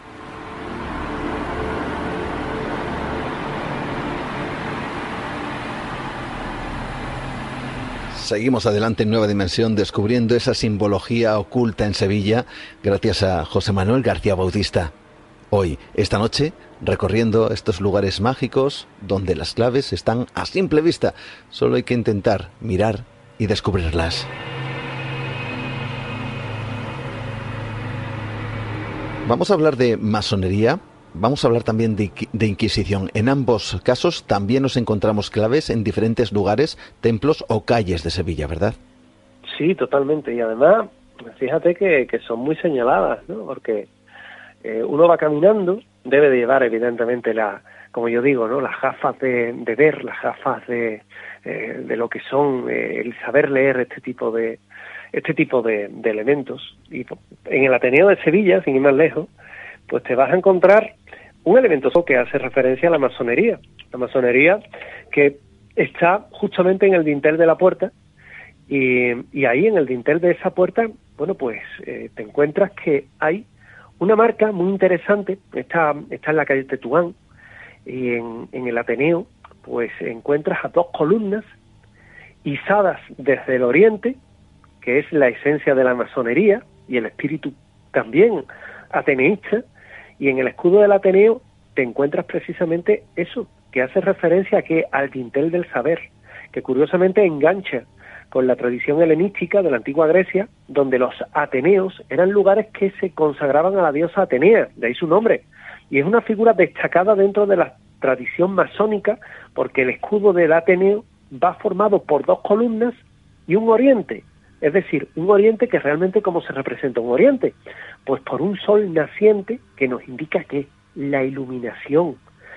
Seguimos adelante en Nueva Dimensión descubriendo esa simbología oculta en Sevilla gracias a José Manuel García Bautista. Hoy, esta noche, recorriendo estos lugares mágicos donde las claves están a simple vista. Solo hay que intentar mirar y descubrirlas. Vamos a hablar de masonería. Vamos a hablar también de, de Inquisición. En ambos casos también nos encontramos claves en diferentes lugares, templos o calles de Sevilla, ¿verdad? Sí, totalmente. Y además, fíjate que, que son muy señaladas, ¿no? Porque eh, uno va caminando, debe de llevar evidentemente, la, como yo digo, ¿no? Las gafas de, de ver, las gafas de, eh, de lo que son, eh, el saber leer este tipo de este tipo de, de elementos. Y en el Ateneo de Sevilla, sin ir más lejos, pues te vas a encontrar un elemento que hace referencia a la masonería. La masonería que está justamente en el dintel de la puerta, y, y ahí en el dintel de esa puerta, bueno, pues eh, te encuentras que hay una marca muy interesante, está, está en la calle Tetuán, y en, en el Ateneo, pues encuentras a dos columnas izadas desde el oriente, que es la esencia de la masonería, y el espíritu también ateneísta, y en el escudo del Ateneo te encuentras precisamente eso, que hace referencia a que al dintel del saber, que curiosamente engancha con la tradición helenística de la antigua Grecia, donde los ateneos eran lugares que se consagraban a la diosa Atenea, de ahí su nombre, y es una figura destacada dentro de la tradición masónica, porque el escudo del Ateneo va formado por dos columnas y un oriente, es decir, un oriente que realmente, ¿cómo se representa un oriente? Pues por un sol naciente que nos indica que la iluminación.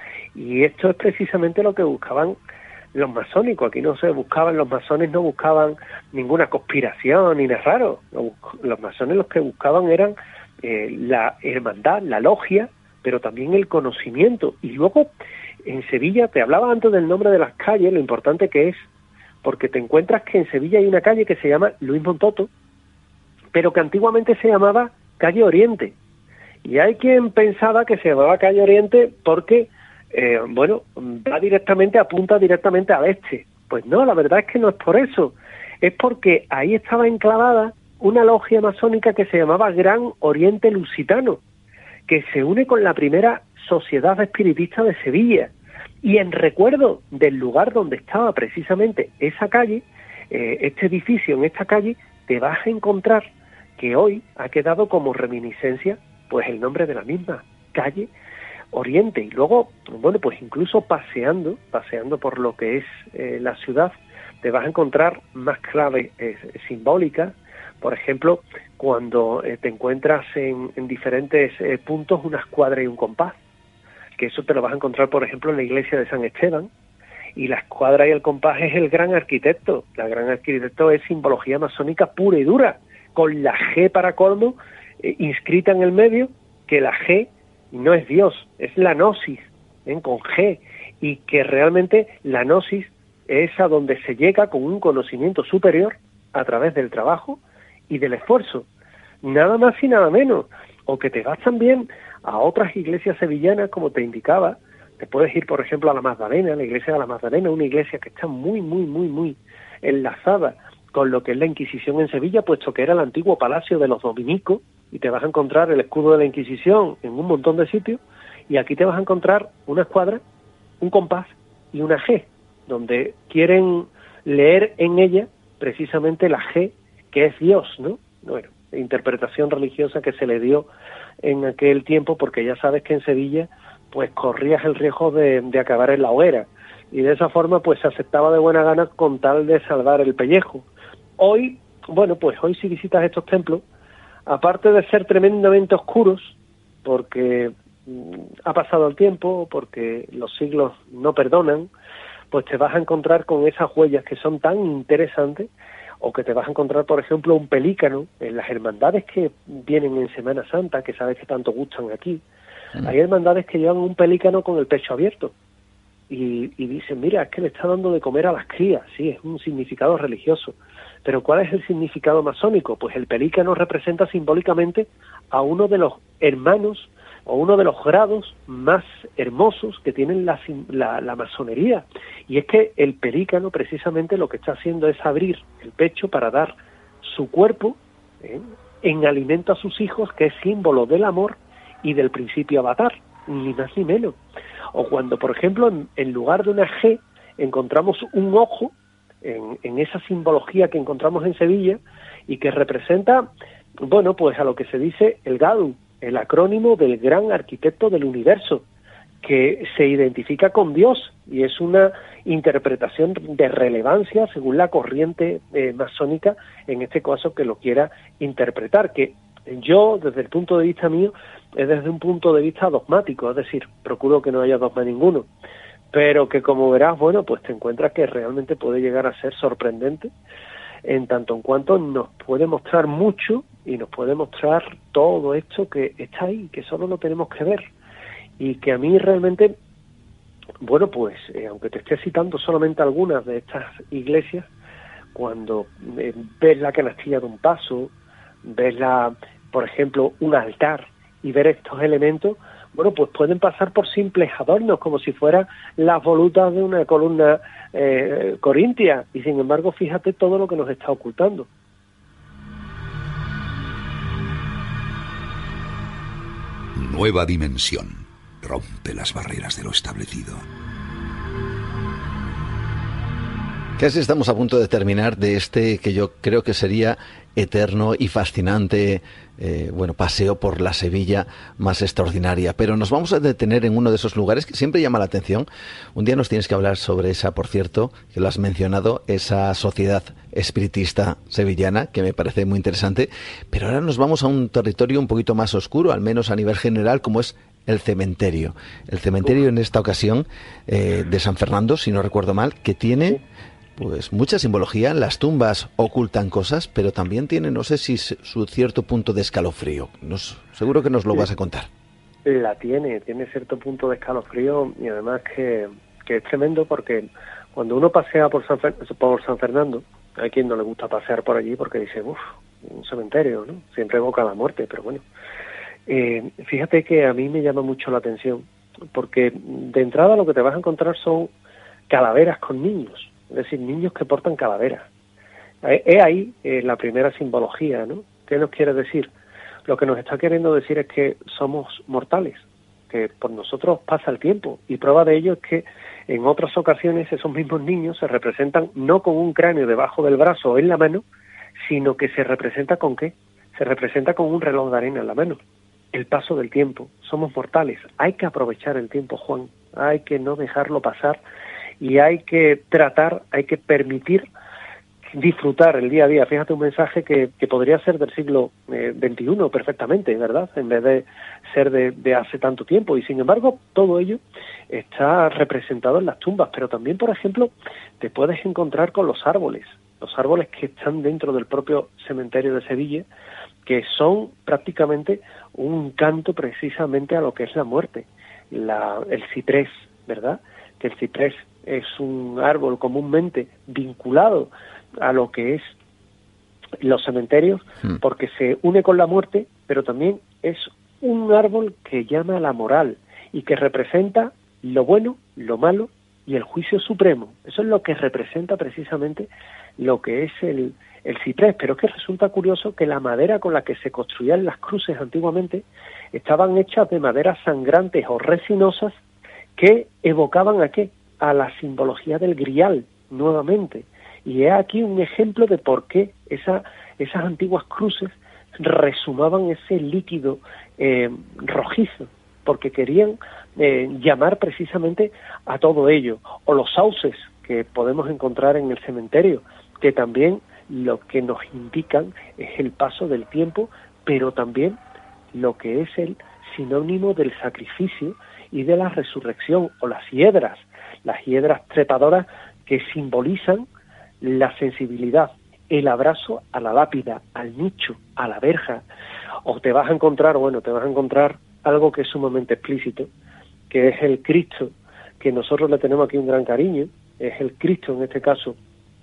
Y esto es precisamente lo que buscaban los masónicos. Aquí no se buscaban, los masones no buscaban ninguna conspiración ni nada raro. Los, los masones los que buscaban eran eh, la hermandad, la logia, pero también el conocimiento. Y luego, en Sevilla, te hablaba antes del nombre de las calles, lo importante que es, porque te encuentras que en Sevilla hay una calle que se llama Luis Montoto, pero que antiguamente se llamaba Calle Oriente. Y hay quien pensaba que se llamaba Calle Oriente porque, eh, bueno, va directamente, apunta directamente al este. Pues no, la verdad es que no es por eso. Es porque ahí estaba enclavada una logia masónica que se llamaba Gran Oriente Lusitano, que se une con la primera Sociedad Espiritista de Sevilla. Y en recuerdo del lugar donde estaba precisamente esa calle, eh, este edificio en esta calle, te vas a encontrar que hoy ha quedado como reminiscencia pues el nombre de la misma, Calle Oriente. Y luego, bueno, pues incluso paseando, paseando por lo que es eh, la ciudad, te vas a encontrar más claves eh, simbólicas. Por ejemplo, cuando eh, te encuentras en, en diferentes eh, puntos una escuadra y un compás, que eso te lo vas a encontrar, por ejemplo, en la iglesia de San Esteban, y la escuadra y el compás es el gran arquitecto. La gran arquitecto es simbología masónica pura y dura, con la G para colmo, eh, inscrita en el medio, que la G no es Dios, es la gnosis, ¿eh? Con G, y que realmente la gnosis es a donde se llega con un conocimiento superior a través del trabajo y del esfuerzo, nada más y nada menos. O que te vas también a otras iglesias sevillanas, como te indicaba, te puedes ir, por ejemplo, a la Magdalena, la iglesia de la Magdalena, una iglesia que está muy, muy, muy, muy enlazada con lo que es la Inquisición en Sevilla, puesto que era el antiguo palacio de los dominicos, y te vas a encontrar el escudo de la Inquisición en un montón de sitios, y aquí te vas a encontrar una escuadra, un compás y una G, donde quieren leer en ella precisamente la G, que es Dios, ¿no? Bueno, interpretación religiosa que se le dio en aquel tiempo, porque ya sabes que en Sevilla pues corrías el riesgo de, de acabar en la hoguera, y de esa forma pues se aceptaba de buena gana con tal de salvar el pellejo. Hoy, bueno, pues hoy si visitas estos templos, aparte de ser tremendamente oscuros, porque mm, ha pasado el tiempo, porque los siglos no perdonan, pues te vas a encontrar con esas huellas que son tan interesantes, o que te vas a encontrar, por ejemplo, un pelícano en las hermandades que vienen en Semana Santa, que sabes que tanto gustan aquí. Mm. Hay hermandades que llevan un pelícano con el pecho abierto y, y dicen, mira, es que le está dando de comer a las crías. Sí, es un significado religioso. Pero ¿cuál es el significado masónico? Pues el pelícano representa simbólicamente a uno de los hermanos o uno de los grados más hermosos que tienen la, la, la masonería. Y es que el pelícano precisamente lo que está haciendo es abrir el pecho para dar su cuerpo ¿eh? en alimento a sus hijos, que es símbolo del amor y del principio avatar, ni más ni menos. O cuando, por ejemplo, en, en lugar de una G encontramos un ojo, en, en esa simbología que encontramos en Sevilla, y que representa, bueno, pues a lo que se dice el Gadu, el acrónimo del gran arquitecto del universo, que se identifica con Dios, y es una interpretación de relevancia según la corriente eh, masónica, en este caso, que lo quiera interpretar, que yo, desde el punto de vista mío, es desde un punto de vista dogmático, es decir, procuro que no haya dogma ninguno, pero que, como verás, bueno, pues te encuentras que realmente puede llegar a ser sorprendente, en tanto en cuanto nos puede mostrar mucho y nos puede mostrar todo esto que está ahí, que solo lo tenemos que ver, y que a mí realmente, bueno, pues eh, aunque te esté citando solamente algunas de estas iglesias, cuando eh, ves la canastilla de un paso, ves la, por ejemplo, un altar, y ver estos elementos, bueno, pues pueden pasar por simples adornos, como si fueran las volutas de una columna eh, corintia, y sin embargo, fíjate todo lo que nos está ocultando. Nueva dimensión. Rompe las barreras de lo establecido. Casi estamos a punto de terminar de este que yo creo que sería eterno y fascinante, eh, bueno, paseo por la Sevilla más extraordinaria. Pero nos vamos a detener en uno de esos lugares que siempre llama la atención. Un día nos tienes que hablar sobre esa, por cierto, que lo has mencionado, esa sociedad espiritista sevillana, que me parece muy interesante. Pero ahora nos vamos a un territorio un poquito más oscuro, al menos a nivel general, como es el cementerio. El cementerio en esta ocasión eh, de San Fernando, si no recuerdo mal, que tiene pues mucha simbología. Las tumbas ocultan cosas, pero también tiene, no sé si su cierto punto de escalofrío. Nos, seguro que nos lo vas a contar. La tiene, tiene cierto punto de escalofrío, y además que, que es tremendo, porque cuando uno pasea por San, Fer, por San Fernando, hay quien no le gusta pasear por allí porque dice, uff, un cementerio, ¿no? Siempre evoca la muerte, pero bueno. Eh, fíjate que a mí me llama mucho la atención, porque de entrada lo que te vas a encontrar son calaveras con niños, es decir, niños que portan calaveras. Es ahí eh, la primera simbología, ¿no? ¿Qué nos quiere decir? Lo que nos está queriendo decir es que somos mortales, que por nosotros pasa el tiempo, y prueba de ello es que en otras ocasiones esos mismos niños se representan no con un cráneo debajo del brazo o en la mano, sino que se representa con ¿qué? Se representa con un reloj de arena en la mano. El paso del tiempo. Somos mortales. Hay que aprovechar el tiempo, Juan. Hay que no dejarlo pasar y hay que tratar, hay que permitir disfrutar el día a día. Fíjate, un mensaje que, que podría ser del siglo eh, veintiuno perfectamente, ¿verdad? En vez de ser de, de hace tanto tiempo. Y sin embargo, todo ello está representado en las tumbas. Pero también, por ejemplo, te puedes encontrar con los árboles. Los árboles que están dentro del propio cementerio de Sevilla, que son prácticamente un canto precisamente a lo que es la muerte. La, el ciprés, ¿verdad? Que el ciprés es un árbol comúnmente vinculado a lo que es los cementerios, hmm. porque se une con la muerte, pero también es un árbol que llama a la moral y que representa lo bueno, lo malo y el juicio supremo. Eso es lo que representa precisamente lo que es el, el ciprés. Pero es que resulta curioso que la madera con la que se construían las cruces antiguamente estaban hechas de maderas sangrantes o resinosas que evocaban ¿a qué? A la simbología del grial, nuevamente. Y es aquí un ejemplo de por qué esa, esas antiguas cruces resumaban ese líquido eh, rojizo, porque querían eh, llamar precisamente a todo ello. O los sauces que podemos encontrar en el cementerio, que también lo que nos indican es el paso del tiempo, pero también lo que es el sinónimo del sacrificio y de la resurrección, o las hiedras, las hiedras trepadoras que simbolizan la sensibilidad, el abrazo a la lápida, al nicho, a la verja. O te vas a encontrar, bueno, te vas a encontrar algo que es sumamente explícito, que es el Cristo, que nosotros le tenemos aquí un gran cariño, es el Cristo, en este caso,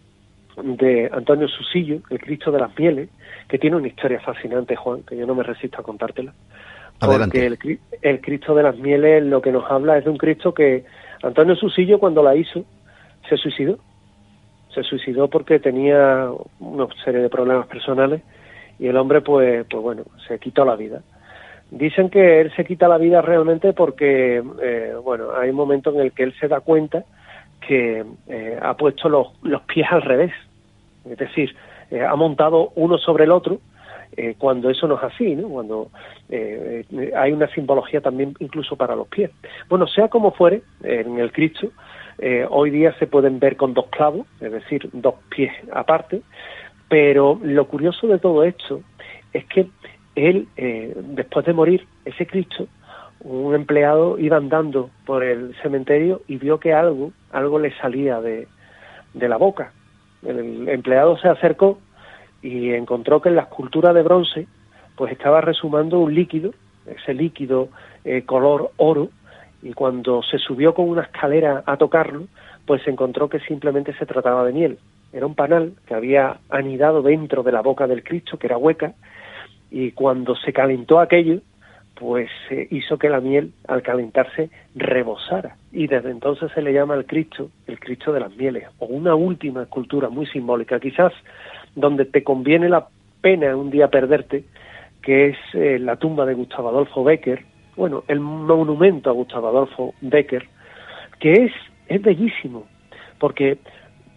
de Antonio Susillo, el Cristo de las Mieles, que tiene una historia fascinante, Juan, que yo no me resisto a contártela. Porque el, el Cristo de las Mieles lo que nos habla es de un Cristo que Antonio Susillo, cuando la hizo, se suicidó. Se suicidó porque tenía una serie de problemas personales y el hombre, pues, pues bueno, se quitó la vida. Dicen que él se quita la vida realmente porque, eh, bueno, hay un momento en el que él se da cuenta que eh, ha puesto los, los pies al revés. Es decir, eh, ha montado uno sobre el otro, eh, cuando eso no es así, ¿no? Cuando eh, eh, hay una simbología también incluso para los pies. Bueno, sea como fuere, eh, en el Cristo, eh, hoy día se pueden ver con dos clavos, es decir, dos pies aparte, pero lo curioso de todo esto es que él, eh, después de morir, ese Cristo, un empleado iba andando por el cementerio y vio que algo, algo le salía de, de la boca. El empleado se acercó y encontró que en la escultura de bronce pues estaba resumando un líquido, ese líquido eh, color oro, y cuando se subió con una escalera a tocarlo, pues se encontró que simplemente se trataba de miel. Era un panal que había anidado dentro de la boca del Cristo, que era hueca, y cuando se calentó aquello, pues eh, hizo que la miel, al calentarse, rebosara. Y desde entonces se le llama al Cristo, el Cristo de las Mieles, o una última escultura muy simbólica, quizás donde te conviene la pena un día perderte, que es eh, la tumba de Gustavo Adolfo Bécquer, bueno, el monumento a Gustavo Adolfo Bécquer, que es, es bellísimo, porque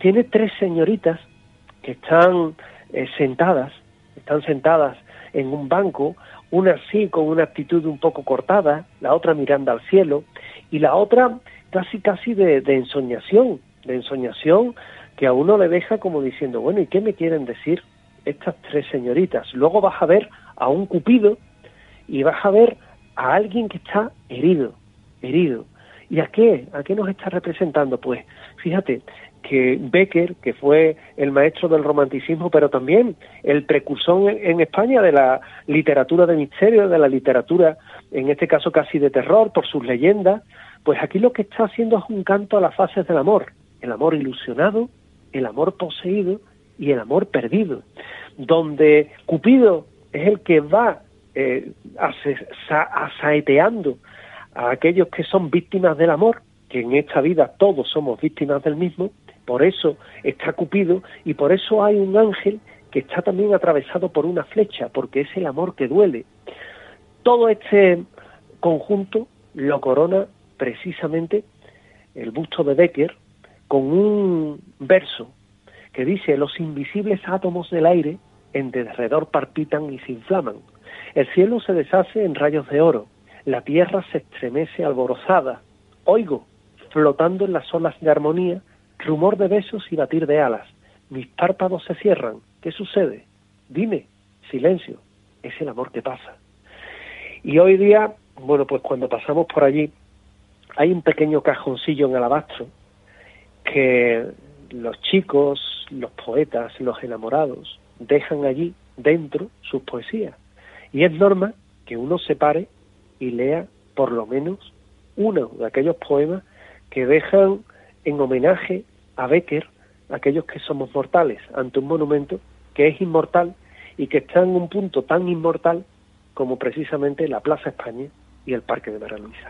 tiene tres señoritas que están eh, sentadas, están sentadas en un banco, una así con una actitud un poco cortada, la otra mirando al cielo, y la otra casi casi de, de ensoñación, de ensoñación que a uno le deja como diciendo, bueno, ¿y qué me quieren decir estas tres señoritas? Luego vas a ver a un Cupido y vas a ver a alguien que está herido, herido. ¿Y a qué? ¿A qué nos está representando? Pues fíjate que Bécquer, que fue el maestro del romanticismo, pero también el precursor en, en España de la literatura de misterio, de la literatura, en este caso casi de terror, por sus leyendas, pues aquí lo que está haciendo es un canto a las fases del amor, el amor ilusionado, el amor poseído y el amor perdido, donde Cupido es el que va eh, asaeteando a aquellos que son víctimas del amor, que en esta vida todos somos víctimas del mismo. Por eso está Cupido y por eso hay un ángel que está también atravesado por una flecha, porque es el amor que duele. Todo este conjunto lo corona precisamente el busto de Bécquer con un verso que dice: los invisibles átomos del aire en derredor palpitan y se inflaman. El cielo se deshace en rayos de oro, la tierra se estremece alborozada. Oigo, flotando en las olas de armonía, rumor de besos y batir de alas. Mis párpados se cierran. ¿Qué sucede? Dime. Silencio. Es el amor que pasa. Y hoy día, bueno, pues cuando pasamos por allí, hay un pequeño cajoncillo en alabastro que los chicos, los poetas, los enamorados, dejan allí dentro sus poesías. Y es norma que uno se pare y lea por lo menos uno de aquellos poemas que dejan en homenaje a Bécquer, aquellos que somos mortales, ante un monumento que es inmortal y que está en un punto tan inmortal como precisamente la Plaza España y el Parque de María Luisa.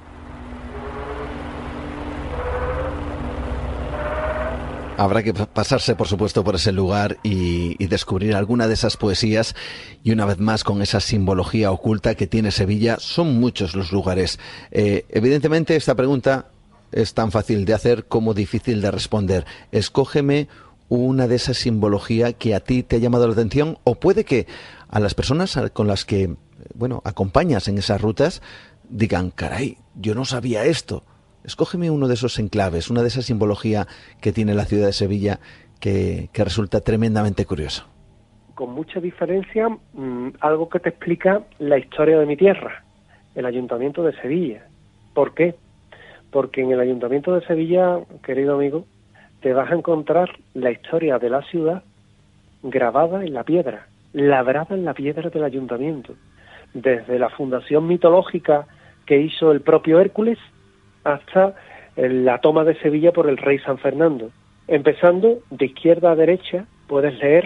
Habrá que pasarse, por supuesto, por ese lugar y, y descubrir alguna de esas poesías, y una vez más con esa simbología oculta que tiene Sevilla. Son muchos los lugares. Eh, evidentemente esta pregunta es tan fácil de hacer como difícil de responder. Escógeme una de esa simbología que a ti te ha llamado la atención, o puede que a las personas con las que, bueno, acompañas en esas rutas digan, caray, yo no sabía esto. Escógeme uno de esos enclaves, una de esa simbología que tiene la ciudad de Sevilla que, que resulta tremendamente curioso. Con mucha diferencia, mmm, algo que te explica la historia de mi tierra, el Ayuntamiento de Sevilla. ¿Por qué? Porque en el Ayuntamiento de Sevilla, querido amigo, te vas a encontrar la historia de la ciudad grabada en la piedra, labrada en la piedra del Ayuntamiento, desde la fundación mitológica que hizo el propio Hércules hasta la toma de Sevilla por el rey San Fernando. Empezando de izquierda a derecha, puedes leer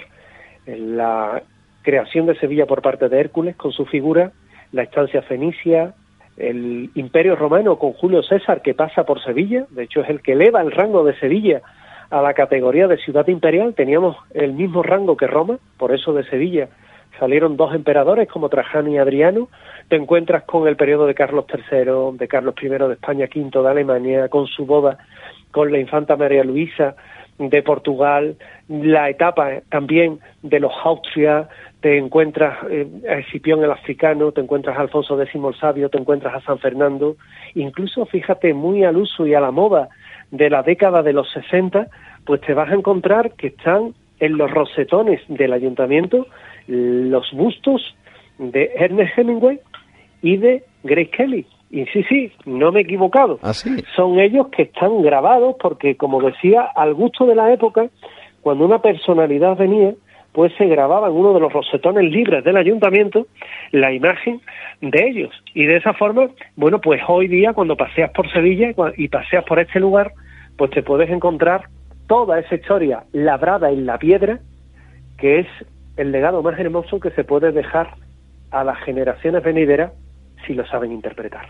la creación de Sevilla por parte de Hércules con su figura, la estancia fenicia, el Imperio Romano con Julio César, que pasa por Sevilla, de hecho es el que eleva el rango de Sevilla a la categoría de ciudad imperial. Teníamos el mismo rango que Roma, por eso de Sevilla salieron dos emperadores como Trajano y Adriano. Te encuentras con el periodo de Carlos tercero, de Carlos primero de España, quinto de Alemania, con su boda con la infanta María Luisa de Portugal, la etapa también de los Austria. Te encuentras eh, a Escipión el Africano, te encuentras a Alfonso X el Sabio, te encuentras a San Fernando, incluso fíjate muy al uso y a la moda de la década de los sesenta, pues te vas a encontrar que están en los rosetones del ayuntamiento los bustos de Ernest Hemingway y de Grace Kelly. Y sí, sí, no me he equivocado. ¿Ah, sí? Son ellos que están grabados porque, como decía, al gusto de la época, cuando una personalidad venía, pues se grababa en uno de los rosetones libres del ayuntamiento la imagen de ellos. Y de esa forma, bueno, pues hoy día cuando paseas por Sevilla y paseas por este lugar, pues te puedes encontrar toda esa historia labrada en la piedra, que es el legado más hermoso que se puede dejar a las generaciones venideras si lo saben interpretar.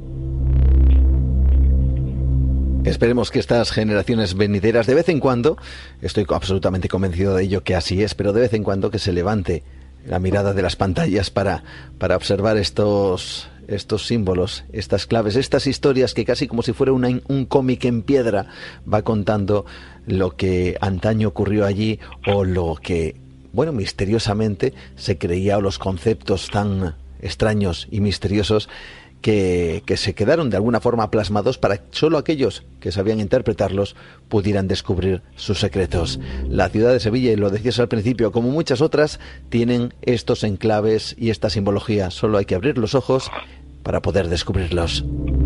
Esperemos que estas generaciones venideras, de vez en cuando, estoy absolutamente convencido de ello que así es, pero de vez en cuando que se levante la mirada de las pantallas para, para observar estos, estos símbolos, estas claves, estas historias que casi como si fuera una, un cómic en piedra va contando lo que antaño ocurrió allí o lo que, bueno, misteriosamente se creía, o los conceptos tan extraños y misteriosos que, que se quedaron de alguna forma plasmados para que solo aquellos que sabían interpretarlos pudieran descubrir sus secretos. La ciudad de Sevilla, y lo decías al principio, como muchas otras, tienen estos enclaves y esta simbología. Solo hay que abrir los ojos para poder descubrirlos.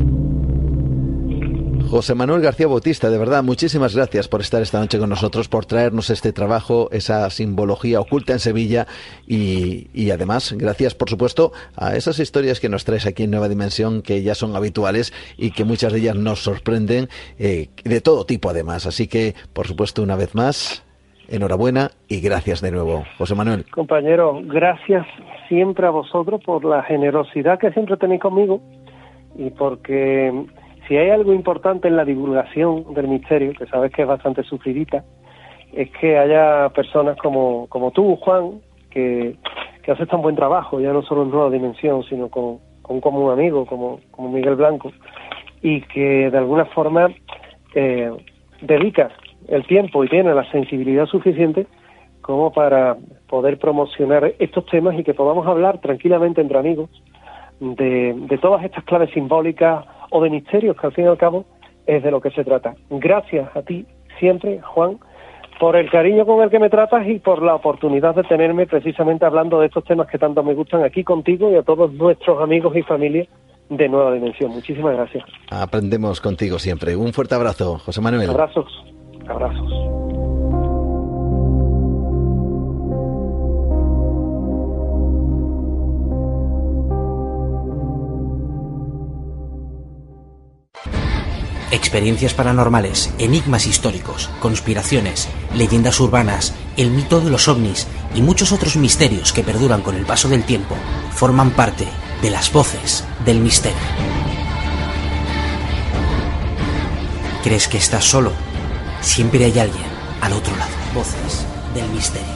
José Manuel García Bautista, de verdad, muchísimas gracias por estar esta noche con nosotros, por traernos este trabajo, esa simbología oculta en Sevilla y, y además, gracias por supuesto a esas historias que nos traes aquí en Nueva Dimensión, que ya son habituales y que muchas de ellas nos sorprenden, eh, de todo tipo además. Así que, por supuesto, una vez más, enhorabuena y gracias de nuevo. José Manuel. Compañero, gracias siempre a vosotros por la generosidad que siempre tenéis conmigo y porque... si hay algo importante en la divulgación del misterio, que sabes que es bastante sufridita, es que haya personas como, como tú, Juan, que, que haces tan buen trabajo, ya no solo en Nueva Dimensión, sino con, con como un amigo, como, como Miguel Blanco, y que de alguna forma eh, dedicas el tiempo y tienes la sensibilidad suficiente como para poder promocionar estos temas y que podamos hablar tranquilamente entre amigos de, de todas estas claves simbólicas o de misterios, que al fin y al cabo es de lo que se trata. Gracias a ti siempre, Juan, por el cariño con el que me tratas y por la oportunidad de tenerme precisamente hablando de estos temas que tanto me gustan aquí contigo y a todos nuestros amigos y familia de Nueva Dimensión. Muchísimas gracias. Aprendemos contigo siempre. Un fuerte abrazo, José Manuel. Abrazos, abrazos. Experiencias paranormales, enigmas históricos, conspiraciones, leyendas urbanas, el mito de los ovnis y muchos otros misterios que perduran con el paso del tiempo forman parte de las voces del misterio. ¿Crees que estás solo? Siempre hay alguien al otro lado. Voces del misterio.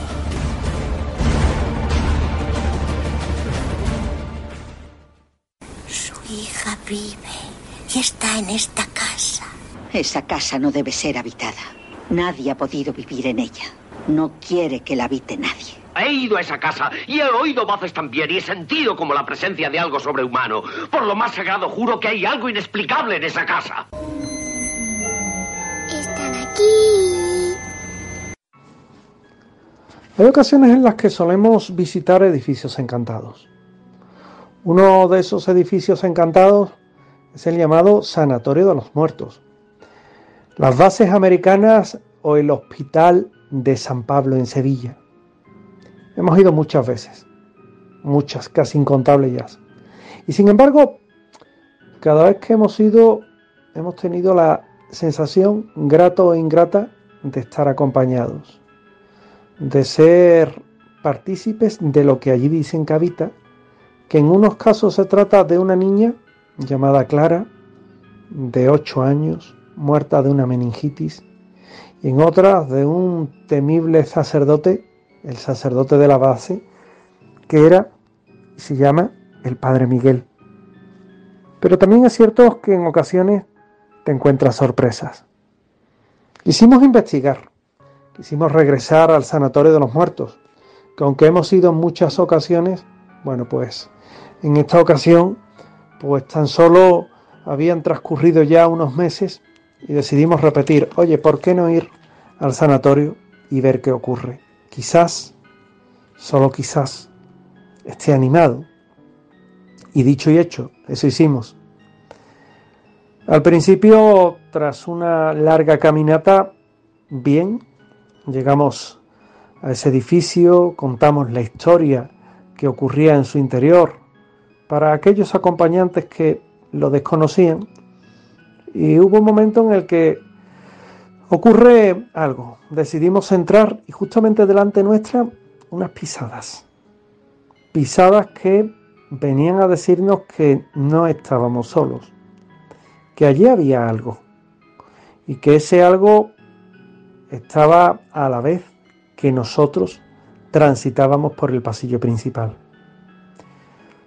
Su hija vive y está en esta casa. Esa casa no debe ser habitada. Nadie ha podido vivir en ella. No quiere que la habite nadie. He ido a esa casa y he oído voces también y he sentido como la presencia de algo sobrehumano. Por lo más sagrado juro que hay algo inexplicable en esa casa. Están aquí. Hay ocasiones en las que solemos visitar edificios encantados. Uno de esos edificios encantados es el llamado Sanatorio de los Muertos. Las bases americanas o el Hospital de San Pablo en Sevilla. Hemos ido muchas veces, muchas, casi incontables ya. Y sin embargo, cada vez que hemos ido, hemos tenido la sensación, grata o ingrata, de estar acompañados, de ser partícipes de lo que allí dicen que habita, que en unos casos se trata de una niña llamada Clara, de ocho años, muerta de una meningitis, y en otras de un temible sacerdote, el sacerdote de la base, que era y se llama el Padre Miguel. Pero también es cierto que en ocasiones te encuentras sorpresas. Quisimos investigar, quisimos regresar al Sanatorio de los Muertos, que aunque hemos ido en muchas ocasiones, bueno, pues en esta ocasión pues tan solo habían transcurrido ya unos meses y decidimos repetir, oye, ¿por qué no ir al sanatorio y ver qué ocurre? Quizás, solo quizás, esté animado. Y dicho y hecho, eso hicimos. Al principio, tras una larga caminata, bien, llegamos a ese edificio, contamos la historia que ocurría en su interior, para aquellos acompañantes que lo desconocían, y hubo un momento en el que ocurre algo. Decidimos entrar y justamente delante nuestra unas pisadas, pisadas que venían a decirnos que no estábamos solos, que allí había algo y que ese algo estaba a la vez que nosotros transitábamos por el pasillo principal.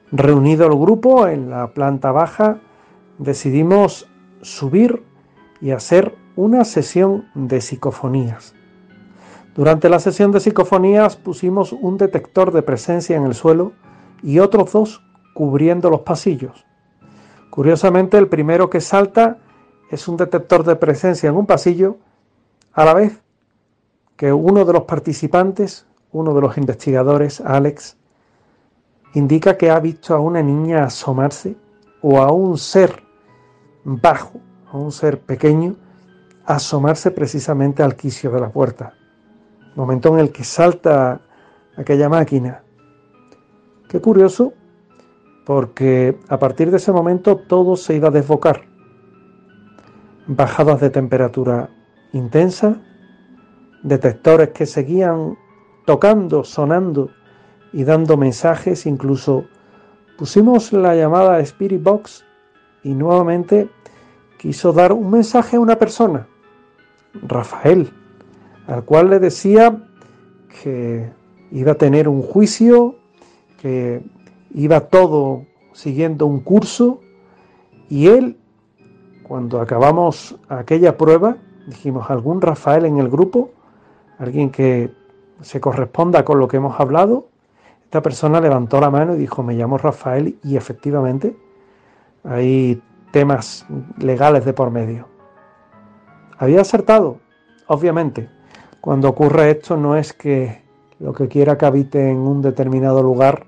Reunido el grupo en la planta baja, decidimos subir y hacer una sesión de psicofonías. Durante la sesión de psicofonías pusimos un detector de presencia en el suelo y otros dos cubriendo los pasillos. Curiosamente, el primero que salta es un detector de presencia en un pasillo, a la vez que uno de los participantes, uno de los investigadores, Alex, indica que ha visto a una niña asomarse o a un ser bajo, a un ser pequeño, asomarse precisamente al quicio de la puerta. Momento en el que salta aquella máquina. Qué curioso, porque a partir de ese momento todo se iba a desbocar. Bajadas de temperatura intensa, detectores que seguían tocando, sonando y dando mensajes. Incluso pusimos la llamada Spirit Box y nuevamente quiso dar un mensaje a una persona, Rafael, al cual le decía que iba a tener un juicio, que iba todo siguiendo un curso, y él, cuando acabamos aquella prueba, dijimos, ¿algún Rafael en el grupo? ¿Alguien que se corresponda con lo que hemos hablado? Esta persona levantó la mano y dijo, me llamo Rafael, y efectivamente hay temas legales de por medio. Había acertado, obviamente. Cuando ocurre esto no es que lo que quiera que habite en un determinado lugar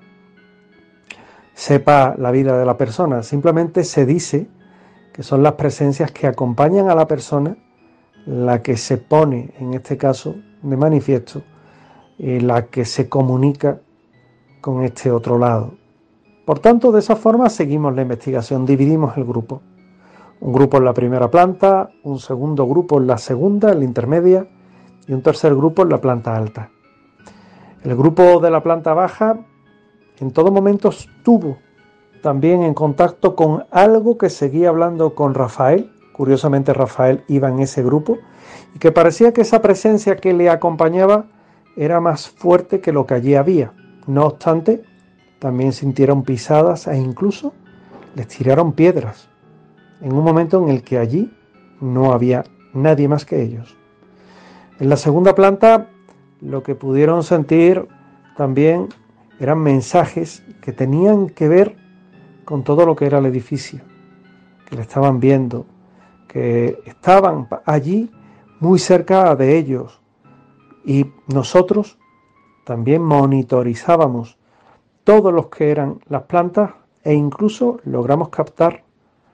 sepa la vida de la persona, simplemente se dice que son las presencias que acompañan a la persona la que se pone, en este caso, de manifiesto, y la que se comunica con este otro lado. Por tanto, de esa forma seguimos la investigación, dividimos el grupo. Un grupo en la primera planta, un segundo grupo en la segunda, en la intermedia, y un tercer grupo en la planta alta. El grupo de la planta baja en todo momento estuvo también en contacto con algo que seguía hablando con Rafael. Curiosamente, Rafael iba en ese grupo y que parecía que esa presencia que le acompañaba era más fuerte que lo que allí había. No obstante, también sintieron pisadas e incluso les tiraron piedras en un momento en el que allí no había nadie más que ellos. En la segunda planta, lo que pudieron sentir también eran mensajes que tenían que ver con todo lo que era el edificio, que le estaban viendo, que estaban allí muy cerca de ellos, y nosotros también monitorizábamos todos los que eran las plantas e incluso logramos captar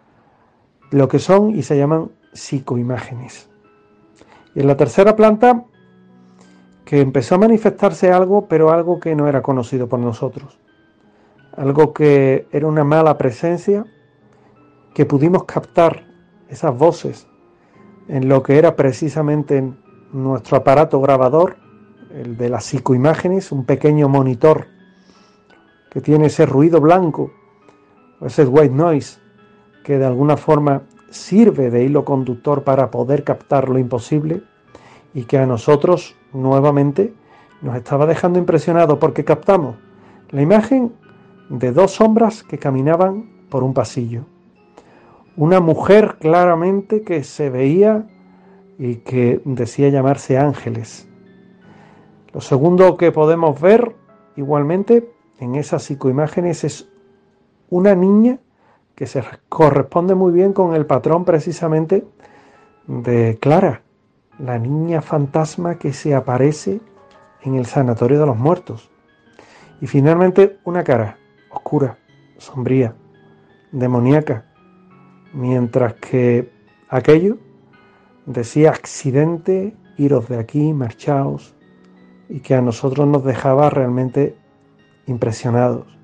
lo que son y se llaman psicoimágenes. Y en la tercera planta, que empezó a manifestarse algo, pero algo que no era conocido por nosotros. Algo que era una mala presencia, que pudimos captar esas voces en lo que era precisamente nuestro aparato grabador, el de las psicoimágenes, un pequeño monitor que tiene ese ruido blanco, o ese white noise, que de alguna forma sirve de hilo conductor para poder captar lo imposible, y que a nosotros nuevamente nos estaba dejando impresionados porque captamos la imagen de dos sombras que caminaban por un pasillo. Una mujer claramente que se veía y que decía llamarse Ángeles. Lo segundo que podemos ver igualmente en esas psicoimágenes es una niña que se corresponde muy bien con el patrón precisamente de Clara, la niña fantasma que se aparece en el sanatorio de los muertos. Y finalmente una cara oscura, sombría, demoníaca, mientras que aquello decía accidente, iros de aquí, marchaos, y que a nosotros nos dejaba realmente impresionados.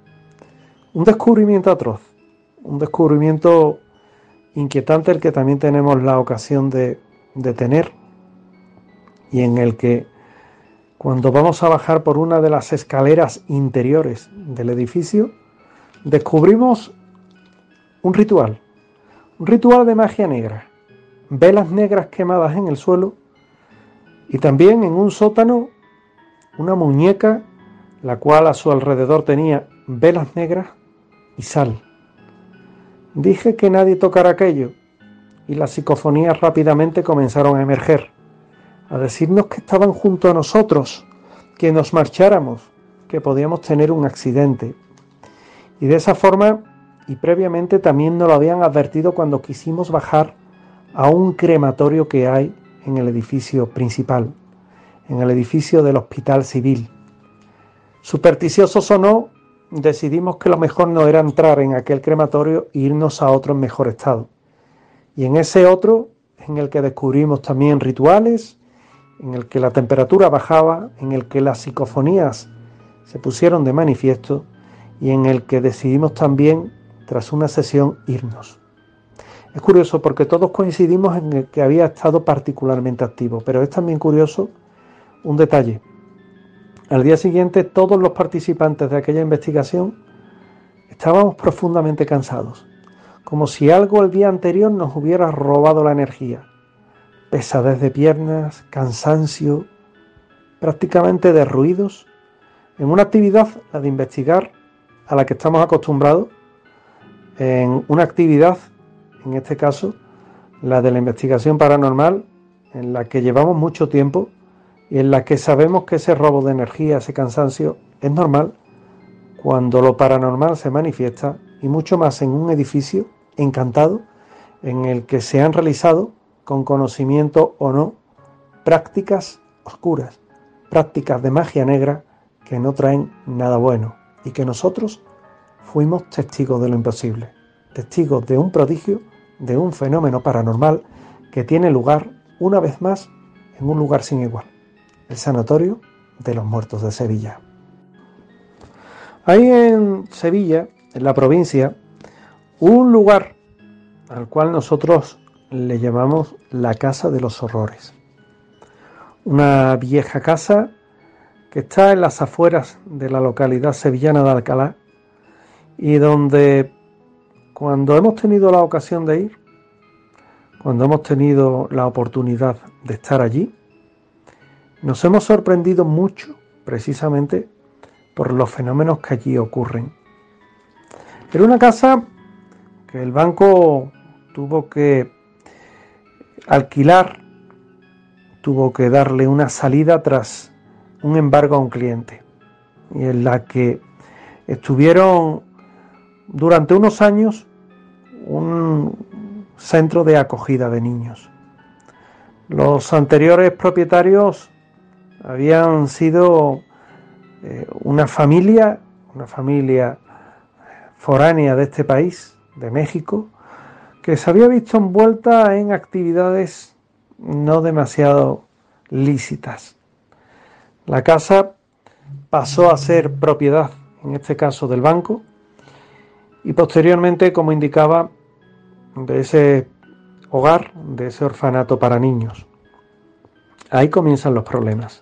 Un descubrimiento atroz, un descubrimiento inquietante, el que también tenemos la ocasión de, de tener, y en el que cuando vamos a bajar por una de las escaleras interiores del edificio, descubrimos un ritual, un ritual de magia negra, velas negras quemadas en el suelo, y también en un sótano una muñeca, la cual a su alrededor tenía velas negras y sal. Dije que nadie tocara aquello, y las psicofonías rápidamente comenzaron a emerger, a decirnos que estaban junto a nosotros, que nos marcháramos, que podíamos tener un accidente. Y de esa forma, y previamente también nos lo habían advertido cuando quisimos bajar a un crematorio que hay en el edificio principal, en el edificio del Hospital Civil. Supersticiosos o no, decidimos que lo mejor no era entrar en aquel crematorio e irnos a otro en mejor estado. Y en ese otro, en el que descubrimos también rituales, en el que la temperatura bajaba, en el que las psicofonías se pusieron de manifiesto y en el que decidimos también, tras una sesión, irnos. Es curioso porque todos coincidimos en el que había estado particularmente activo, pero es también curioso un detalle. Al día siguiente, todos los participantes de aquella investigación estábamos profundamente cansados, como si algo el día anterior nos hubiera robado la energía. Pesadez de piernas, cansancio, prácticamente derruidos, en una actividad, la de investigar, a la que estamos acostumbrados, en una actividad, en este caso, la de la investigación paranormal, en la que llevamos mucho tiempo y en la que sabemos que ese robo de energía, ese cansancio, es normal cuando lo paranormal se manifiesta, y mucho más en un edificio encantado en el que se han realizado, con conocimiento o no, prácticas oscuras, prácticas de magia negra que no traen nada bueno, y que nosotros fuimos testigos de lo imposible, testigos de un prodigio, de un fenómeno paranormal que tiene lugar, una vez más, en un lugar sin igual, el Sanatorio de los Muertos de Sevilla. Hay en Sevilla, en la provincia, un lugar al cual nosotros le llamamos la Casa de los Horrores. Una vieja casa que está en las afueras de la localidad sevillana de Alcalá, y donde, cuando hemos tenido la ocasión de ir, cuando hemos tenido la oportunidad de estar allí, nos hemos sorprendido mucho, precisamente por los fenómenos que allí ocurren. Era una casa que el banco tuvo que alquilar, tuvo que darle una salida tras un embargo a un cliente, y en la que estuvieron durante unos años un centro de acogida de niños. Los anteriores propietarios habían sido eh, una familia, una familia foránea de este país, de México, que se había visto envuelta en actividades no demasiado lícitas. La casa pasó a ser propiedad, en este caso, del banco, y posteriormente, como indicaba, de ese hogar, de ese orfanato para niños. Ahí comienzan los problemas,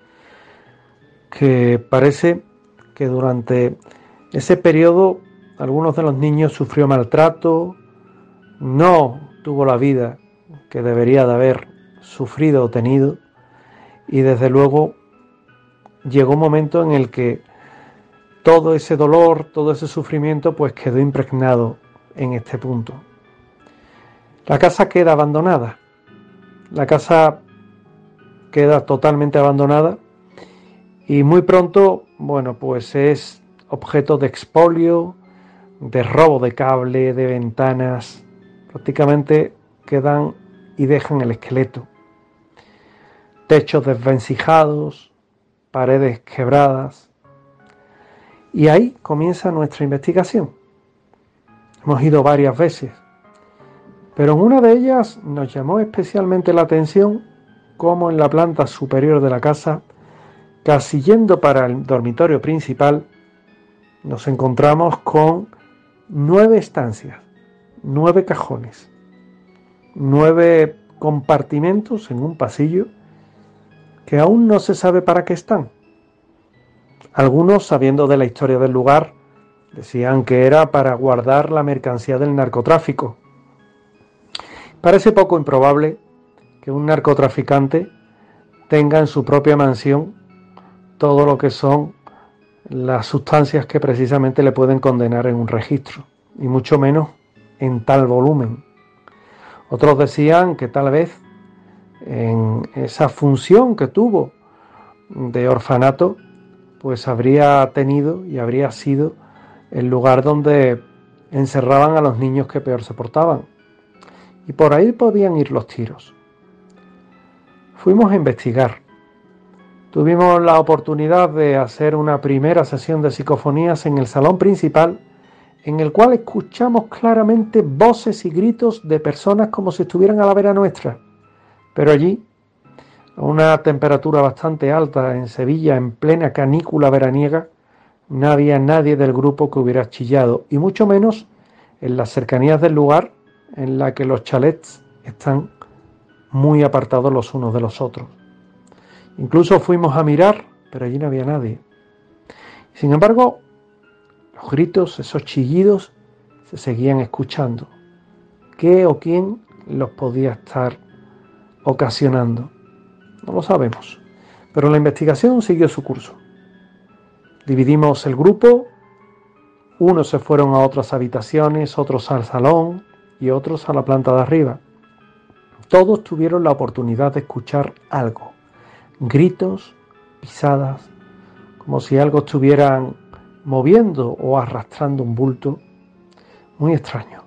que parece que durante ese periodo algunos de los niños sufrió maltrato, no tuvo la vida que debería de haber sufrido o tenido, y desde luego llegó un momento en el que todo ese dolor, todo ese sufrimiento, pues quedó impregnado en este punto. La casa queda abandonada, la casa queda totalmente abandonada, y muy pronto, bueno, pues es objeto de expolio, de robo de cable, de ventanas. Prácticamente quedan y dejan el esqueleto. Techos desvencijados, paredes quebradas. Y ahí comienza nuestra investigación. Hemos ido varias veces, pero en una de ellas nos llamó especialmente la atención cómo en la planta superior de la casa, casi yendo para el dormitorio principal, nos encontramos con nueve estancias, nueve cajones, nueve compartimentos en un pasillo que aún no se sabe para qué están. Algunos, sabiendo de la historia del lugar, decían que era para guardar la mercancía del narcotráfico. Parece poco improbable que un narcotraficante tenga en su propia mansión todo lo que son las sustancias que precisamente le pueden condenar en un registro, y mucho menos en tal volumen. Otros decían que tal vez en esa función que tuvo de orfanato, pues habría tenido y habría sido el lugar donde encerraban a los niños que peor se portaban. Y por ahí podían ir los tiros. Fuimos a investigar. Tuvimos la oportunidad de hacer una primera sesión de psicofonías en el salón principal, en el cual escuchamos claramente voces y gritos de personas como si estuvieran a la vera nuestra. Pero allí, a una temperatura bastante alta en Sevilla, en plena canícula veraniega, no había nadie del grupo que hubiera chillado, y mucho menos en las cercanías del lugar en la que los chalets están muy apartados los unos de los otros. Incluso fuimos a mirar, pero allí no había nadie. Sin embargo, los gritos, esos chillidos, se seguían escuchando. ¿Qué o quién los podía estar ocasionando? No lo sabemos, pero la investigación siguió su curso. Dividimos el grupo, unos se fueron a otras habitaciones, otros al salón y otros a la planta de arriba. Todos tuvieron la oportunidad de escuchar algo, gritos, pisadas, como si algo estuvieran moviendo o arrastrando un bulto. Muy extraño.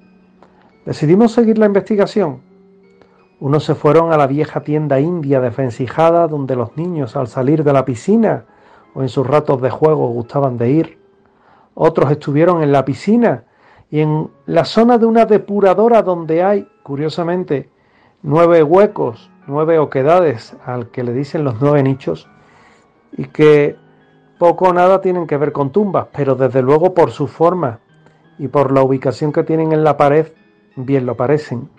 Decidimos seguir la investigación. Unos se fueron a la vieja tienda india desvencijada donde los niños al salir de la piscina o en sus ratos de juego gustaban de ir. Otros estuvieron en la piscina y en la zona de una depuradora donde hay, curiosamente, nueve huecos, nueve oquedades al que le dicen los nueve nichos, y que poco o nada tienen que ver con tumbas, pero desde luego por su forma y por la ubicación que tienen en la pared, bien lo parecen.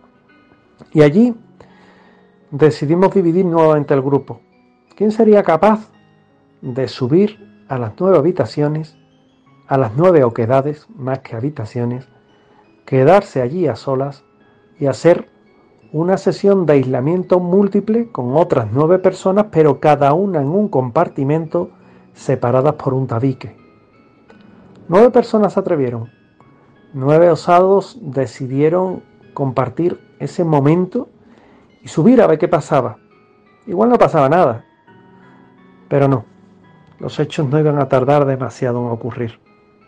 Y allí decidimos dividir nuevamente el grupo. ¿Quién sería capaz de subir a las nueve habitaciones, a las nueve oquedades, más que habitaciones, quedarse allí a solas y hacer una sesión de aislamiento múltiple con otras nueve personas, pero cada una en un compartimento, separadas por un tabique? Nueve personas se atrevieron. Nueve osados decidieron compartir ese momento y subir a ver qué pasaba. Igual no pasaba nada, pero no, los hechos no iban a tardar demasiado en ocurrir.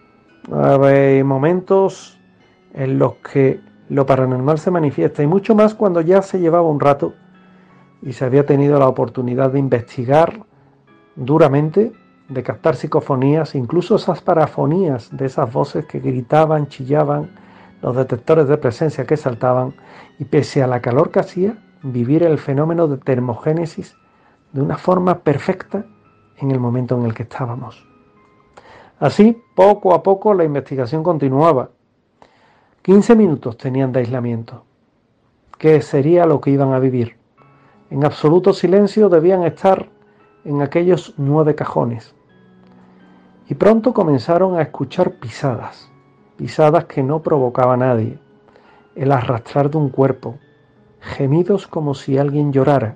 Hay momentos en los que lo paranormal se manifiesta, y mucho más cuando ya se llevaba un rato y se había tenido la oportunidad de investigar duramente, de captar psicofonías, incluso esas parafonías de esas voces que gritaban, chillaban, los detectores de presencia que saltaban, y pese a la calor que hacía, vivir el fenómeno de termogénesis de una forma perfecta en el momento en el que estábamos. Así, poco a poco, la investigación continuaba. quince minutos tenían de aislamiento. ¿Qué sería lo que iban a vivir? En absoluto silencio debían estar en aquellos nueve cajones. Y pronto comenzaron a escuchar pisadas, pisadas que no provocaba a nadie, el arrastrar de un cuerpo, gemidos como si alguien llorara.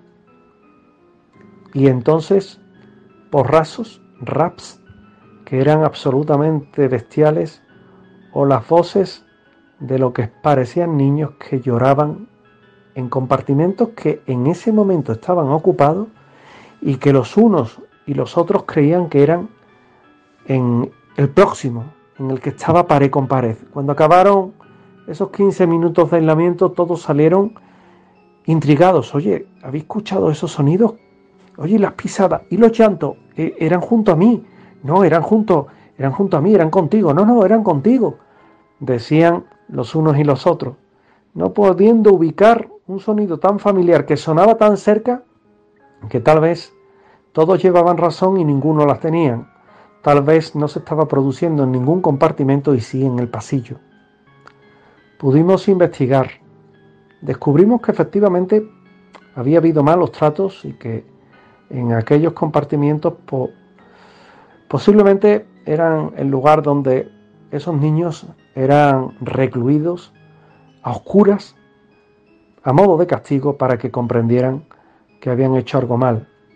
Y entonces, porrazos, raps, que eran absolutamente bestiales, o las voces de lo que parecían niños que lloraban en compartimentos que en ese momento estaban ocupados y que los unos y los otros creían que eran en el próximo, en el que estaba pared con pared. Cuando acabaron esos quince minutos de aislamiento, todos salieron intrigados. Oye, ¿habéis escuchado esos sonidos? Oye, las pisadas y los llantos, eh, eran junto a mí. No, eran junto, eran junto a mí, eran contigo. No, no, eran contigo, decían los unos y los otros, no pudiendo ubicar un sonido tan familiar que sonaba tan cerca que tal vez todos llevaban razón y ninguno las tenían. Tal vez no se estaba produciendo en ningún compartimento y sí en el pasillo. Pudimos investigar. Descubrimos que efectivamente había habido malos tratos y que en aquellos compartimientos po- posiblemente eran el lugar donde esos niños eran recluidos a oscuras, a modo de castigo, para que comprendieran que habían hecho algo mal.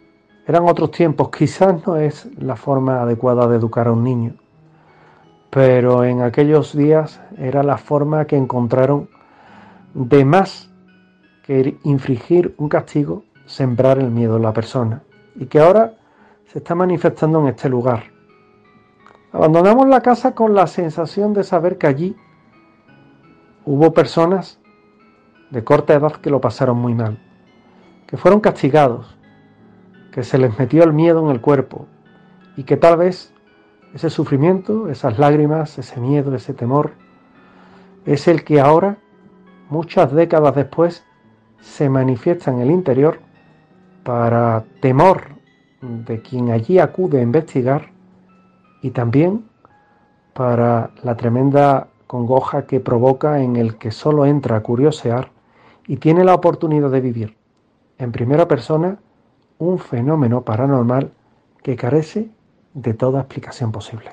Eran otros tiempos, quizás no es la forma adecuada de educar a un niño, pero en aquellos días era la forma que encontraron de más que infligir un castigo, sembrar el miedo en la persona, y que ahora se está manifestando en este lugar. Abandonamos la casa con la sensación de saber que allí hubo personas de corta edad que lo pasaron muy mal, que fueron castigados, que se les metió el miedo en el cuerpo y que tal vez ese sufrimiento, esas lágrimas, ese miedo, ese temor, es el que ahora, muchas décadas después, se manifiesta en el interior para temor de quien allí acude a investigar y también para la tremenda congoja que provoca en el que solo entra a curiosear y tiene la oportunidad de vivir en primera persona un fenómeno paranormal que carece de toda explicación posible.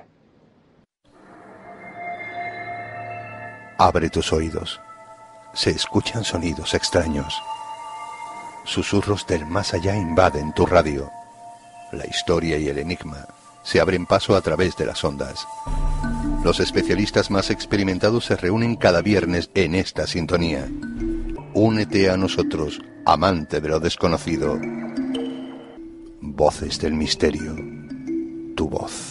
Abre tus oídos. Se escuchan sonidos extraños. Susurros del más allá invaden tu radio. La historia y el enigma se abren paso a través de las ondas. Los especialistas más experimentados se reúnen cada viernes en esta sintonía. Únete a nosotros, amante de lo desconocido. Voces del misterio. Tu voz.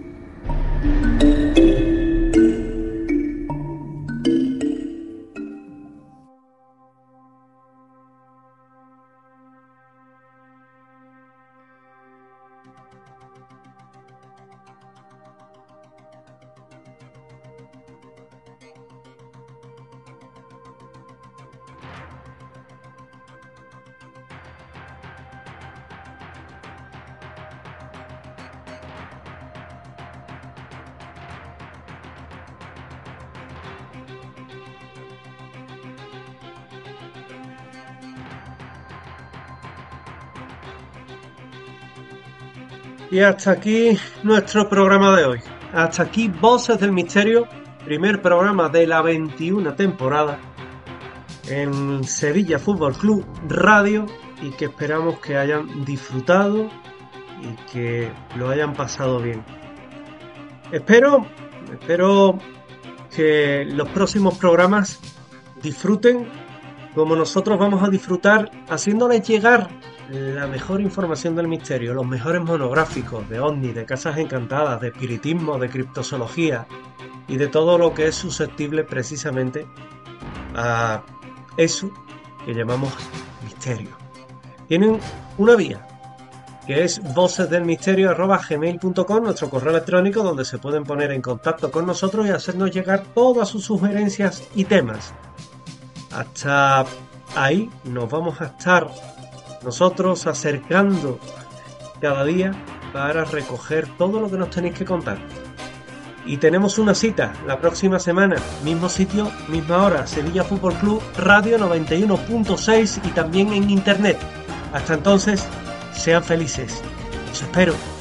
Y hasta aquí nuestro programa de hoy. Hasta aquí Voces del Misterio, primer programa de la veintiuna temporada en Sevilla Fútbol Club Radio, y que esperamos que hayan disfrutado y que lo hayan pasado bien. Espero, espero que los próximos programas disfruten como nosotros vamos a disfrutar haciéndoles llegar la mejor información del misterio, los mejores monográficos de ovnis, de casas encantadas, de espiritismo, de criptozoología y de todo lo que es susceptible precisamente a eso que llamamos misterio. Tienen una vía, que es vocesdelmisterio arroba gmail punto com, nuestro correo electrónico, donde se pueden poner en contacto con nosotros y hacernos llegar todas sus sugerencias y temas. Hasta ahí nos vamos a estar nosotros acercando cada día para recoger todo lo que nos tenéis que contar. Y tenemos una cita la próxima semana, mismo sitio, misma hora, Sevilla Fútbol Club Radio noventa y uno punto seis y también en internet. Hasta entonces, sean felices. Os espero.